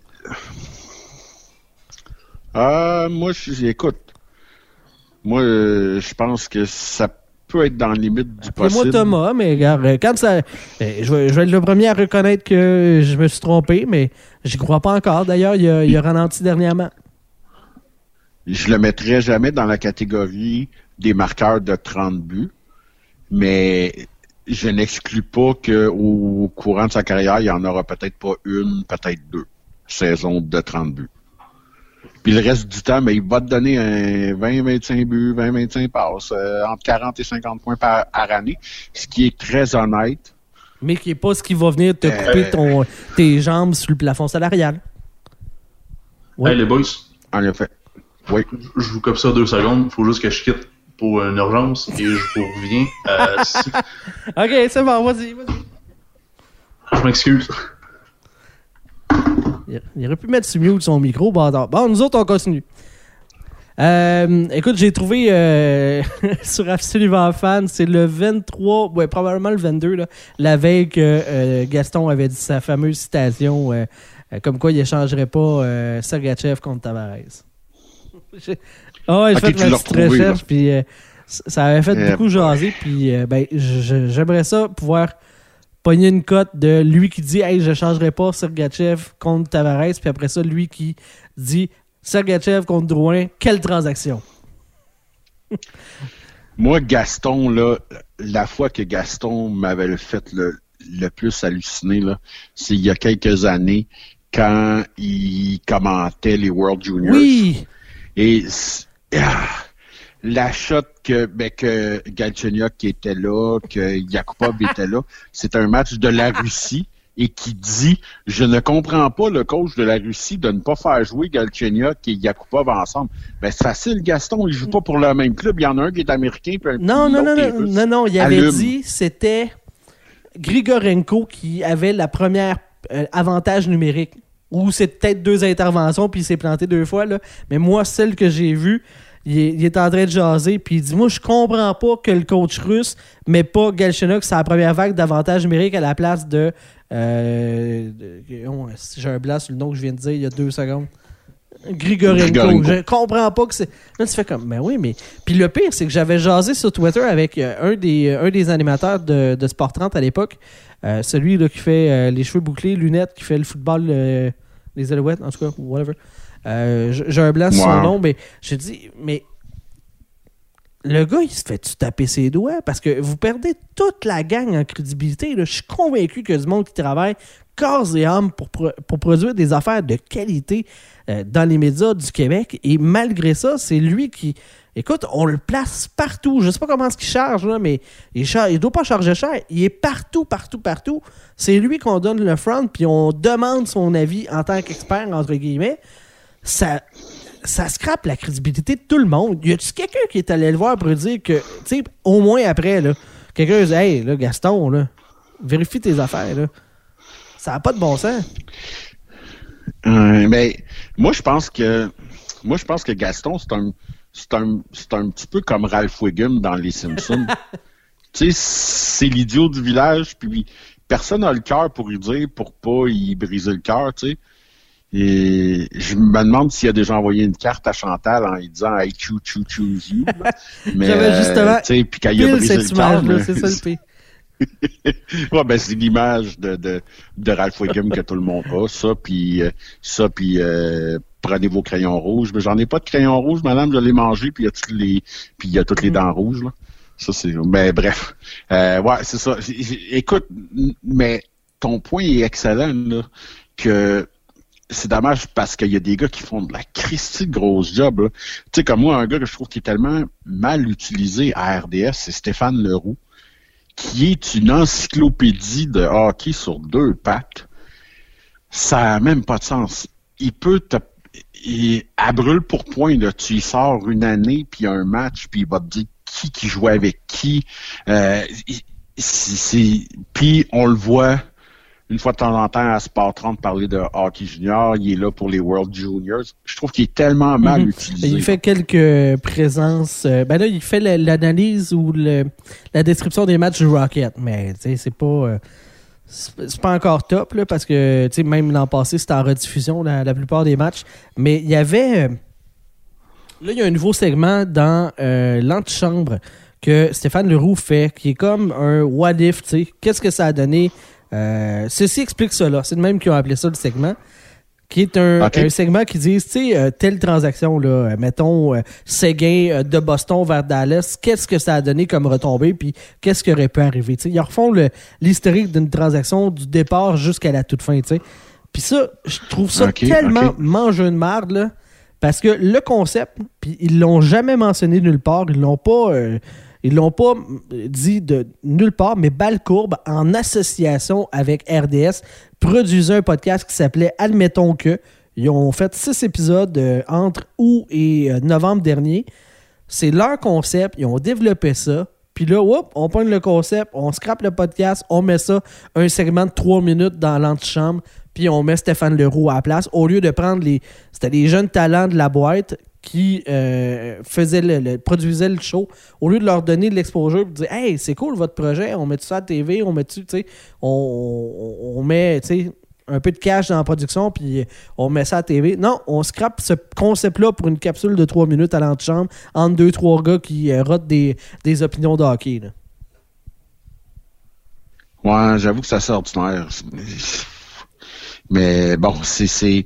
Euh, moi, écoute, moi, euh, je pense que ça peut être dans la limite du possible. C'est moi, Thomas, mais regarde, quand ça... Je vais, je vais être le premier à reconnaître que je me suis trompé, mais j'y crois pas encore. D'ailleurs, il a, il a ralenti dernièrement. Je le mettrais jamais dans la catégorie des marqueurs de trente buts, mais je n'exclus pas qu'au courant de sa carrière, il n'y en aura peut-être pas une, peut-être deux saisons de trente buts. Puis le reste du temps, mais il va te donner un vingt à vingt-cinq buts, vingt à vingt-cinq passes, euh, entre quarante et cinquante points par, par année, ce qui est très honnête. Mais qui n'est pas ce qui va venir te couper euh... ton, tes jambes sur le plafond salarial. Oui. Hey les boys. En effet. Oui. Je vous coupe ça deux secondes. Il faut juste que je quitte pour une urgence et je vous reviens. Euh, si... Ok, c'est bon, vas-y, vas-y. Je m'excuse. Il, il aurait pu mettre sur mute son micro. Bon, bon, nous autres, on continue. Euh, écoute, j'ai trouvé euh, sur Absolument Fan, c'est le vingt-trois, ouais, probablement le vingt-deux, là, la veille que euh, Gaston avait dit sa fameuse citation euh, euh, comme quoi il n'échangerait pas euh, Sergachev contre Tavares. J'ai... Oh, ouais, j'ai okay, fait ma petite recherche, puis euh, ça avait fait yeah, beaucoup jaser, puis euh, ben, je, j'aimerais ça pouvoir pogner une cote de lui qui dit « Hey, je changerai pas Sergachev contre Tavares », puis après ça, lui qui dit « Sergachev contre Drouin, quelle transaction? » Moi, Gaston, là, la fois que Gaston m'avait fait le, le plus halluciner, là, c'est il y a quelques années, quand il commentait les World Juniors. Oui! Et ah, la shot que, ben, que Galchenyuk était là, que Yakupov était là, c'est un match de la Russie et qui dit « Je ne comprends pas le coach de la Russie de ne pas faire jouer Galchenyuk et Yakupov ensemble. » Ben, c'est facile, Gaston, ils ne jouent pas pour le même club. Il y en a un qui est américain puis un Non, non, non, non, non, non, il avait Allume. dit c'était Grigorenko qui avait la première euh, avantage numérique. Ou c'est peut-être deux interventions, puis il s'est planté deux fois, là. Mais moi, celle que j'ai vue, il est, il est en train de jaser, puis il dit « Moi, je comprends pas que le coach russe met pas Galchenyuk sur la première vague d'avantage numérique à la place de... Euh, de oh, j'ai un blanc sur le nom que je viens de dire il y a deux secondes. Grigorenko. Grigorenko. Je comprends pas que c'est... Là, tu fais comme... Ben oui, mais... Puis le pire, c'est que j'avais jasé sur Twitter avec euh, un, des, un des animateurs de, de Sport trente à l'époque. Euh, celui là, qui fait euh, les cheveux bouclés, lunettes, qui fait le football, euh, les Alouettes, en tout cas, whatever. Euh, j'ai un blanc sur wow. son nom, mais je dis, mais le gars, il se fait-tu taper ses doigts? Parce que vous perdez toute la gang en crédibilité. Là. Je suis convaincu que du monde qui travaille corps et âme pour, pro- pour produire des affaires de qualité euh, dans les médias du Québec. Et malgré ça, c'est lui qui... Écoute, on le place partout. Je sais pas comment est-ce qu'il charge, là, mais il ne doit pas charger cher. Il est partout, partout, partout. C'est lui qu'on donne le front, puis on demande son avis en tant qu'expert, entre guillemets. Ça, ça scrape la crédibilité de tout le monde. Y a-tu quelqu'un qui est allé le voir pour dire que, tu sais, au moins après, là, quelqu'un dit « Hey, là, Gaston, là, vérifie tes affaires, là. » Ça n'a pas de bon sens. Euh, mais moi, je pense que moi, je pense que Gaston, c'est un, c'est un, c'est un petit peu comme Ralph Wiggum dans Les Simpsons. Tu sais, c'est l'idiot du village, puis personne n'a le cœur pour lui dire pour pas y briser le cœur, tu sais. Et je me demande s'il a déjà envoyé une carte à Chantal en lui disant I choose, choose, choose you. Mais, j'avais justement tu sais, puis quand il a brisé le cœur, là, c'est ça le pire. Ouais, ben c'est l'image de, de, de Ralph Wiggum que tout le monde a, ça, puis euh, ça, puis euh, prenez vos crayons rouges. Mais j'en ai pas de crayons rouges, madame, je l'ai mangé, puis il y a toutes les, puis il y a toutes les dents rouges, là. Ça, c'est, mais bref, euh, ouais, c'est ça. Écoute, mais ton point est excellent, là, que c'est dommage parce qu'il y a des gars qui font de la Christie de grosse job, là. Tu sais, comme moi, un gars que je trouve qui est tellement mal utilisé à R D S, c'est Stéphane Leroux, qui est une encyclopédie de hockey sur deux pattes. Ça n'a même pas de sens. Il peut te... Il, à brûle pour point, là, tu y sors une année, puis un match, puis il va te dire qui qui jouait avec qui. Euh, c'est, c'est... Puis on le voit une fois de temps en temps à Sport trente parler de hockey junior. Il est là pour les World Juniors. Je trouve qu'il est tellement mal mm-hmm. utilisé. Il fait quelques présences. Euh, ben là, il fait l'analyse ou le, la description des matchs du Rocket. Mais tu sais, c'est pas... Euh, c'est, c'est pas encore top, là, parce que tu sais, même l'an passé, c'était en rediffusion la, la plupart des matchs. Mais il y avait... Euh, là, il y a un nouveau segment dans euh, l'antichambre que Stéphane Leroux fait, qui est comme un what if, tu sais. Qu'est-ce que ça a donné? Euh, ceci explique cela. C'est le même qui ont appelé ça le segment, qui est un, okay. un segment qui dit, tu sais, euh, telle transaction, là, euh, mettons, euh, Séguin euh, de Boston vers Dallas, qu'est-ce que ça a donné comme retombée, puis qu'est-ce qui aurait pu arriver, tu sais. Ils refont le, l'historique d'une transaction du départ jusqu'à la toute fin, tu sais. Puis ça, je trouve ça okay, tellement okay. mangeux de marde, là, parce que le concept, puis ils l'ont jamais mentionné nulle part, ils l'ont pas... Euh, Ils l'ont pas dit de nulle part, mais Balcourbe, en association avec R D S, produisait un podcast qui s'appelait Admettons que. Ils ont fait six épisodes euh, entre août et euh, novembre dernier. C'est leur concept, ils ont développé ça. Puis là, whoop, on pogne le concept, on scrape le podcast, on met ça, un segment de trois minutes dans l'antichambre, puis on met Stéphane Leroux à la place. Au lieu de prendre les... C'était les jeunes talents de la boîte qui euh, faisait le, le, produisait le show, au lieu de leur donner de l'exposure et de dire « Hey, c'est cool votre projet, on met ça à la T V, on met tu sais, on, on, on met un peu de cash dans la production puis on met ça à la T V. » Non, on scrape ce concept-là pour une capsule de trois minutes à l'antichambre entre deux, trois gars qui euh, rotent des, des opinions de hockey. Là. Ouais, j'avoue que ça c'est ordinaire. Mais bon, c'est... c'est...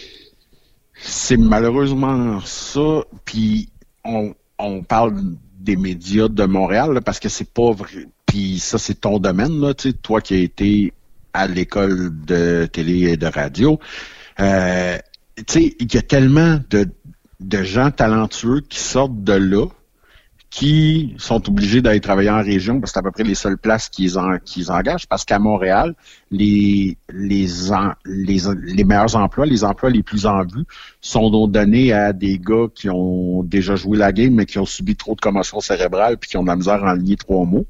C'est malheureusement ça, puis on, on parle des médias de Montréal, là, parce que c'est pas vrai, puis ça c'est ton domaine, là, tu sais, toi qui as été à l'école de télé et de radio, euh, tu sais, il y a tellement de, de gens talentueux qui sortent de là, qui sont obligés d'aller travailler en région, parce que c'est à peu près les seules places qu'ils, en, qu'ils engagent, parce qu'à Montréal, les, les, en, les, les meilleurs emplois, les emplois les plus en vue, sont donnés à des gars qui ont déjà joué la game, mais qui ont subi trop de commotion cérébrale, puis qui ont de la misère à enligner trois mots,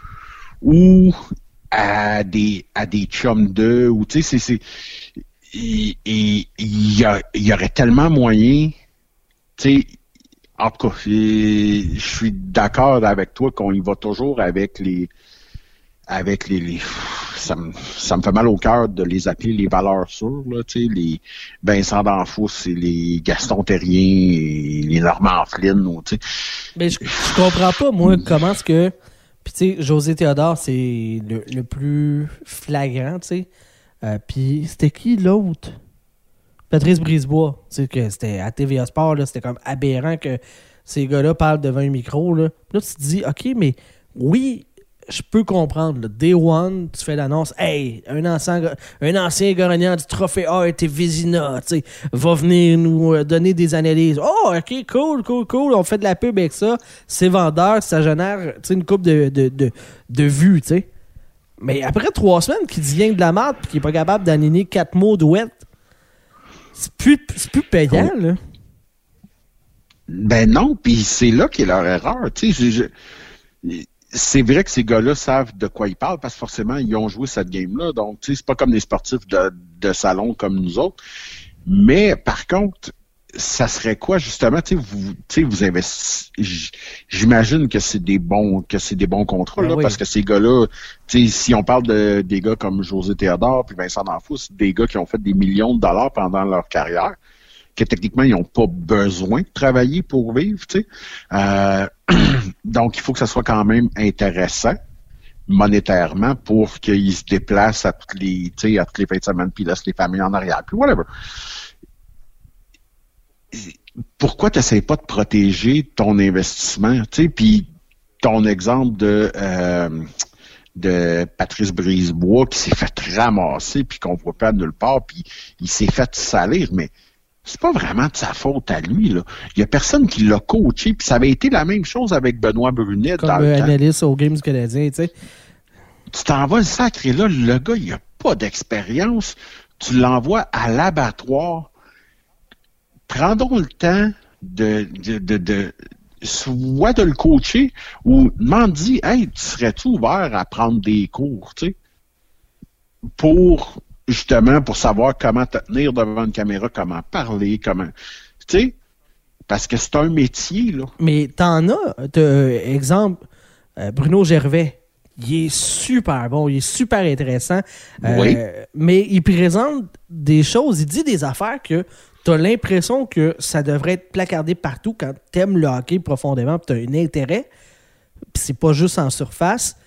ou à des, à des chums d'eux, ou tu sais, c'est... Il y, y, y aurait tellement moyen, tu sais... En tout cas, je suis d'accord avec toi qu'on y va toujours avec les... avec les... les ça, me, ça me fait mal au cœur de les appeler les valeurs sûres, là, tu sais, les Vincent D'Anfous et les Gaston Terrien et les Normand Flynn, tu sais. Mais je, je comprends pas, moi, comment est-ce que... Puis tu sais, José Théodore, c'est le, le plus flagrant, tu sais. Euh, Puis c'était qui l'autre? Patrice Brisebois, tu sais, que c'était à T V A Sport, là, c'était comme aberrant que ces gars-là parlent devant un micro. Là, là tu te dis, OK, mais oui, je peux comprendre. Là, Day One, tu fais l'annonce, hey, un ancien, un ancien gagnant du trophée A R T Vézina, tu sais, va venir nous donner des analyses. Oh, OK, cool, cool, cool. On fait de la pub avec ça. C'est vendeur, ça génère une couple de, de, de, de vues, tu sais. Mais après trois semaines, qu'il dit rien de la merde et qu'il n'est pas capable d'aligner quatre mots douettes, C'est plus, c'est plus payant, oh. là. Ben non, puis c'est là qu'est leur erreur. Tu sais, je, je, c'est vrai que ces gars-là savent de quoi ils parlent parce que forcément, ils ont joué cette game-là. Donc, tu sais, c'est pas comme des sportifs de, de salon comme nous autres. Mais, par contre, ça serait quoi, justement, tu sais, vous, tu sais, vous investissez, j'imagine que c'est des bons, que c'est des bons contrats, là, oui. parce que ces gars-là, tu sais, si on parle de, des gars comme José Théodore puis Vincent D'Anfos, c'est des gars qui ont fait des millions de dollars pendant leur carrière, que techniquement, ils n'ont pas besoin de travailler pour vivre, tu sais. Euh, donc, il faut que ça soit quand même intéressant monétairement pour qu'ils se déplacent à toutes les, tu sais, à toutes les fins de semaine, puis laissent les familles en arrière, puis whatever. Pourquoi tu n'essaies pas de protéger ton investissement? Tu sais, puis ton exemple de, euh, de Patrice Brisebois qui s'est fait ramasser puis qu'on ne voit pas de nulle part, puis il s'est fait salir, mais c'est pas vraiment de sa faute à lui, là. Il y a personne qui l'a coaché, puis ça avait été la même chose avec Benoît Brunet. Comme dans le analyste au Games du Canadien, tu sais. Tu t'envoies le sacré là, le gars, il n'a pas d'expérience. Tu l'envoies à l'abattoir. Prends donc le temps de, de, de, de soit de le coacher ou demande-y, hey, tu serais-tu ouvert à prendre des cours, tu sais, pour, justement, pour savoir comment te tenir devant une caméra, comment parler, comment, tu sais, parce que c'est un métier, là. Mais t'en as, t'as, exemple, euh, Bruno Gervais. Il est super bon, il est super intéressant. Euh, oui. Mais il présente des choses, il dit des affaires que t'as l'impression que ça devrait être placardé partout quand t'aimes le hockey profondément, pis t'as un intérêt, pis c'est pas juste en surface.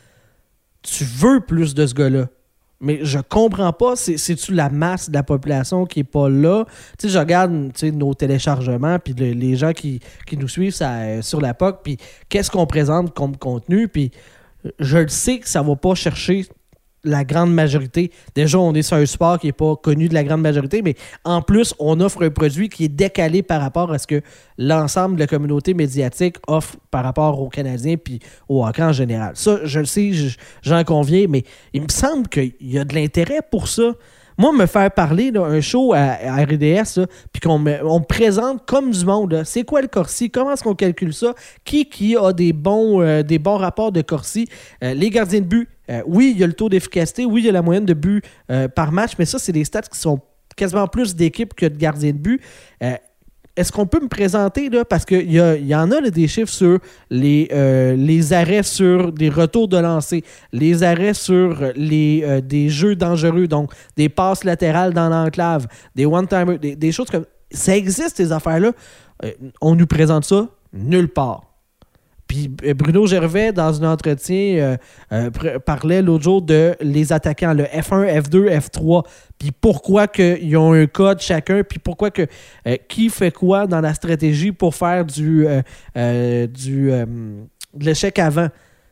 Tu veux plus de ce gars-là. Mais je comprends pas, c'est, c'est-tu la masse de la population qui est pas là? Tu sais, je regarde nos téléchargements, puis le, les gens qui, qui nous suivent ça, euh, sur la P O C, puis qu'est-ce qu'on présente comme contenu, puis je le sais que ça va pas chercher la grande majorité. Déjà, on est sur un sport qui n'est pas connu de la grande majorité, mais en plus, on offre un produit qui est décalé par rapport à ce que l'ensemble de la communauté médiatique offre par rapport aux Canadiens puis au hockey en général. Ça, je le sais, j'en conviens, mais il me semble qu'il y a de l'intérêt pour ça. Moi, me faire parler d'un show à, à R D S, puis qu'on me, on me présente comme du monde. Là. C'est quoi le Corsi? Comment est-ce qu'on calcule ça? Qui qui a des bons, euh, des bons rapports de Corsi? Euh, les gardiens de but, euh, oui, il y a le taux d'efficacité, oui, il y a la moyenne de buts euh, par match, mais ça, c'est des stats qui sont quasiment plus d'équipes que de gardiens de but. Euh, Est-ce qu'on peut me présenter, là, parce qu'il y, y en a là, des chiffres sur les, euh, les arrêts sur des retours de lancer, les arrêts sur les, euh, des jeux dangereux, donc des passes latérales dans l'enclave, des one-timers, des, des choses comme... Ça existe, ces affaires-là. Euh, on nous présente ça nulle part. Puis Bruno Gervais, dans un entretien, euh, euh, pr- parlait l'autre jour de les attaquants, le F un, F deux, F trois, puis pourquoi qu'ils ont un code chacun, puis pourquoi que euh, qui fait quoi dans la stratégie pour faire du, euh, euh, du euh, de l'échec avant.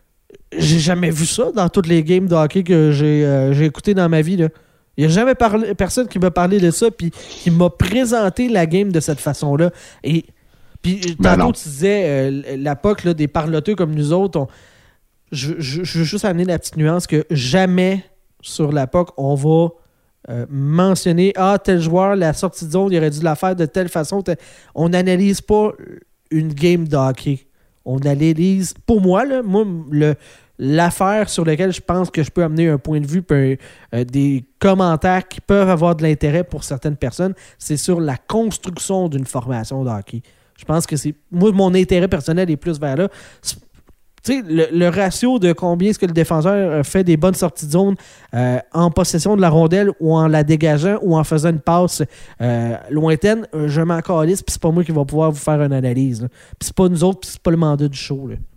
J'ai jamais vu ça dans toutes les games de hockey que j'ai, euh, j'ai écouté dans ma vie, là. Il n'y a jamais parlé, personne qui m'a parlé de ça, puis qui m'a présenté la game de cette façon-là. Et puis, ben tantôt, tu disais, euh, la P O C, là, des parloteux comme nous autres, on... je, je, je veux juste amener la petite nuance que jamais sur la P O C, on va euh, mentionner « Ah, tel joueur, la sortie de zone, il aurait dû la faire de telle façon. » On n'analyse pas une game de hockey. On analyse, pour moi, là, moi le, l'affaire sur laquelle je pense que je peux amener un point de vue, puis euh, des commentaires qui peuvent avoir de l'intérêt pour certaines personnes, c'est sur la construction d'une formation de hockey. Je pense que c'est... Moi, mon intérêt personnel est plus vers là. Tu sais, le, le ratio de combien est-ce que le défenseur fait des bonnes sorties de zone euh, en possession de la rondelle ou en la dégageant ou en faisant une passe euh, lointaine, je m'en calisse, puis c'est pas moi qui va pouvoir vous faire une analyse. Là. Puis c'est pas nous autres, puis c'est pas le mandat du show. Là.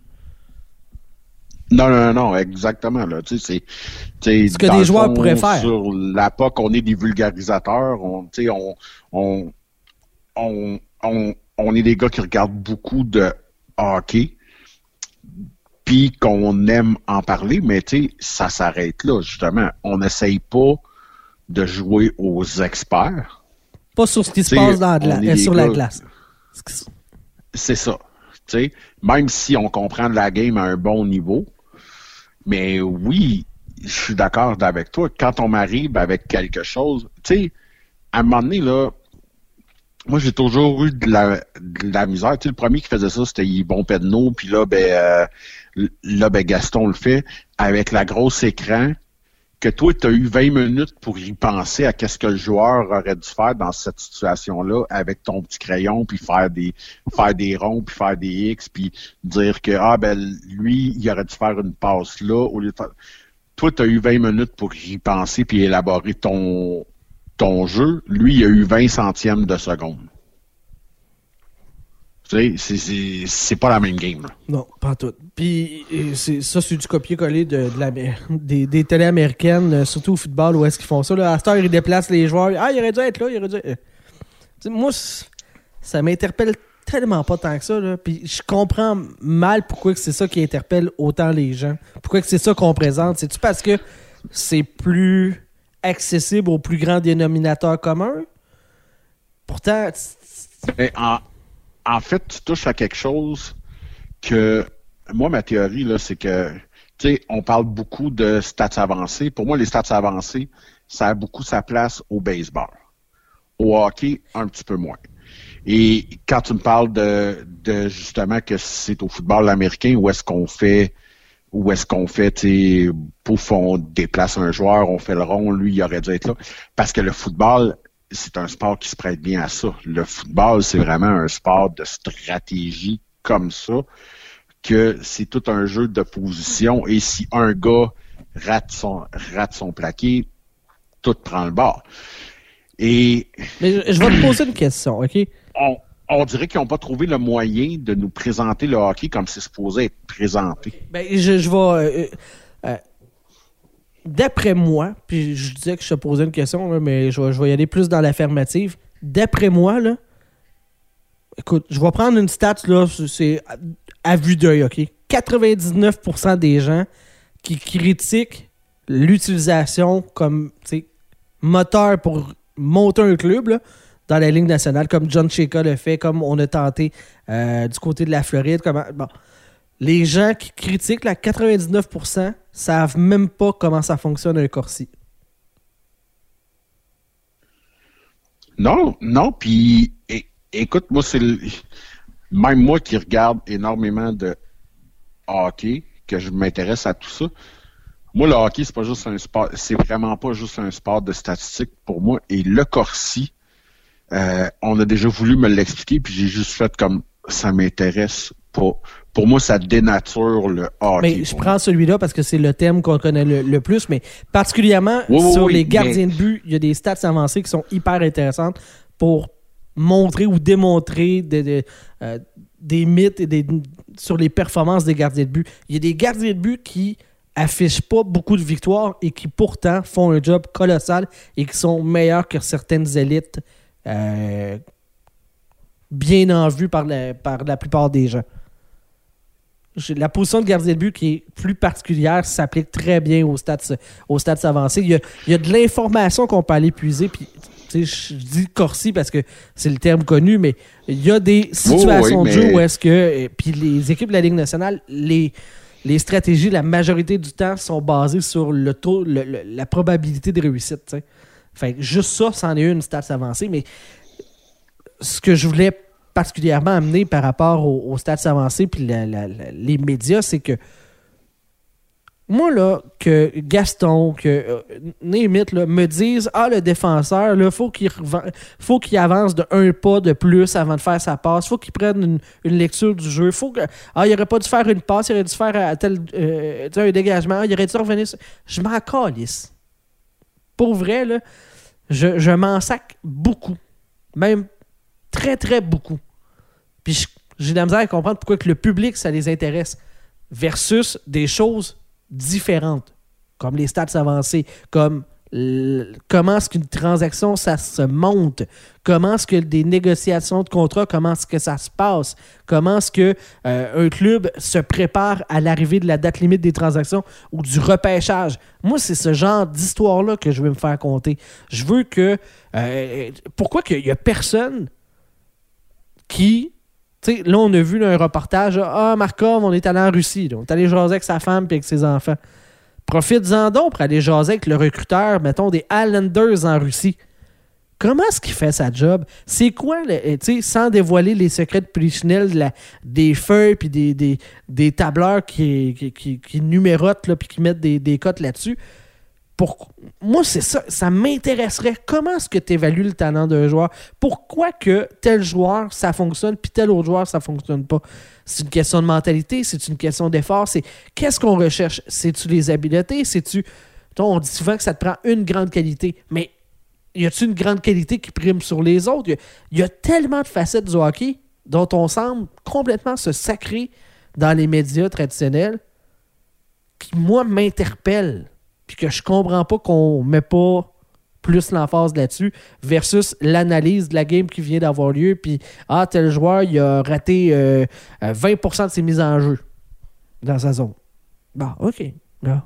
Non, non, non, exactement. Là. Tu sais, c'est, ce que des joueurs fond, pourraient faire. Sur la P O C, on est des vulgarisateurs. On, tu sais, on, on, on, on on est des gars qui regardent beaucoup de hockey, puis qu'on aime en parler, mais tu sais, ça s'arrête là, justement. On n'essaye pas de jouer aux experts. Pas sur ce qui se passe dans la, euh, sur gars, la glace. C'est ça. Tu sais, même si on comprend la game à un bon niveau, mais oui, je suis d'accord avec toi, quand on m'arrive avec quelque chose, tu sais, à un moment donné, là, moi, j'ai toujours eu de la, de la misère. Tu sais, le premier qui faisait ça, c'était Yvon Pedneau. Puis là, ben, euh, là, ben, Gaston le fait avec la grosse écran. que toi, tu as eu vingt minutes pour y penser à qu'est-ce que le joueur aurait dû faire dans cette situation-là avec ton petit crayon, puis faire des faire des ronds, puis faire des X, puis dire que, ah, ben, lui, il aurait dû faire une passe là, au lieu de faire... Toi, tu as eu vingt minutes pour y penser puis élaborer ton, ton jeu. Lui, il a eu vingt centièmes de seconde. Tu sais, c'est, c'est, c'est pas la même game. Là. Non, pas tout. Puis c'est, ça, c'est du copier-coller de, de la, des, des télés américaines, surtout au football, où est-ce qu'ils font ça. Là. À cette heure, ils déplacent les joueurs. Ah, il aurait dû être là, il aurait dû être... T'sais, moi, ça m'interpelle tellement pas tant que ça. Là. Puis je comprends mal pourquoi que c'est ça qui interpelle autant les gens. Pourquoi que c'est ça qu'on présente. C'est-tu parce que c'est plus accessible au plus grand dénominateur commun? Pourtant... Mais en... En fait, tu touches à quelque chose que, moi, ma théorie, là, c'est que, tu sais, on parle beaucoup de stats avancées. Pour moi, les stats avancées, ça a beaucoup sa place au baseball. Au hockey, un petit peu moins. Et quand tu me parles de, de justement, que c'est au football américain, où est-ce qu'on fait, où est-ce qu'on fait, tu sais, pouf, on déplace un joueur, on fait le rond, lui, il aurait dû être là. Parce que le football, c'est un sport qui se prête bien à ça. Le football, c'est vraiment un sport de stratégie comme ça, que c'est tout un jeu de position. Et si un gars rate son, rate son plaqué, tout prend le bord. Et... Mais je, je vais te poser une question, OK? On, on dirait qu'ils n'ont pas trouvé le moyen de nous présenter le hockey comme c'est supposé être présenté. Ben, je, je vais... Euh, euh, D'après moi, puis je disais que je te posais une question, là, mais je vais, je vais y aller plus dans l'affirmative. D'après moi, là, écoute, je vais prendre une stat, là, c'est à, à vue d'œil, OK? quatre-vingt-dix-neuf pour cent des gens qui critiquent l'utilisation comme moteur pour monter un club là, dans la Ligue nationale, comme John Chayka le fait, comme on a tenté euh, du côté de la Floride. Comment, bon. Les gens qui critiquent, la quatre-vingt-dix-neuf pour cent savent même pas comment ça fonctionne un Corsi. Non, non, puis écoute, moi, c'est le, même moi qui regarde énormément de hockey, que je m'intéresse à tout ça. Moi, le hockey, c'est pas juste un sport, c'est vraiment pas juste un sport de statistiques pour moi. Et le Corsi, euh, on a déjà voulu me l'expliquer, puis j'ai juste fait comme ça m'intéresse pas. Pour moi, ça dénature le hockey. Mais je prends celui-là parce que c'est le thème qu'on connaît le, le plus, mais particulièrement oui, oui, sur oui, les gardiens mais... de but, il y a des stats avancées qui sont hyper intéressantes pour montrer ou démontrer des, des, euh, des mythes et des, sur les performances des gardiens de but. Il y a des gardiens de but qui affichent pas beaucoup de victoires et qui pourtant font un job colossal et qui sont meilleurs que certaines élites euh, bien en vue par la, par la plupart des gens. La position de gardien de but qui est plus particulière s'applique très bien aux stats, aux stats avancés. Il y a, il y a de l'information qu'on peut aller puiser. Puis, je dis Corsi parce que c'est le terme connu, mais il y a des situations oh, oui, de jeu mais... où est-ce que... Puis les équipes de la Ligue nationale, les, les stratégies, la majorité du temps, sont basées sur le taux, le, le, la probabilité de réussite. T'sais. Fait que juste ça, c'en est une stats avancée. Mais ce que je voulais particulièrement amené par rapport aux, aux stats avancés puis la, la, la, les médias, c'est que moi, là, que Gaston, que euh, Némith, là, me disent « Ah, le défenseur, il faut qu'il faut qu'il avance de un pas de plus avant de faire sa passe. faut qu'il prenne une, une lecture du jeu. faut que Ah, il aurait pas dû faire une passe, il aurait dû faire à tel, euh, un dégagement. Il aurait dû revenir... » Je m'en calisse. Pour vrai, là, je, je m'en sac beaucoup. Même très, très beaucoup. Puis j'ai de la misère à comprendre pourquoi que le public, ça les intéresse. Versus des choses différentes, comme les stats avancées, comme l- comment est-ce qu'une transaction, ça se monte, comment est-ce que des négociations de contrat, comment est-ce que ça se passe, comment est-ce que euh, un club se prépare à l'arrivée de la date limite des transactions ou du repêchage. Moi, c'est ce genre d'histoire-là que je veux me faire compter. Je veux que... Euh, pourquoi qu'il y a personne qui... Tu sais, là, on a vu là, un reportage. Ah, Markov, on est allé en Russie. Là. On est allé jaser avec sa femme et avec ses enfants. Profite-en donc pour aller jaser avec le recruteur, mettons, des Islanders en Russie. Comment est-ce qu'il fait sa job? C'est quoi, tu sais, sans dévoiler les secrets de Polichinelle, la, des feuilles puis des, des, des tableurs qui, qui, qui, qui numérotent puis qui mettent des, des cotes là-dessus? pour... Moi, c'est ça. Ça m'intéresserait. Comment est-ce que tu évalues le talent d'un joueur? Pourquoi que tel joueur, ça fonctionne, puis tel autre joueur, ça fonctionne pas? C'est une question de mentalité, c'est une question d'effort. C'est qu'est-ce qu'on recherche? C'est-tu les habiletés? C'est-tu... On dit souvent que ça te prend une grande qualité, mais y a-t-il une grande qualité qui prime sur les autres? Il y, y a tellement de facettes du hockey dont on semble complètement se sacrer dans les médias traditionnels qui, moi, m'interpellent. Puis que je comprends pas qu'on met pas plus l'emphase là-dessus versus l'analyse de la game qui vient d'avoir lieu. Puis, ah, tel joueur, il a raté euh, vingt pour cent de ses mises en jeu dans sa zone. Bon, OK. Là.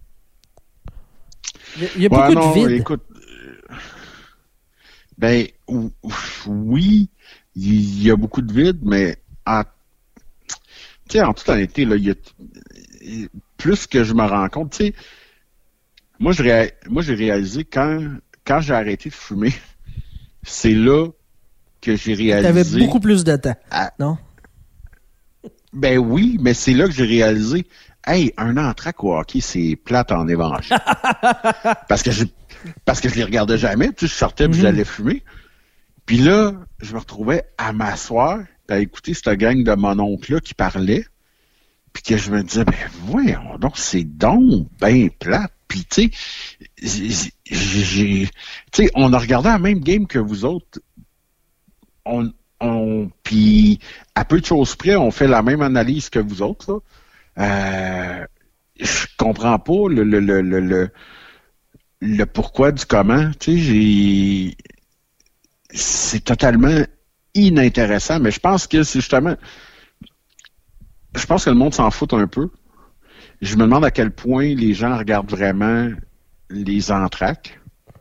Il y a beaucoup ouais, non, de vide. Écoute, euh, ben, ou, oui, il y a beaucoup de vide, mais en, en toute honnêteté, là, il y a, plus que je me rends compte, tu sais, Moi, je ré... Moi, j'ai réalisé quand, quand j'ai arrêté de fumer, c'est là que j'ai réalisé... T'avais beaucoup plus de temps, à... non? Ben oui, mais c'est là que j'ai réalisé, hey, un entraque au hockey, c'est plate en évangile. Parce que je parce que je les regardais jamais, tu sais, je sortais puis mm-hmm. j'allais fumer. Puis là, je me retrouvais à m'asseoir, puis à écouter cette gang de mon oncle-là qui parlait, puis que je me disais, ben voyons donc, c'est donc ben plate. Puis, tu sais, j'ai, tu sais, on a regardé la même game que vous autres. On, on, puis, à peu de choses près, on fait la même analyse que vous autres, là. Euh, je comprends pas le, le, le, le, le, le pourquoi du comment. Tu sais, j'ai, c'est totalement inintéressant, mais je pense que c'est justement, je pense que le monde s'en fout un peu. Je me demande à quel point les gens regardent vraiment les entraques.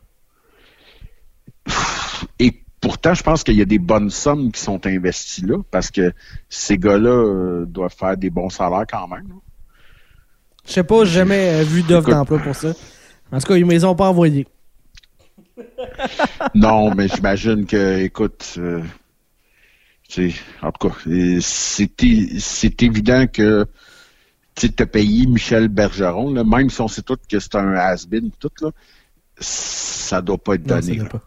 Et pourtant, je pense qu'il y a des bonnes sommes qui sont investies là, parce que ces gars-là euh, doivent faire des bons salaires quand même. Je sais pas, j'ai jamais vu d'offre d'emploi pour ça. En tout cas, ils ne les ont pas envoyés. Non, mais j'imagine que, écoute, euh, en tout cas, c'est, c'est évident que tu as payé Michel Bergeron, là, même si on sait tous que c'est un has-been, tout, là, ça doit pas être donné. Non, ça doit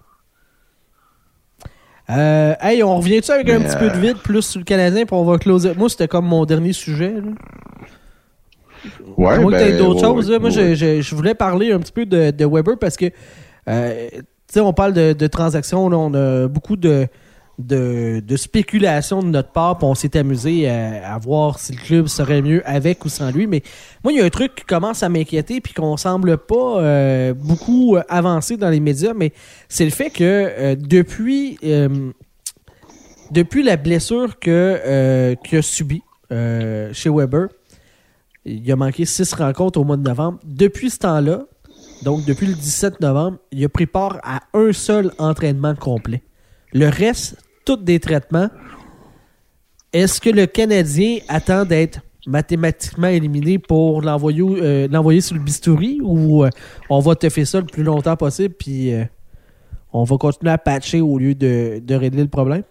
pas. Euh, hey, on revient-tu avec Mais un petit euh... peu de vide plus sur le Canadien puis on va closer. Moi, c'était comme mon dernier sujet. Là. Ouais, moi, ben, peut-être d'autres ouais, choses. Là. Moi, ouais. je, je, je voulais parler un petit peu de, de Weber parce que, euh, tu sais, on parle de, de transactions. Là, on a beaucoup de. De, de spéculation de notre part, puis on s'est amusé à, à voir si le club serait mieux avec ou sans lui. Mais moi, il y a un truc qui commence à m'inquiéter puis qu'on semble pas euh, beaucoup avancer dans les médias, mais c'est le fait que euh, depuis euh, depuis la blessure que euh, qu'il a subie euh, chez Weber, il a manqué six rencontres au mois de novembre. Depuis ce temps-là, donc depuis le dix-sept novembre, il a pris part à un seul entraînement complet. Le reste, tous des traitements. Est-ce que le Canadien attend d'être mathématiquement éliminé pour l'envoyer, euh, l'envoyer sur le bistouri ou euh, on va te faire ça le plus longtemps possible puis euh, on va continuer à patcher au lieu de, de régler le problème?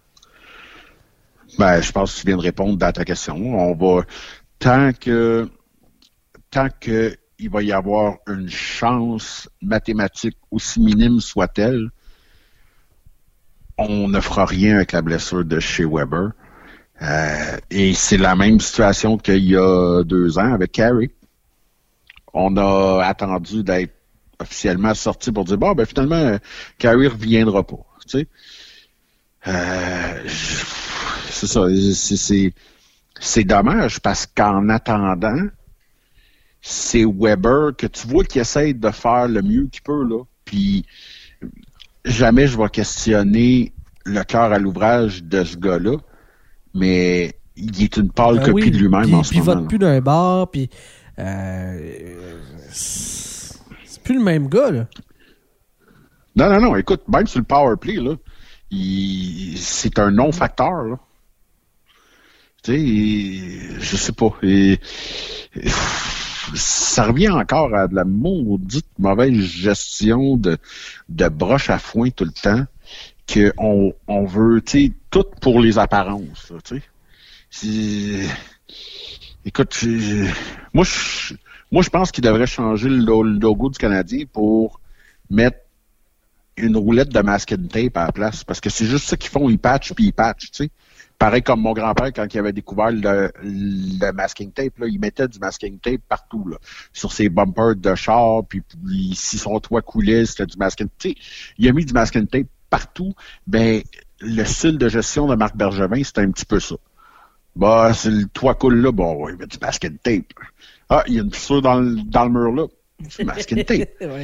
Ben, je pense que tu viens de répondre à ta question. On va, tant que, tant que il va y avoir une chance mathématique aussi minime soit-elle, on ne fera rien avec la blessure de chez Weber. Euh, et c'est la même situation qu'il y a deux ans avec Carey. On a attendu d'être officiellement sorti pour dire bon, ben finalement, Carey ne reviendra pas. Tu sais? Euh, c'est ça. C'est, c'est, c'est dommage parce qu'en attendant, c'est Weber que tu vois qu'il essaie de faire le mieux qu'il peut, là. Puis jamais je vais questionner le cœur à l'ouvrage de ce gars-là, mais il est une pâle euh, copie oui, de lui-même pis, en ce pis moment. Il vote plus d'un bar, puis euh, c'est plus le même gars, là. Non, non, non, écoute, même sur le power play, là, il, c'est un non-facteur, là. Tu sais, je sais pas. Et, et, ça revient encore à de la maudite mauvaise gestion de, de broche à foin tout le temps, qu'on on veut, tu sais, tout pour les apparences, tu sais. C'est... Écoute, je, moi, je, Moi, je pense qu'il devrait changer le, lo- le logo du Canadien pour mettre une roulette de masking tape à la place. Parce que c'est juste ça qu'ils font, ils patchent puis ils patchent, tu sais. Pareil comme mon grand-père, quand il avait découvert le, le masking tape, là, il mettait du masking tape partout, là. Sur ses bumpers de char, puis, puis si son toit coulait, c'était du masking tape. Il a mis du masking tape partout. Ben, le style de gestion de Marc Bergevin, c'était un petit peu ça. Bah, c'est le toit coule là, bon, il met du masking tape. Ah, il y a une fissure dans le, dans le mur là. Du masking tape. Ouais.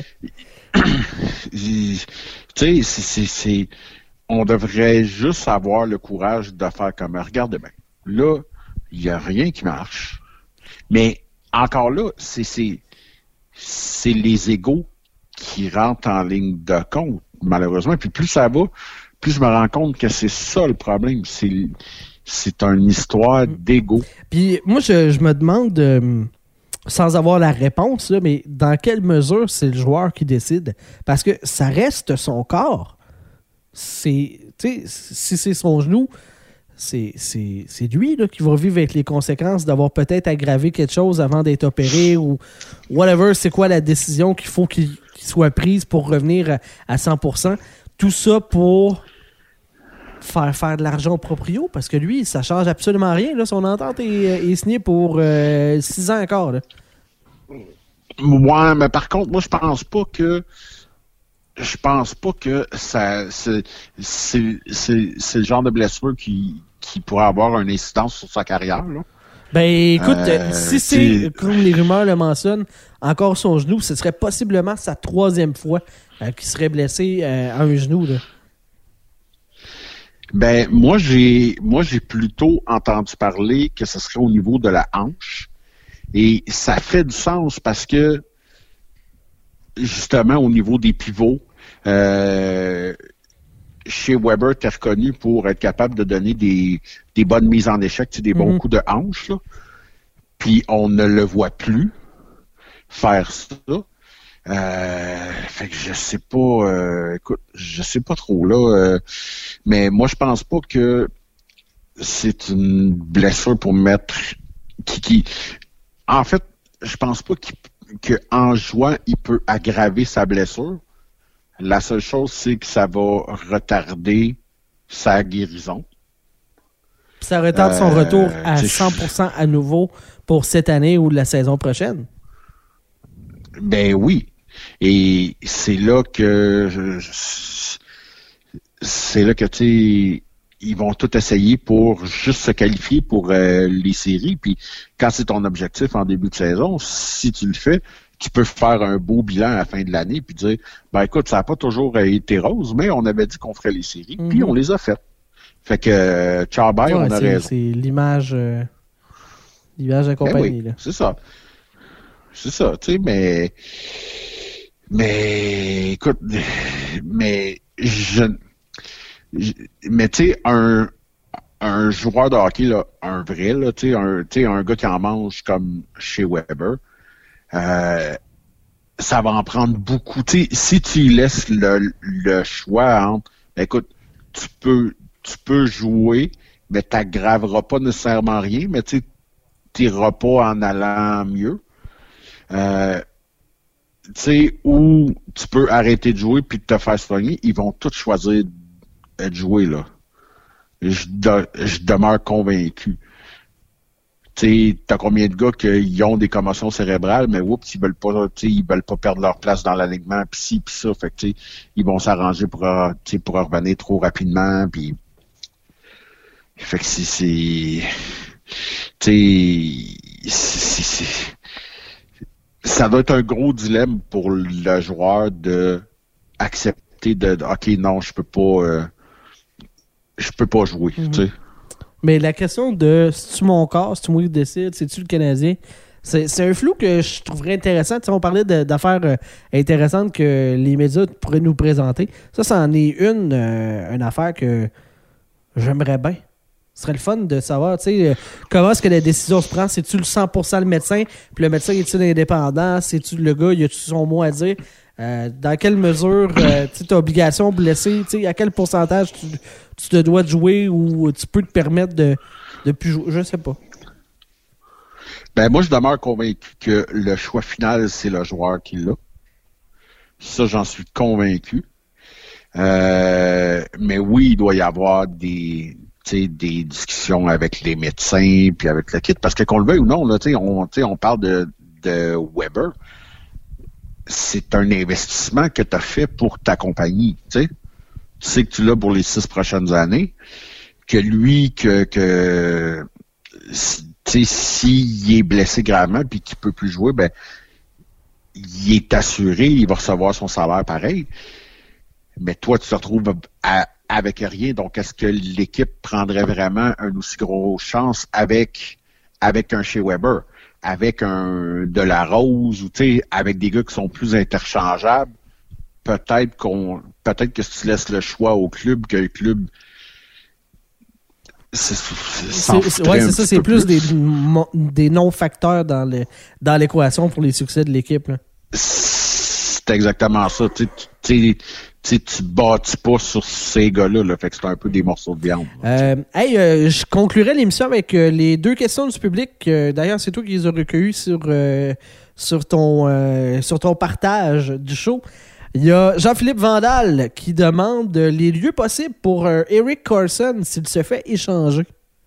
Tu sais, c'est, c'est, c'est, on devrait juste avoir le courage de faire comme, regardez bien, là, il n'y a rien qui marche. Mais encore là, c'est, c'est, c'est les égos qui rentrent en ligne de compte, malheureusement. Puis plus ça va, plus je me rends compte que c'est ça le problème. C'est, c'est une histoire d'égo. Puis moi, je, je me demande, euh, sans avoir la réponse, là, mais dans quelle mesure c'est le joueur qui décide? Parce que ça reste son corps. C'est, tu sais, si c'est son genou, c'est, c'est, c'est lui là, qui va vivre avec les conséquences d'avoir peut-être aggravé quelque chose avant d'être opéré ou whatever. C'est quoi la décision qu'il faut qu'il, qu'il soit prise pour revenir à, à cent pour cent? Tout ça pour faire faire de l'argent au proprio, parce que lui, ça change absolument rien. Là. Son entente est, est signée pour euh, six ans encore. Là. Ouais, mais par contre, moi, je pense pas que je pense pas que ça c'est, c'est, c'est, c'est le genre de blessure qui, qui pourrait avoir une incidence sur sa carrière. Là. Ben écoute, Euh, si c'est, c'est- comme les rumeurs le mentionnent, encore son genou, ce serait possiblement sa troisième fois euh, qu'il serait blessé euh, à un genou. Là. Ben moi j'ai moi j'ai plutôt entendu parler que ce serait au niveau de la hanche. Et ça fait du sens parce que justement au niveau des pivots, euh, chez Weber, tu es reconnu pour être capable de donner des, des bonnes mises en échec, tu sais, des bons Mhm. coups de hanche. Là. Puis on ne le voit plus faire ça. Euh, fait que je sais pas, euh, écoute, je sais pas trop là, euh, mais moi je pense pas que c'est une blessure pour mettre qui, qui en fait, je pense pas qu'il, que en jouant il peut aggraver sa blessure. La seule chose c'est que ça va retarder sa guérison. Puis ça retarde son Euh, retour à tu sais, cent pour cent à nouveau pour cette année ou la saison prochaine. Ben oui. Et c'est là que je- c'est là que tu sais ils vont tout essayer pour juste se qualifier pour euh, les séries. Puis quand c'est ton objectif en début de saison, si tu le fais, tu peux faire un beau bilan à la fin de l'année puis dire ben écoute, ça n'a pas toujours été rose, mais on avait dit qu'on ferait les séries, Mhm. puis on les a faites. Fait que euh, ciao bye, Ouais, on a c'est, raison. c'est l'image, euh, l'image Ben accompagnée. oui, Là. c'est ça. C'est ça, tu sais, mais mais écoute, mais je, je- mais tu sais, un un joueur de hockey, là, un vrai, là, tu sais, un, tu sais, un gars qui en mange comme chez Weber, euh, ça va en prendre beaucoup. Tu sais, si tu lui laisses le, le choix entre, ben, écoute, tu peux tu peux jouer, mais tu n'aggraveras pas nécessairement rien, mais tu n'iras pas en allant mieux. Euh, tu sais, où tu peux arrêter de jouer puis te faire soigner, ils vont tous choisir de jouer, là. Je, de, je demeure convaincu. Tu sais, t'as combien de gars qui ont des commotions cérébrales, mais oups, ils veulent pas, tu sais, ils veulent pas perdre leur place dans l'alignement, pis ci, pis ça. Fait que, tu sais, ils vont s'arranger pour, euh, tu sais, pour revenir trop rapidement, puis fait que c'est, c'est, tu sais, c'est, c'est, ça doit être un gros dilemme pour le joueur de accepter de, de ok, non, je peux pas, euh, je peux pas jouer, Mhm. tu sais. Mais la question de c'est-tu mon corps, c'est-tu moi qui décide, c'est-tu le Canadien, c'est, c'est un flou que je trouverais intéressant. Tu sais, on parlait de, d'affaires euh, intéressantes que les médias pourraient nous présenter. Ça, c'en est une, euh, une affaire que j'aimerais bien. Ce serait le fun de savoir, tu sais, euh, comment est-ce que la décision se prend. C'est-tu le cent pour cent le médecin, puis le médecin est-tu indépendant, c'est-tu le gars, il a-tu son mot à dire? Euh, dans quelle mesure euh, tu as obligation blessée, tu sais, à quel pourcentage tu, tu te dois de jouer ou tu peux te permettre de de plus jouer, je sais pas. Ben, moi, je demeure convaincu que le choix final, c'est le joueur qui l'a. Ça, j'en suis convaincu. Euh, mais oui, il doit y avoir des, des discussions avec les médecins puis avec le kit. Parce que qu'on le veuille ou non, là, on, on parle de, de Weber. C'est un investissement que tu as fait pour ta compagnie. T'sais. Tu sais que tu l'as pour les six prochaines années. Que lui, que, que s'il est blessé gravement puis qu'il peut plus jouer, ben il est assuré, il va recevoir son salaire pareil. Mais toi, tu te retrouves à, avec rien. Donc, est-ce que l'équipe prendrait vraiment un aussi gros chance avec, avec un Shea Weber, avec un de la Rose ou tu sais, avec des gars qui sont plus interchangeables? Peut-être qu'on, peut-être que si tu laisses le choix au club, que le club C'est, c'est, ouais, c'est ça, c'est plus, plus. Des, des non-facteurs dans, le, dans l'équation pour les succès de l'équipe. Là. C'est exactement ça. Tu sais, tu tu bâtis pas sur ces gars-là, là, fait que c'est un peu des morceaux de viande. Euh, hey, euh, je conclurai l'émission avec euh, les deux questions du public. Euh, d'ailleurs, c'est toi qui les as recueillies sur, euh, sur, ton, euh, sur ton partage du show. Il y a Jean-Philippe Vandal qui demande les lieux possibles pour euh, Erik Karlsson s'il se fait échanger.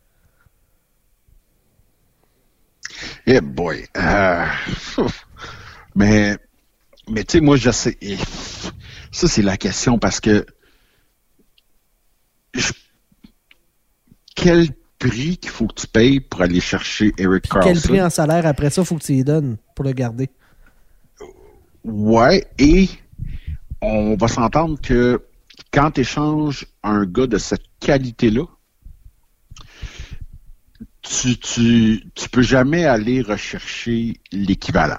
Eh hey boy. Euh, mais, mais tu sais, moi, je sais. Ça, c'est la question parce que je, quel prix qu'il faut que tu payes pour aller chercher Erik Karlsson? Quel prix en salaire après ça, il faut que tu y donnes pour le garder? Ouais, et on va s'entendre que quand tu échanges un gars de cette qualité-là, tu, tu, tu peux jamais aller rechercher l'équivalent.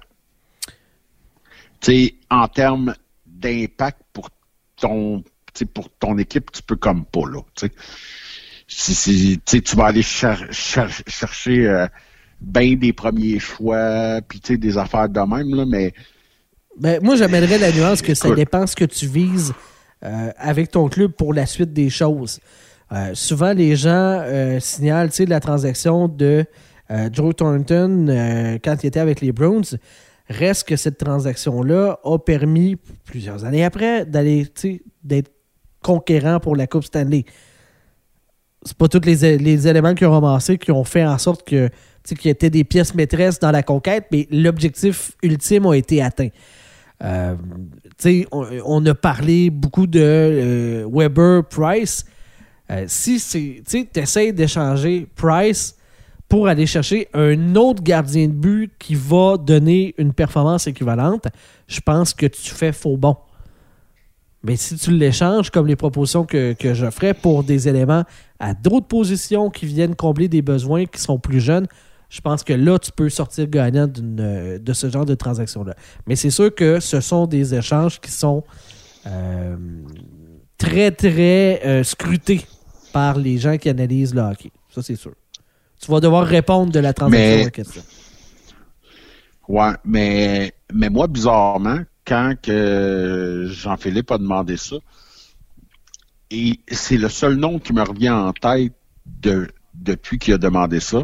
Tu sais, en termes d'impact pour ton, pour ton équipe, tu peux comme pas, là. T'sais. Si, si, tu vas aller cher, cher, chercher euh, bien des premiers choix, puis des affaires de même, là, mais Ben, moi, j'amènerais la nuance que ça Écoute. dépend ce que tu vises euh, avec ton club pour la suite des choses. Euh, souvent, les gens euh, signalent la transaction de euh, Joe Thornton euh, quand il était avec les Browns. Reste que cette transaction-là a permis, plusieurs années après, d'aller d'être conquérant pour la Coupe Stanley. C'est pas tous les, les éléments qu'ils ont ramassés qui ont fait en sorte que qu'il y était des pièces maîtresses dans la conquête, mais l'objectif ultime a été atteint. Euh, on, on a parlé beaucoup de euh, Weber-Price. Euh, si tu essaies d'échanger Price pour aller chercher un autre gardien de but qui va donner une performance équivalente, je pense que tu fais faux bon. Mais si tu l'échanges, comme les propositions que, que je ferais pour des éléments à d'autres positions qui viennent combler des besoins qui sont plus jeunes, je pense que là, tu peux sortir gagnant d'une, de ce genre de transaction-là. Mais c'est sûr que ce sont des échanges qui sont euh, très, très euh, scrutés par les gens qui analysent le hockey. Ça, c'est sûr. Tu vas devoir répondre de la transaction mais, en question. Ouais, mais, mais moi, bizarrement, quand que Jean-Philippe a demandé ça, et c'est le seul nom qui me revient en tête de, depuis qu'il a demandé ça,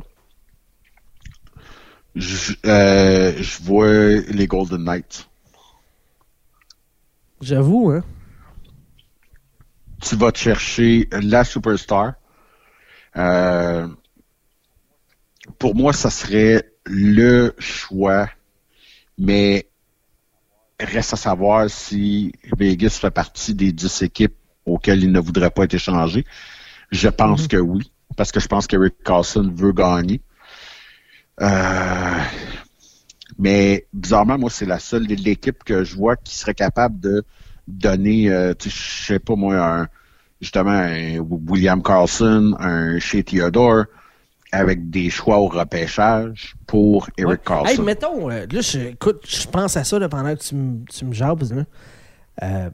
je, euh, je vois les Golden Knights. J'avoue, hein? Tu vas te chercher la superstar. Euh, pour moi, ça serait le choix, mais reste à savoir si Vegas fait partie des dix équipes auxquelles il ne voudrait pas être échangé. Je pense mm-hmm. que oui, parce que je pense qu'Erik Karlsson veut gagner. Euh, mais bizarrement, moi, c'est la seule de l'équipe que je vois qui serait capable de donner, euh, je sais pas moi, un, justement un William Karlsson, un Shea Theodore, avec des choix au repêchage pour Erik ouais. Karlsson. Hey, mettons, euh, là, je, écoute, je pense à ça là, pendant que tu, m- tu me jabbes. Là. Euh,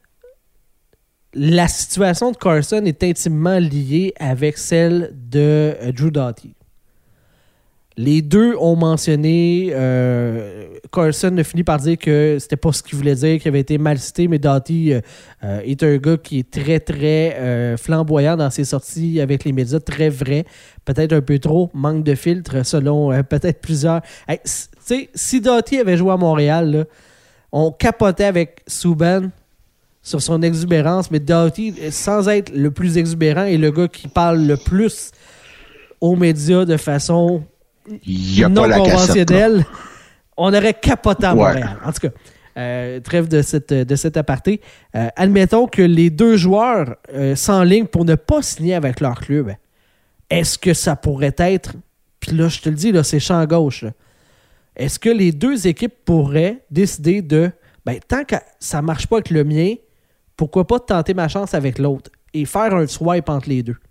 la situation de Karlsson est intimement liée avec celle de euh, Drew Doughty. Les deux ont mentionné, euh, Carlson a fini par dire que c'était pas ce qu'il voulait dire, qu'il avait été mal cité, mais Doughty euh, euh, est un gars qui est très, très euh, flamboyant dans ses sorties avec les médias, très vrai, peut-être un peu trop, manque de filtre selon euh, peut-être plusieurs. Hey, tu sais, si Doughty avait joué à Montréal, là, on capotait avec Subban sur son exubérance, mais Doughty, sans être le plus exubérant, est le gars qui parle le plus aux médias de façon y a non pas la conventionnelle. cassette, on aurait capoté à Ouais. Montréal. En tout cas, euh, trêve de, cette, de cet aparté. Euh, admettons que les deux joueurs euh, s'enlignent pour ne pas signer avec leur club. Est-ce que ça pourrait être, puis là, je te le dis, là, c'est champ gauche, là. Est-ce que les deux équipes pourraient décider de, ben, tant que ça ne marche pas avec le mien, pourquoi pas tenter ma chance avec l'autre et faire un swipe entre les deux?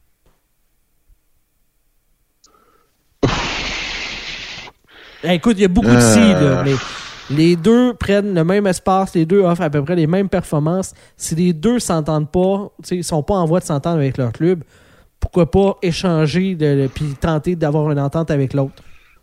Eh, écoute, il y a beaucoup de Euh... si, là, mais les deux prennent le même espace, les deux offrent à peu près les mêmes performances. Si les deux ne s'entendent pas, ils ne sont pas en voie de s'entendre avec leur club, pourquoi pas échanger et tenter d'avoir une entente avec l'autre?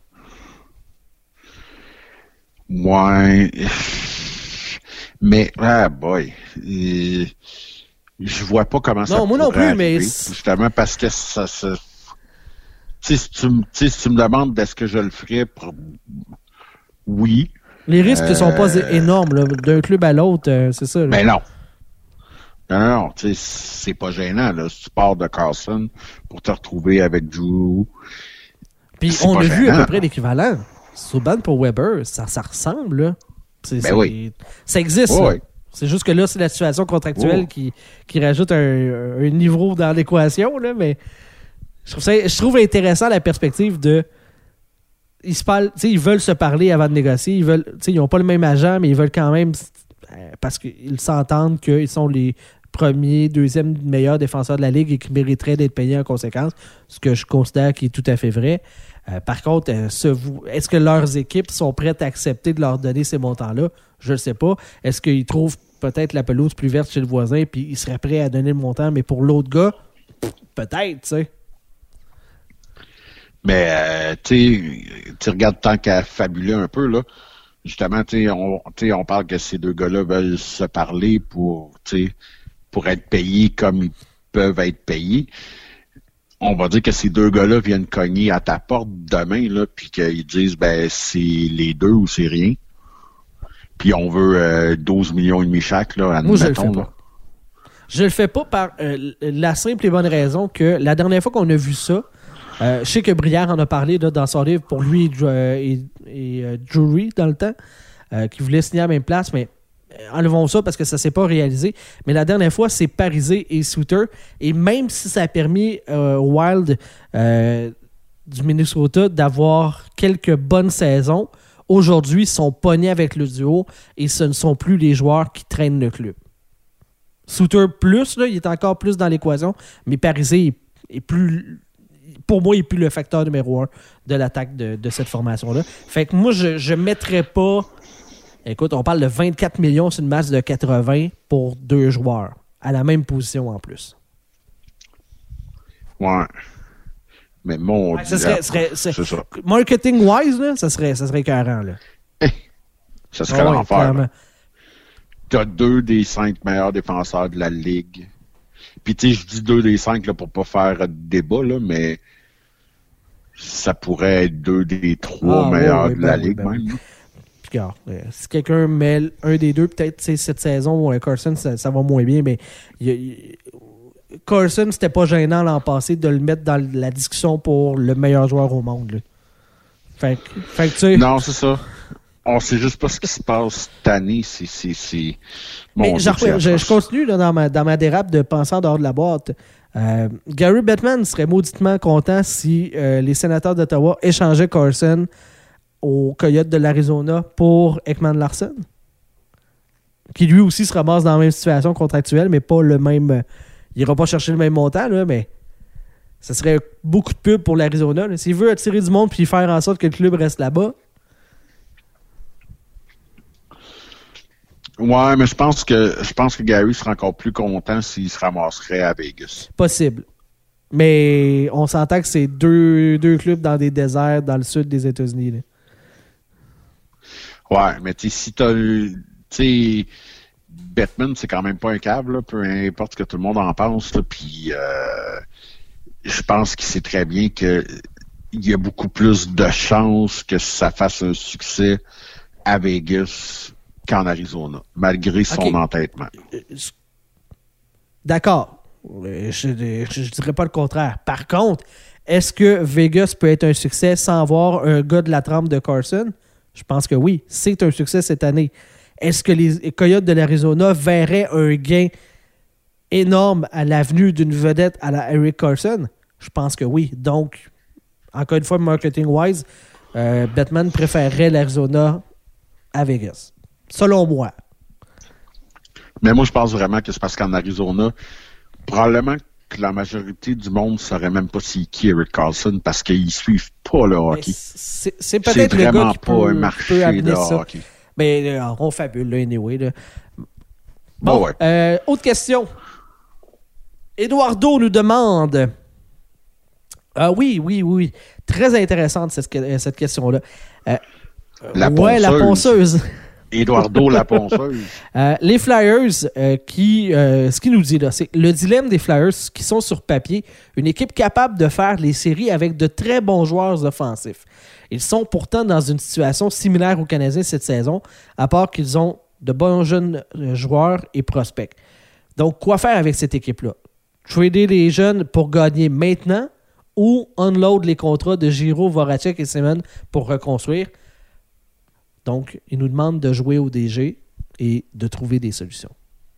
Ouais. Mais, ah boy. Euh, je vois pas comment ça Non, moi non pourrait plus, mais arriver, justement parce que ça se... Tu sais, si tu me si tu me demandes est-ce que je le ferais, pour... oui. Les risques ne euh... sont pas énormes, là, d'un club à l'autre, euh, c'est ça. Là. Mais non. Non, non, non, tu sais, c'est pas gênant, là. Si tu pars de Carlson pour te retrouver avec Drew. Puis on a gênant, vu à peu là. près l'équivalent. Subban pour Weber, ça, ça ressemble, là. C'est, Ben c'est, oui. Ça existe, Oh, là. oui. C'est juste que là, c'est la situation contractuelle Oh. qui, qui rajoute un, un niveau dans l'équation, là, mais je trouve, ça, je trouve intéressant la perspective de... Ils se parlent, tu sais, ils veulent se parler avant de négocier, ils veulent, tu sais, ils n'ont pas le même agent, mais ils veulent quand même, euh, parce qu'ils s'entendent qu'ils sont les premiers, deuxième meilleurs défenseurs de la Ligue et qui mériteraient d'être payés en conséquence, ce que je considère qui est tout à fait vrai. Euh, par contre, euh, ce, est-ce que leurs équipes sont prêtes à accepter de leur donner ces montants-là? Je ne sais pas. Est-ce qu'ils trouvent peut-être la pelouse plus verte chez le voisin puis ils seraient prêts à donner le montant, mais pour l'autre gars, peut-être, tu sais. Mais, euh, tu sais, tu regardes tant qu'à fabuler un peu, là. Justement, tu sais, on, tu sais, on parle que ces deux gars-là veulent se parler pour, tu sais, pour être payés comme ils peuvent être payés. On va dire que ces deux gars-là viennent cogner à ta porte demain, là, puis qu'ils disent, ben, c'est les deux ou c'est rien. Puis on veut euh, douze millions et demi chaque, là, admettons. Moi, je le fais pas. Je le fais pas par euh, la simple et bonne raison que la dernière fois qu'on a vu ça, euh, je sais que Brière en a parlé là, dans son livre pour lui et, euh, et, et euh, Drury dans le temps, euh, qui voulait signer à la même place, mais enlevons ça parce que ça ne s'est pas réalisé. Mais la dernière fois, c'est Parisé et Suter. Et même si ça a permis euh, Wild euh, du Minnesota d'avoir quelques bonnes saisons, aujourd'hui, ils sont pognés avec le duo et ce ne sont plus les joueurs qui traînent le club. Suter plus, là, il est encore plus dans l'équation, mais Parisé est, est plus... Pour moi, il n'est plus le facteur numéro un de l'attaque de, de cette formation-là. Fait que moi, je ne mettrais pas... Écoute, on parle de vingt-quatre millions sur une masse de quatre-vingts pour deux joueurs, à la même position en plus. Ouais. Mais mon ouais, ça serait, serait, c'est, c'est ça. Marketing-wise, là, ça serait, ça serait écœurant. Là. Ça serait oh, l'enfer. Ouais, tu as deux des cinq meilleurs défenseurs de la Ligue. Puis, tu sais, je dis deux des cinq là, pour pas faire de débat, là, mais ça pourrait être deux des trois ah, meilleurs ouais, de ben la oui, Ligue, ben même. Oui. Puis, regarde, euh, si quelqu'un met un des deux, peut-être cette saison, euh, Carson, ça, ça va moins bien, mais y a, y, Carson, c'était pas gênant l'an passé de le mettre dans la discussion pour le meilleur joueur au monde. Là. Fait, fait que, tu sais... Non, c'est ça. On sait juste pas ce qui se passe cette année. C'est, c'est, c'est... Mais bon, genre, je, je continue là, dans, ma, dans ma dérape de penser en dehors de la boîte. Euh, Gary Bettman serait mauditement content si euh, les sénateurs d'Ottawa échangeaient Carson aux Coyotes de l'Arizona pour Ekman Larsson, qui lui aussi se ramasse dans la même situation contractuelle, mais pas le même... Il n'ira pas chercher le même montant, là, mais ça serait beaucoup de pub pour l'Arizona. Là. S'il veut attirer du monde puis faire en sorte que le club reste là-bas... Ouais, mais je pense que je pense que Gary serait encore plus content s'il se ramasserait à Vegas. Possible. Mais on s'entend que c'est deux, deux clubs dans des déserts dans le sud des États-Unis. Là. Ouais, mais tu sais, si t'as eu... Tu sais, Bettman, c'est quand même pas un câble, là, peu importe ce que tout le monde en pense. Puis euh, je pense qu'il sait très bien que il y a beaucoup plus de chances que ça fasse un succès à Vegas qu'en Arizona, malgré son okay. entêtement. D'accord. Je, je, je dirais pas le contraire. Par contre, est-ce que Vegas peut être un succès sans avoir un gars de la trempe de Carson? Je pense que oui. C'est un succès cette année. Est-ce que les Coyotes de l'Arizona verraient un gain énorme à l'avenue d'une vedette à la Erik Karlsson? Je pense que oui. Donc, encore une fois, marketing-wise, euh, Bettman préférerait l'Arizona à Vegas. Selon moi. Mais moi, je pense vraiment que c'est parce qu'en Arizona, probablement que la majorité du monde ne saurait même pas c'est qui Erik Karlsson parce qu'ils ne suivent pas le hockey. C'est, c'est peut-être c'est le gars qui pas peut, un marché peut amener de ça. hockey. Mais euh, on fabule, là, anyway. Là. Bon, bon, ouais. euh, autre question. Eduardo nous demande... Ah oui, oui, oui. Très intéressante cette, cette question-là. Euh, la ouais, ponceuse. la ponceuse. Eduardo la ponceuse. euh, les Flyers, euh, qui, euh, ce qu'il nous dit là, c'est le dilemme des Flyers qui sont sur papier une équipe capable de faire les séries avec de très bons joueurs offensifs. Ils sont pourtant dans une situation similaire aux Canadiens cette saison, à part qu'ils ont de bons jeunes joueurs et prospects. Donc, quoi faire avec cette équipe-là? Trader les jeunes pour gagner maintenant ou unload les contrats de Giroux, Voracek et Simon pour reconstruire? Donc, il nous demande de jouer au D G et de trouver des solutions.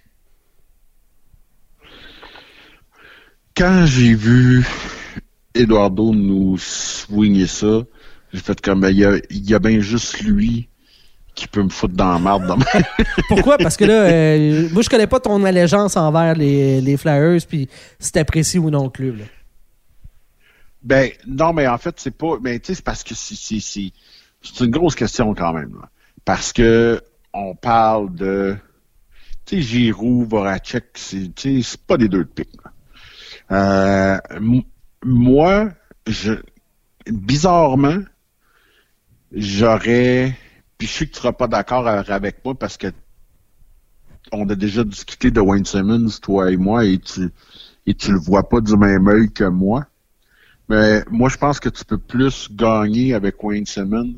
Quand j'ai vu Eduardo nous swinguer ça, j'ai fait comme, il y a, y a bien juste lui qui peut me foutre dans la marde. Dans ma... Pourquoi? Parce que là, euh, moi, je connais pas ton allégeance envers les, les Flyers, puis si t'apprécies ou non le club. Là. Ben, non, mais en fait, c'est pas... Mais tu sais, c'est parce que c'est, c'est, c'est, c'est une grosse question quand même. Là. Parce que on parle de... Tu sais, Giroux, Voracek, c'est, c'est pas des deux de pique. Euh, m- moi, je... bizarrement, j'aurais... Puis je sais que tu seras pas d'accord avec moi parce que on a déjà discuté de Wayne Simmons, toi et moi, et tu et tu le vois pas du même œil que moi. Mais moi, je pense que tu peux plus gagner avec Wayne Simmons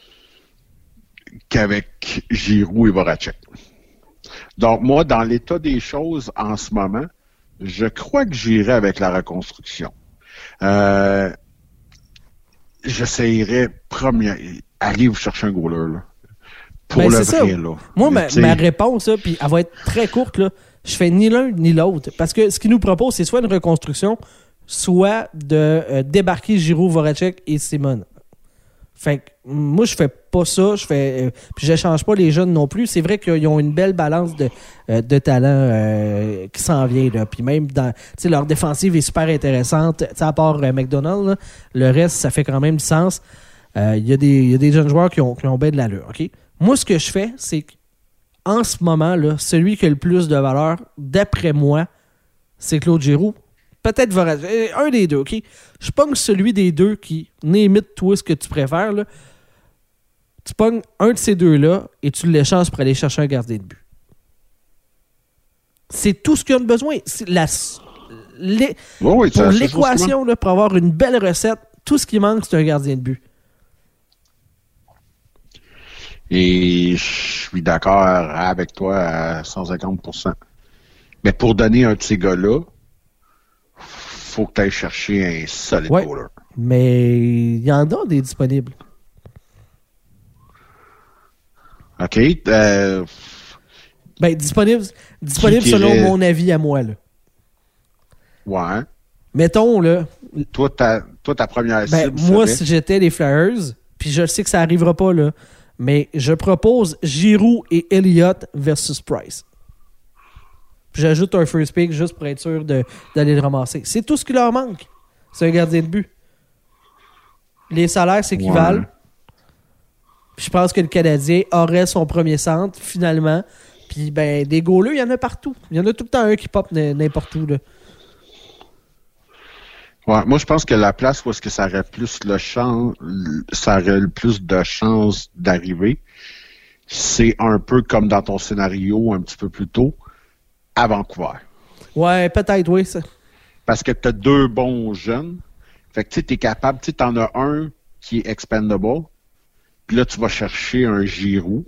qu'avec Giroux et Voracek. Donc, moi, dans l'état des choses en ce moment, je crois que j'irai avec la reconstruction. Euh, j'essayerais, premier, aller vous chercher un goaler, là. Pour ben, le c'est vrai, ça. là. Moi, ma, ma réponse, là, puis elle va être très courte, là. Je fais ni l'un ni l'autre. Parce que ce qu'ils nous proposent, c'est soit une reconstruction, soit de euh, débarquer Giroux, Voracek et Simon. Fait que moi, je fais pas ça. Je fais, euh, puis j'échange pas les jeunes non plus. C'est vrai qu'ils ont une belle balance de, euh, de talent euh, qui s'en vient. Là. Puis même, dans, leur défensive est super intéressante. T'sais, à part euh, McDonald, là, le reste, ça fait quand même du sens. Il euh, y, y a des jeunes joueurs qui ont, qui ont bien de l'allure. Okay? Moi, ce que je fais, c'est qu'en ce moment, là, celui qui a le plus de valeur, d'après moi, c'est Claude Giroux. Peut-être Voracek. Un des deux, OK? Je pogne celui des deux qui, n'imite toi ce que tu préfères, là. Tu pognes un de ces deux-là et tu l'échanges pour aller chercher un gardien de but. C'est tout ce qu'ils ont besoin. C'est la, les, oh oui, pour l'équation, là, pour avoir une belle recette, tout ce qui manque, c'est un gardien de but. Et je suis d'accord avec toi à cent cinquante pour cent. Mais pour donner un de ces gars-là, faut que tu ailles chercher un solide ouais, goaler. Mais il y en a des disponibles. OK. Euh, ben, disponible, disponible selon irait... mon avis à moi. Là. Ouais. Mettons, là... Toi, ta, toi, ta première ben, cible moi, serait... si j'étais les Flyers, puis je sais que ça n'arrivera pas, là, mais je propose Giroux et Elliott versus Price. Puis j'ajoute un first pick juste pour être sûr de, d'aller le ramasser. C'est tout ce qui leur manque. C'est un gardien de but. Les salaires s'équivalent. Ouais. Puis je pense que le Canadien aurait son premier centre, finalement. Puis ben des goalers, il y en a partout. Il y en a tout le temps un qui pop n'importe où. Là. Ouais, moi, je pense que la place où est-ce que ça aurait plus le chance, ça aurait le plus de chances d'arriver, c'est un peu comme dans ton scénario un petit peu plus tôt, à Vancouver. Ouais, peut-être, oui. Ça. Parce que tu as deux bons jeunes. Fait que tu sais, tu es capable, tu sais, tu en as un qui est expendable. Puis là, tu vas chercher un Giroux.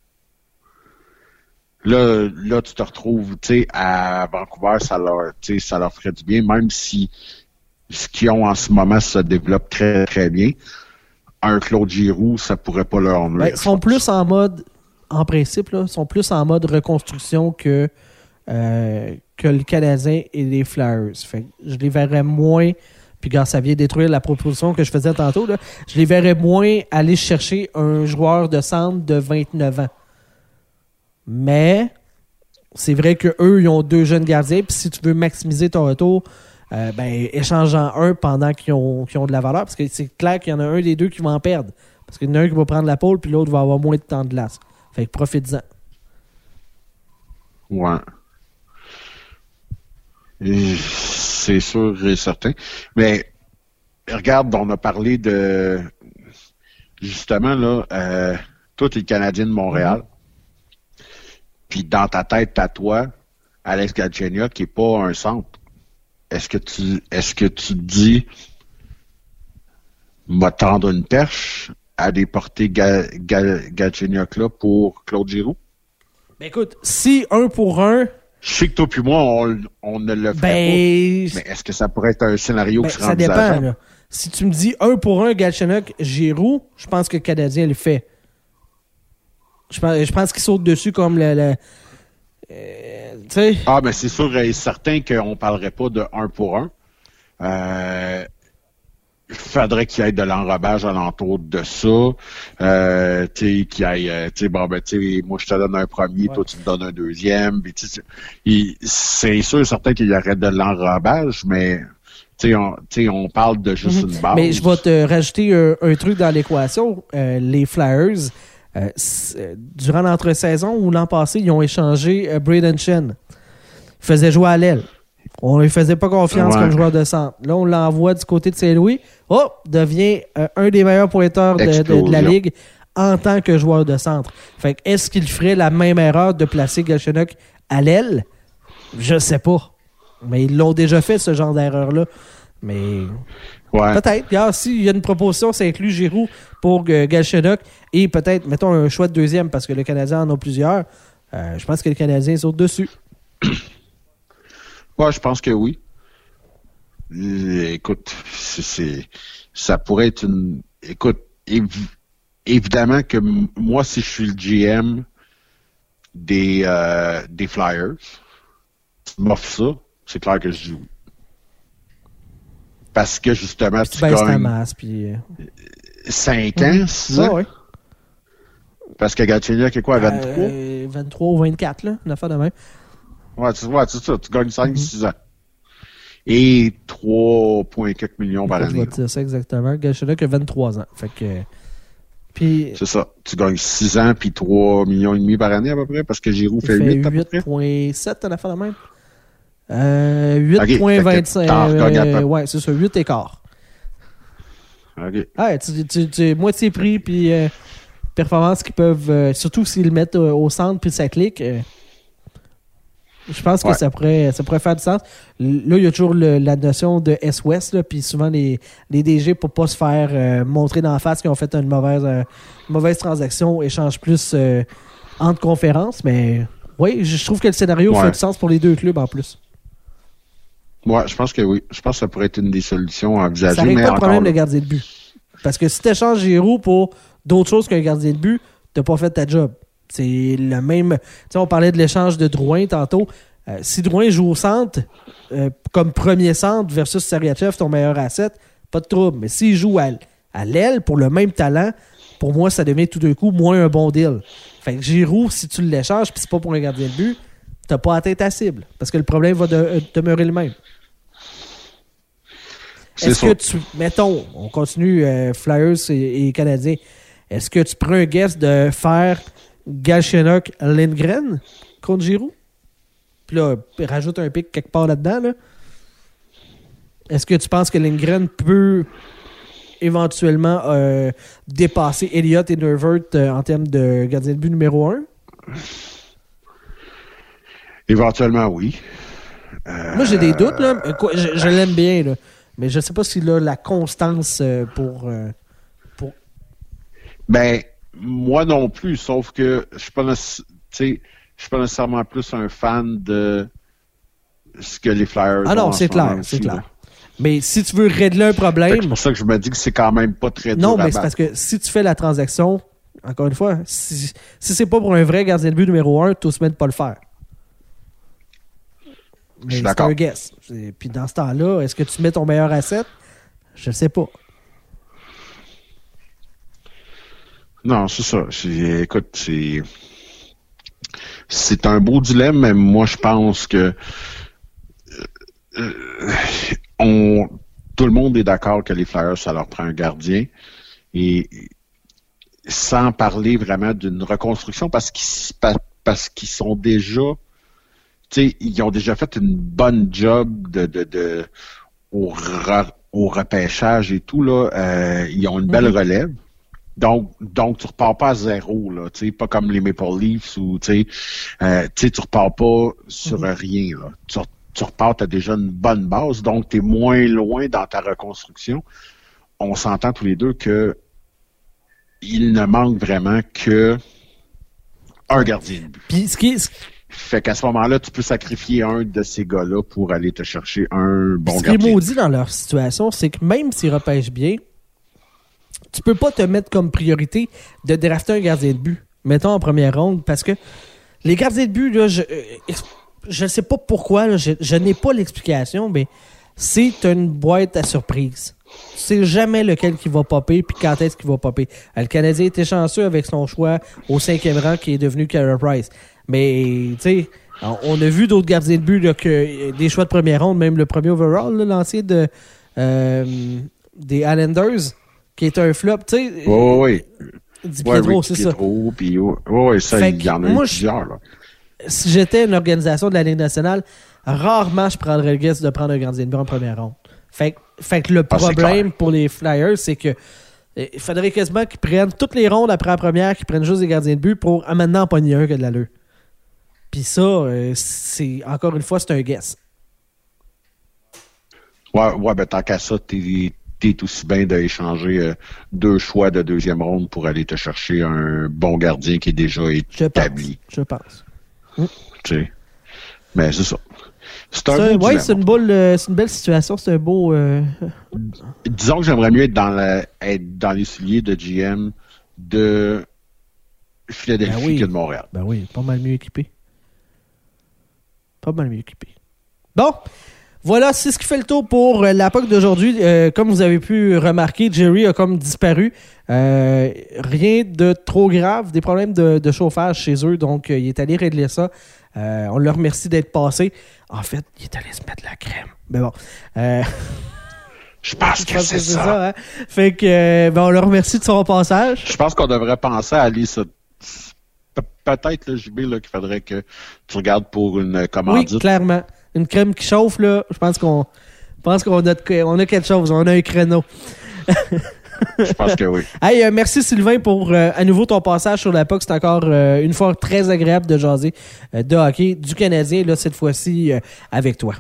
Là, là, tu te retrouves, tu sais, à Vancouver, ça leur, tu sais, ça leur ferait du bien, même si ce qu'ils ont en ce moment se développe très, très bien. Un Claude Giroux, ça pourrait pas leur nuire. Ben, ils sont plus en mode, en principe, là, sont plus en mode reconstruction que, euh, que le Canadien et les Flyers. Fait que je les verrais moins, puis quand ça vient détruire la proposition que je faisais tantôt, là, je les verrais moins aller chercher un joueur de centre de vingt-neuf ans. Mais c'est vrai qu'eux, ils ont deux jeunes gardiens, puis si tu veux maximiser ton retour, euh, ben, échange-en un pendant qu'ils ont, qu'ils ont de la valeur, parce que c'est clair qu'il y en a un des deux qui va en perdre. Parce qu'il y en a un qui va prendre la pôle, puis l'autre va avoir moins de temps de glace. Fait que profite-en. Ouais. Et c'est sûr et certain. Mais regarde, on a parlé de justement là, euh, tous les Canadiens de Montréal. Mm-hmm. Puis dans ta tête, à toi, Alex Galchenyuk qui n'est pas un centre. Est-ce que tu est-ce que tu te dis m'a tendre une perche à déporter Gal, Gal, Galchenyuk là pour Claude Giroux? Ben écoute, si un pour un. Je sais que toi puis moi, on, on ne le ferait ben, pas. Mais est-ce que ça pourrait être un scénario ben, qui serait ça envisageable? dépend, là. Si tu me dis un pour un Galchenyuk Giroux, je pense que le Canadien le fait. Je pense, je pense qu'il saute dessus comme le... le euh, tu sais. Ah, mais c'est sûr et certain qu'on ne parlerait pas de un pour un. Euh, il faudrait qu'il y ait de l'enrobage alentour de ça. Euh, tu sais, qu'il y ait, tu sais, bon, ben, tu sais, moi, je te donne un premier, ouais. Toi, tu me donnes un deuxième. Puis, tu sais, c'est sûr et certain qu'il y aurait de l'enrobage, mais, tu sais, on, on parle de juste mm-hmm. une base. Mais je vais te rajouter un, un truc dans l'équation. Euh, les Flyers, euh, durant l'entre-saison ou l'an passé, ils ont échangé euh, Brayden Schenn. Il faisait jouer à l'aile. On ne lui faisait pas confiance ouais. comme joueur de centre. Là, on l'envoie du côté de Saint-Louis. Oh, devient euh, un des meilleurs pointeurs de, de, de la Ligue en tant que joueur de centre. Fait que est-ce qu'il ferait la même erreur de placer Galchenyuk à l'aile? Je sais pas. Mais ils l'ont déjà fait, ce genre d'erreur-là. Mais ouais. peut-être. Regarde, s'il y a une proposition, ça inclut Giroux pour euh, Galchenyuk et peut-être, mettons, un choix de deuxième parce que le Canadien en a plusieurs. Euh, je pense que le Canadien saute dessus. Ouais, je pense que oui. Écoute, c'est, c'est, ça pourrait être une... Écoute, év- évidemment que m- moi, si je suis le G M des, euh, des Flyers, tu m'offres ça, c'est clair que je dis oui. Parce que, justement, puis tu, tu baisses gagnes ta masse, puis... cinq ans, mmh. six ans? Ah, ouais. Parce que Galchenyuk est quoi, à vingt-trois? Euh, vingt-trois ou vingt-quatre, là, une affaire de même. Ouais, tu vois, c'est ça. Tu gagnes cinq six mm-hmm. ans. Et trois virgule quatre millions par année. Je vais te dire ça exactement. Galchenyuk a vingt-trois ans. Fait que... Puis... C'est ça. Tu gagnes six ans puis trois millions et demi par année à peu près, parce que Giroux fait, fait huit à peu près. huit virgule sept à la fin de même. Euh, huit virgule vingt-cinq. Okay, euh, ouais, c'est ça. huit et quart. OK. Ouais, tu, tu, tu, moitié prix puis euh, performances qui peuvent... Euh, surtout s'ils le mettent euh, au centre puis ça clique... Euh, je pense que ouais. ça, pourrait, ça pourrait faire du sens. Là, il y a toujours le, la notion de Est-Ouest, puis souvent les, les D G, pour ne pas se faire euh, montrer d'en face qu'ils ont fait une mauvaise, euh, une mauvaise transaction, échangent plus euh, entre conférences. Mais oui, je trouve que le scénario ouais. fait du sens pour les deux clubs en plus. Oui, je pense que oui. Je pense que ça pourrait être une des solutions à envisager. Ça règle mais pas le problème là... de gardien de but. Parce que si tu échanges Giroux pour d'autres choses qu'un gardien de but, tu n'as pas fait ta job. C'est le même... Tu sais, on parlait de l'échange de Drouin tantôt. Euh, si Drouin joue au centre, euh, comme premier centre versus Sergachev, ton meilleur asset, pas de trouble. Mais s'il joue à, à l'aile pour le même talent, pour moi, ça devient tout d'un coup moins un bon deal. Fait que Giroux, si tu l'échanges puis c'est pas pour un gardien de but, t'as pas atteint ta cible. Parce que le problème va de, euh, demeurer le même. C'est Est-ce ça. que tu... Mettons, on continue euh, Flyers et, et Canadiens. Est-ce que tu prends un guess de faire Galchenyuk Lindgren contre Giroux? Puis là, rajoute un pic quelque part là-dedans, là. Est-ce que tu penses que Lindgren peut éventuellement euh, dépasser Elliott et Neuvirth euh, en termes de gardien de but numéro un? Éventuellement, oui. Euh... Moi, j'ai des doutes. Là. Je, je l'aime bien, là. Mais je ne sais pas s'il a la constance euh, pour, euh, pour... Ben, moi non plus, sauf que je ne suis pas nécessairement plus un fan de ce que les Flyers Ah non, c'est clair, c'est clair. Là. Mais si tu veux régler un problème... C'est pour ça que je me dis que c'est quand même pas très dur Non, mais à c'est battre. parce que si tu fais la transaction, encore une fois, si, si c'est pas pour un vrai gardien de but numéro un, tu ne de pas le faire. Mais je suis c'est d'accord. un guess. Puis dans ce temps-là, est-ce que tu mets ton meilleur asset? Je ne sais pas. Non, c'est ça. C'est, écoute, c'est... C'est un beau dilemme, mais moi, je pense que euh, on, tout le monde est d'accord que les Flyers, ça leur prend un gardien. Et sans parler vraiment d'une reconstruction, parce qu'ils, parce qu'ils sont déjà... Tu sais, ils ont déjà fait une bonne job de, de, de au, re, au repêchage et tout, là. Euh, ils ont une belle mm-hmm. relève. Donc, donc, tu repars pas à zéro, là, tu sais, pas comme les Maple Leafs où, tu sais, euh, tu sais, tu repars pas sur mm-hmm. rien, là. Tu, tu repars, t'as déjà une bonne base, donc t'es moins loin dans ta reconstruction. On s'entend tous les deux que il ne manque vraiment que un gardien de but. Puis, ce qui est... Fait qu'à ce moment-là, tu peux sacrifier un de ces gars-là pour aller te chercher un bon gardien. Ce gardien. qui est maudit dans leur situation, c'est que même s'ils repêchent bien, tu peux pas te mettre comme priorité de drafter un gardien de but, mettons en première ronde, parce que les gardiens de but, là, je je sais pas pourquoi, là, je, je n'ai pas l'explication, mais c'est une boîte à surprise. Tu sais jamais lequel qui va popper puis quand est-ce qu'il va popper. Le Canadien était chanceux avec son choix au cinquième rang qui est devenu Carey Price. Mais, tu sais, on a vu d'autres gardiens de but là, que des choix de première ronde, même le premier overall, là, l'ancien de, euh, des Islanders, qui est un flop, tu sais. Oui, oui, oui. Di Pietro, ouais, c'est Pietro, ça. Oui, oui, ça, il y en a eu plusieurs. Là. Si j'étais une organisation de la Ligue nationale, rarement je prendrais le guess de prendre un gardien de but en première ronde. Fait, fait que le problème ah, pour les Flyers, c'est que il faudrait quasiment qu'ils prennent toutes les rondes après la première, qu'ils prennent juste des gardiens de but pour maintenant en pogner un que de l'allure. Puis ça, euh, c'est encore une fois, c'est un guess. Ouais, ouais, ben tant qu'à ça, t'es, t'es aussi bien d'échanger euh, deux choix de deuxième ronde pour aller te chercher un bon gardien qui est déjà établi. Je pense. Je pense. Tu sais. Mais c'est ça. C'est un c'est, beau ouais, c'est une, boule, euh, c'est une belle situation. C'est un beau... Euh... Disons que j'aimerais mieux être dans, la, être dans les souliers de G M de Philadelphie ben oui. que de Montréal. Ben oui, pas mal mieux équipé. Pas mal mieux équipé. Bon, voilà, c'est ce qui fait le tour pour la P O C d'aujourd'hui. Euh, comme vous avez pu remarquer, Jerry a comme disparu. Euh, rien de trop grave, des problèmes de, de chauffage chez eux, donc euh, il est allé régler ça. Euh, on le remercie d'être passé. En fait, il est allé se mettre de la crème. Mais bon. Euh... Je pense Je que pense c'est, que c'est ça. ça hein? Fait que, euh, ben, on le remercie de son passage. Je pense qu'on devrait penser à aller se... Peut-être, le J B, là, qu'il faudrait que tu regardes pour une commandite. Oui, clairement. Une crème qui chauffe, là, je pense qu'on je pense qu'on a, on a quelque chose. On a un créneau. Je pense que oui. Hey, euh, merci Sylvain pour euh, à nouveau ton passage sur la P O C. C'est encore euh, une fois très agréable de jaser euh, de hockey du Canadien, là, cette fois-ci euh, avec toi.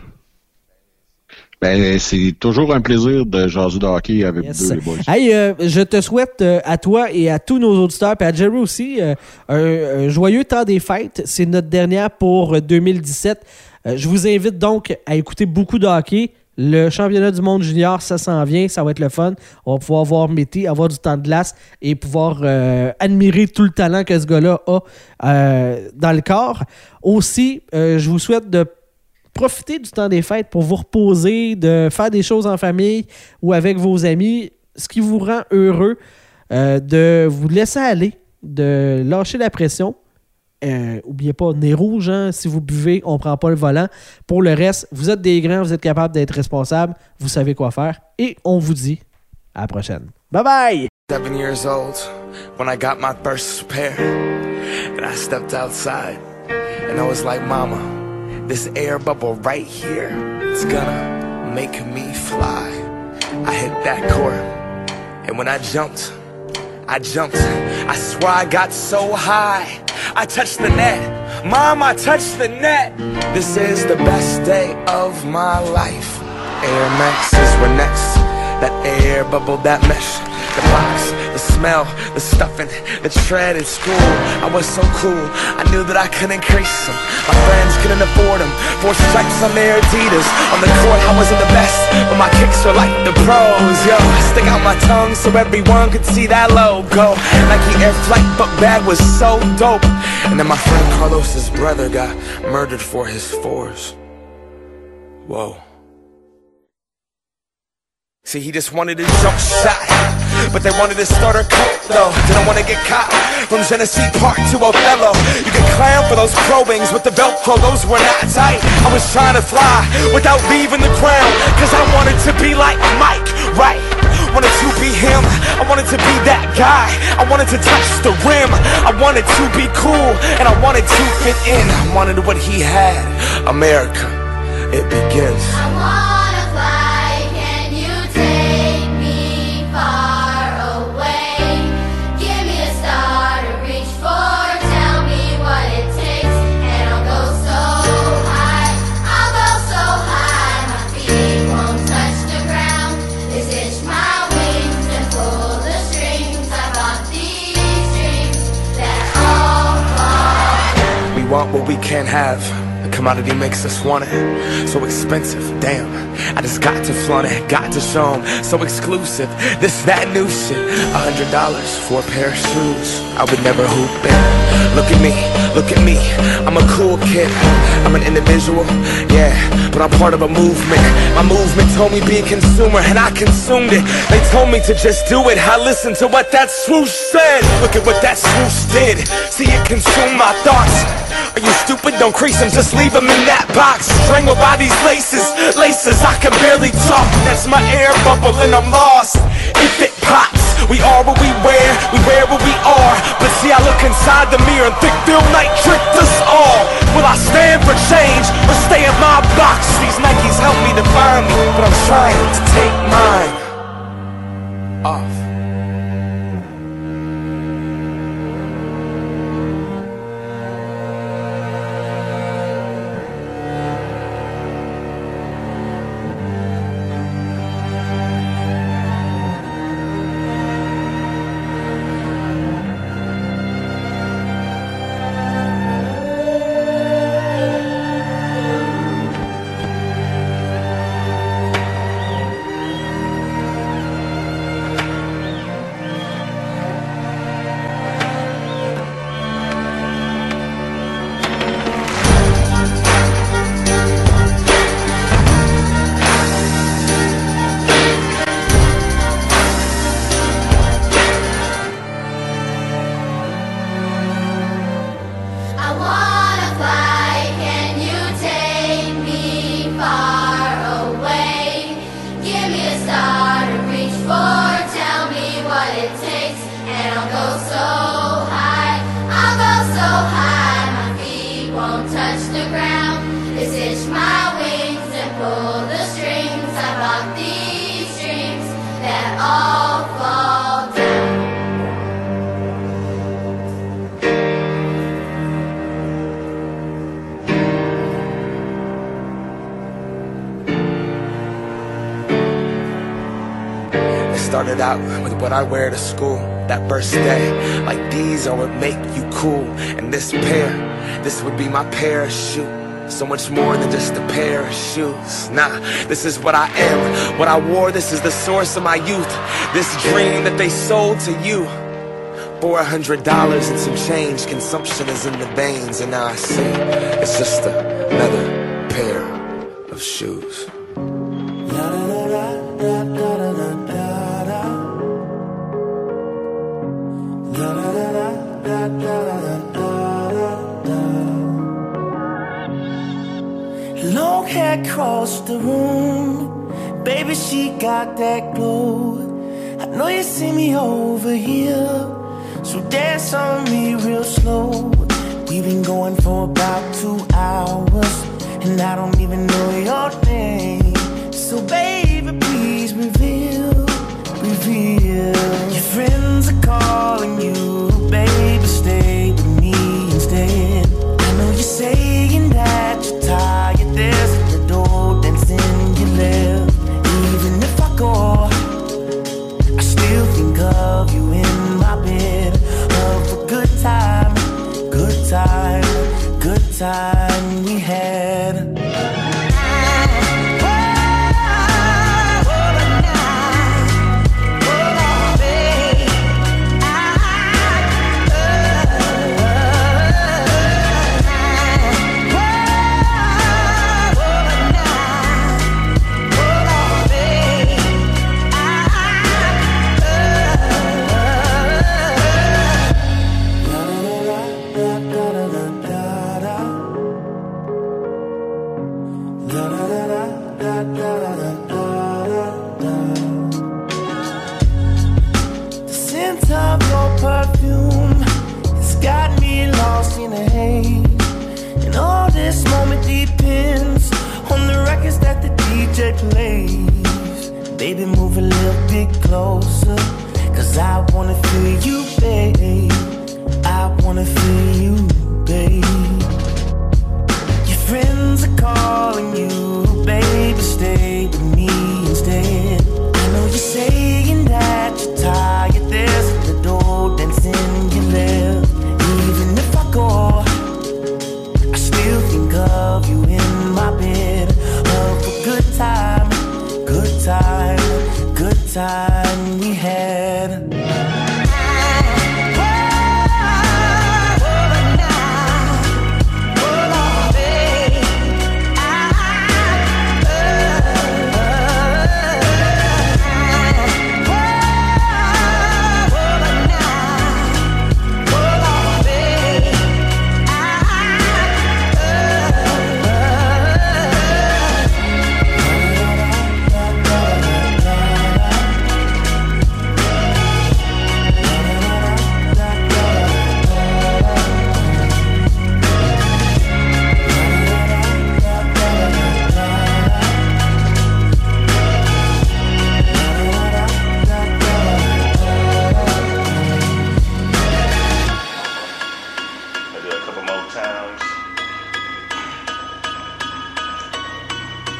Ben, c'est toujours un plaisir de jaser de hockey avec yes. deux les boys. Hey, euh, je te souhaite euh, à toi et à tous nos auditeurs, et à Jerry aussi, euh, un, un joyeux temps des fêtes. C'est notre dernière pour deux mille dix-sept. Euh, je vous invite donc à écouter beaucoup de hockey. Le championnat du monde junior, ça s'en vient, ça va être le fun. On va pouvoir voir Mété, avoir du temps de glace et pouvoir euh, admirer tout le talent que ce gars-là a euh, dans le corps. Aussi, euh, je vous souhaite de profiter du temps des fêtes pour vous reposer, de faire des choses en famille ou avec vos amis, ce qui vous rend heureux, euh, de vous laisser aller, de lâcher la pression. Euh, oubliez pas, nez rouge, hein, si vous buvez, on prend pas le volant. Pour le reste, vous êtes des grands, vous êtes capables d'être responsables, vous savez quoi faire et on vous dit à la prochaine. Bye bye! Seven years old when I got my first pair and I stepped outside and I was like, Mama, this air bubble right here, it's gonna make me fly. I hit that court, and when I jumped, I jumped. I swear I got so high, I touched the net. Mom, I touched the net. This is the best day of my life. Air Maxes were next. That air bubble, that mesh, the box, the smell, the stuffing, the tread in school. I was so cool, I knew that I couldn't crease them. My friends couldn't afford them. Four stripes on their Adidas. On the court I wasn't the best, but my kicks were like the pros. Yo, I stick out my tongue so everyone could see that logo. Nike Air Flight book bag was so dope. And then my friend Carlos's brother got murdered for his fours. Whoa. See, he just wanted a jump shot, but they wanted to start a cult though. Didn't want to get caught. From Genesee Park to Othello, you could clown for those probings with the Velcro, those were not tight. I was trying to fly without leaving the ground, cause I wanted to be like Mike, right? Wanted to be him, I wanted to be that guy. I wanted to touch the rim, I wanted to be cool, and I wanted to fit in. I wanted what he had. America, it begins. I wanna fly, can you take me far away? Give me a star to reach for, tell me what it takes, and I'll go so high, I'll go so high, my feet won't touch the ground. This is my wings and pull the strings. I got these dreams that all fall. We want what we can't have. The commodity makes us want it. So expensive, damn. I just got to flaunt it, got to show 'em. So exclusive, this, that new shit. A hundred dollars for a pair of shoes. I would never hoop it. Look at me, look at me. I'm a cool kid. I'm an individual, yeah, but I'm part of a movement. My movement told me be a consumer, and I consumed it. They told me to just do it. I listened to what that swoosh said. Look at what that swoosh did. See it consume my thoughts. Are you stupid? Don't crease them, just leave them in that box. Strangled by these laces, laces, I can barely talk. That's my air bubble and I'm lost. If it pops, we are what we wear, we wear what we are. But see, I look inside the mirror and think Phil Knight tricked us all. Will I stand for change or stay in my box? These Nikes help me define me, but I'm trying to take mine off. Started out with what I wear to school that first day. Like these are what make you cool. And this pair, this would be my parachute. So much more than just a pair of shoes. Nah, this is what I am. What I wore, this is the source of my youth. This dream that they sold to you. For a hundred dollars and some change, consumption is in the veins. And now I see it's just another pair of shoes. Long hair across the room, baby, she got that glow. I know you see me over here, so dance on me real slow. We've been going for about two hours, and I don't even know your name. It's So baby, please reveal, reveal. Your friends are calling you, baby, stay with me instead. I know you're saying that you're tired, there's at the door, dancing you left. Even if I go, I still think of you in my bed. Of a good time, good time, good time we had. The scent of your perfume has got me lost in a haze. And all this moment depends on the records that the D J plays. Baby, move a little bit closer, cause I wanna feel you, babe. I wanna feel you, babe. Your friends are calling you, baby, stay with me instead. I know you're saying that you're tired, there's at the door, dancing you left. Even if I go, I still think of you in my bed. Of a good time, good time, good time we had.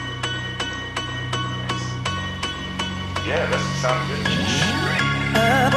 Yeah, that sounds good. Uh,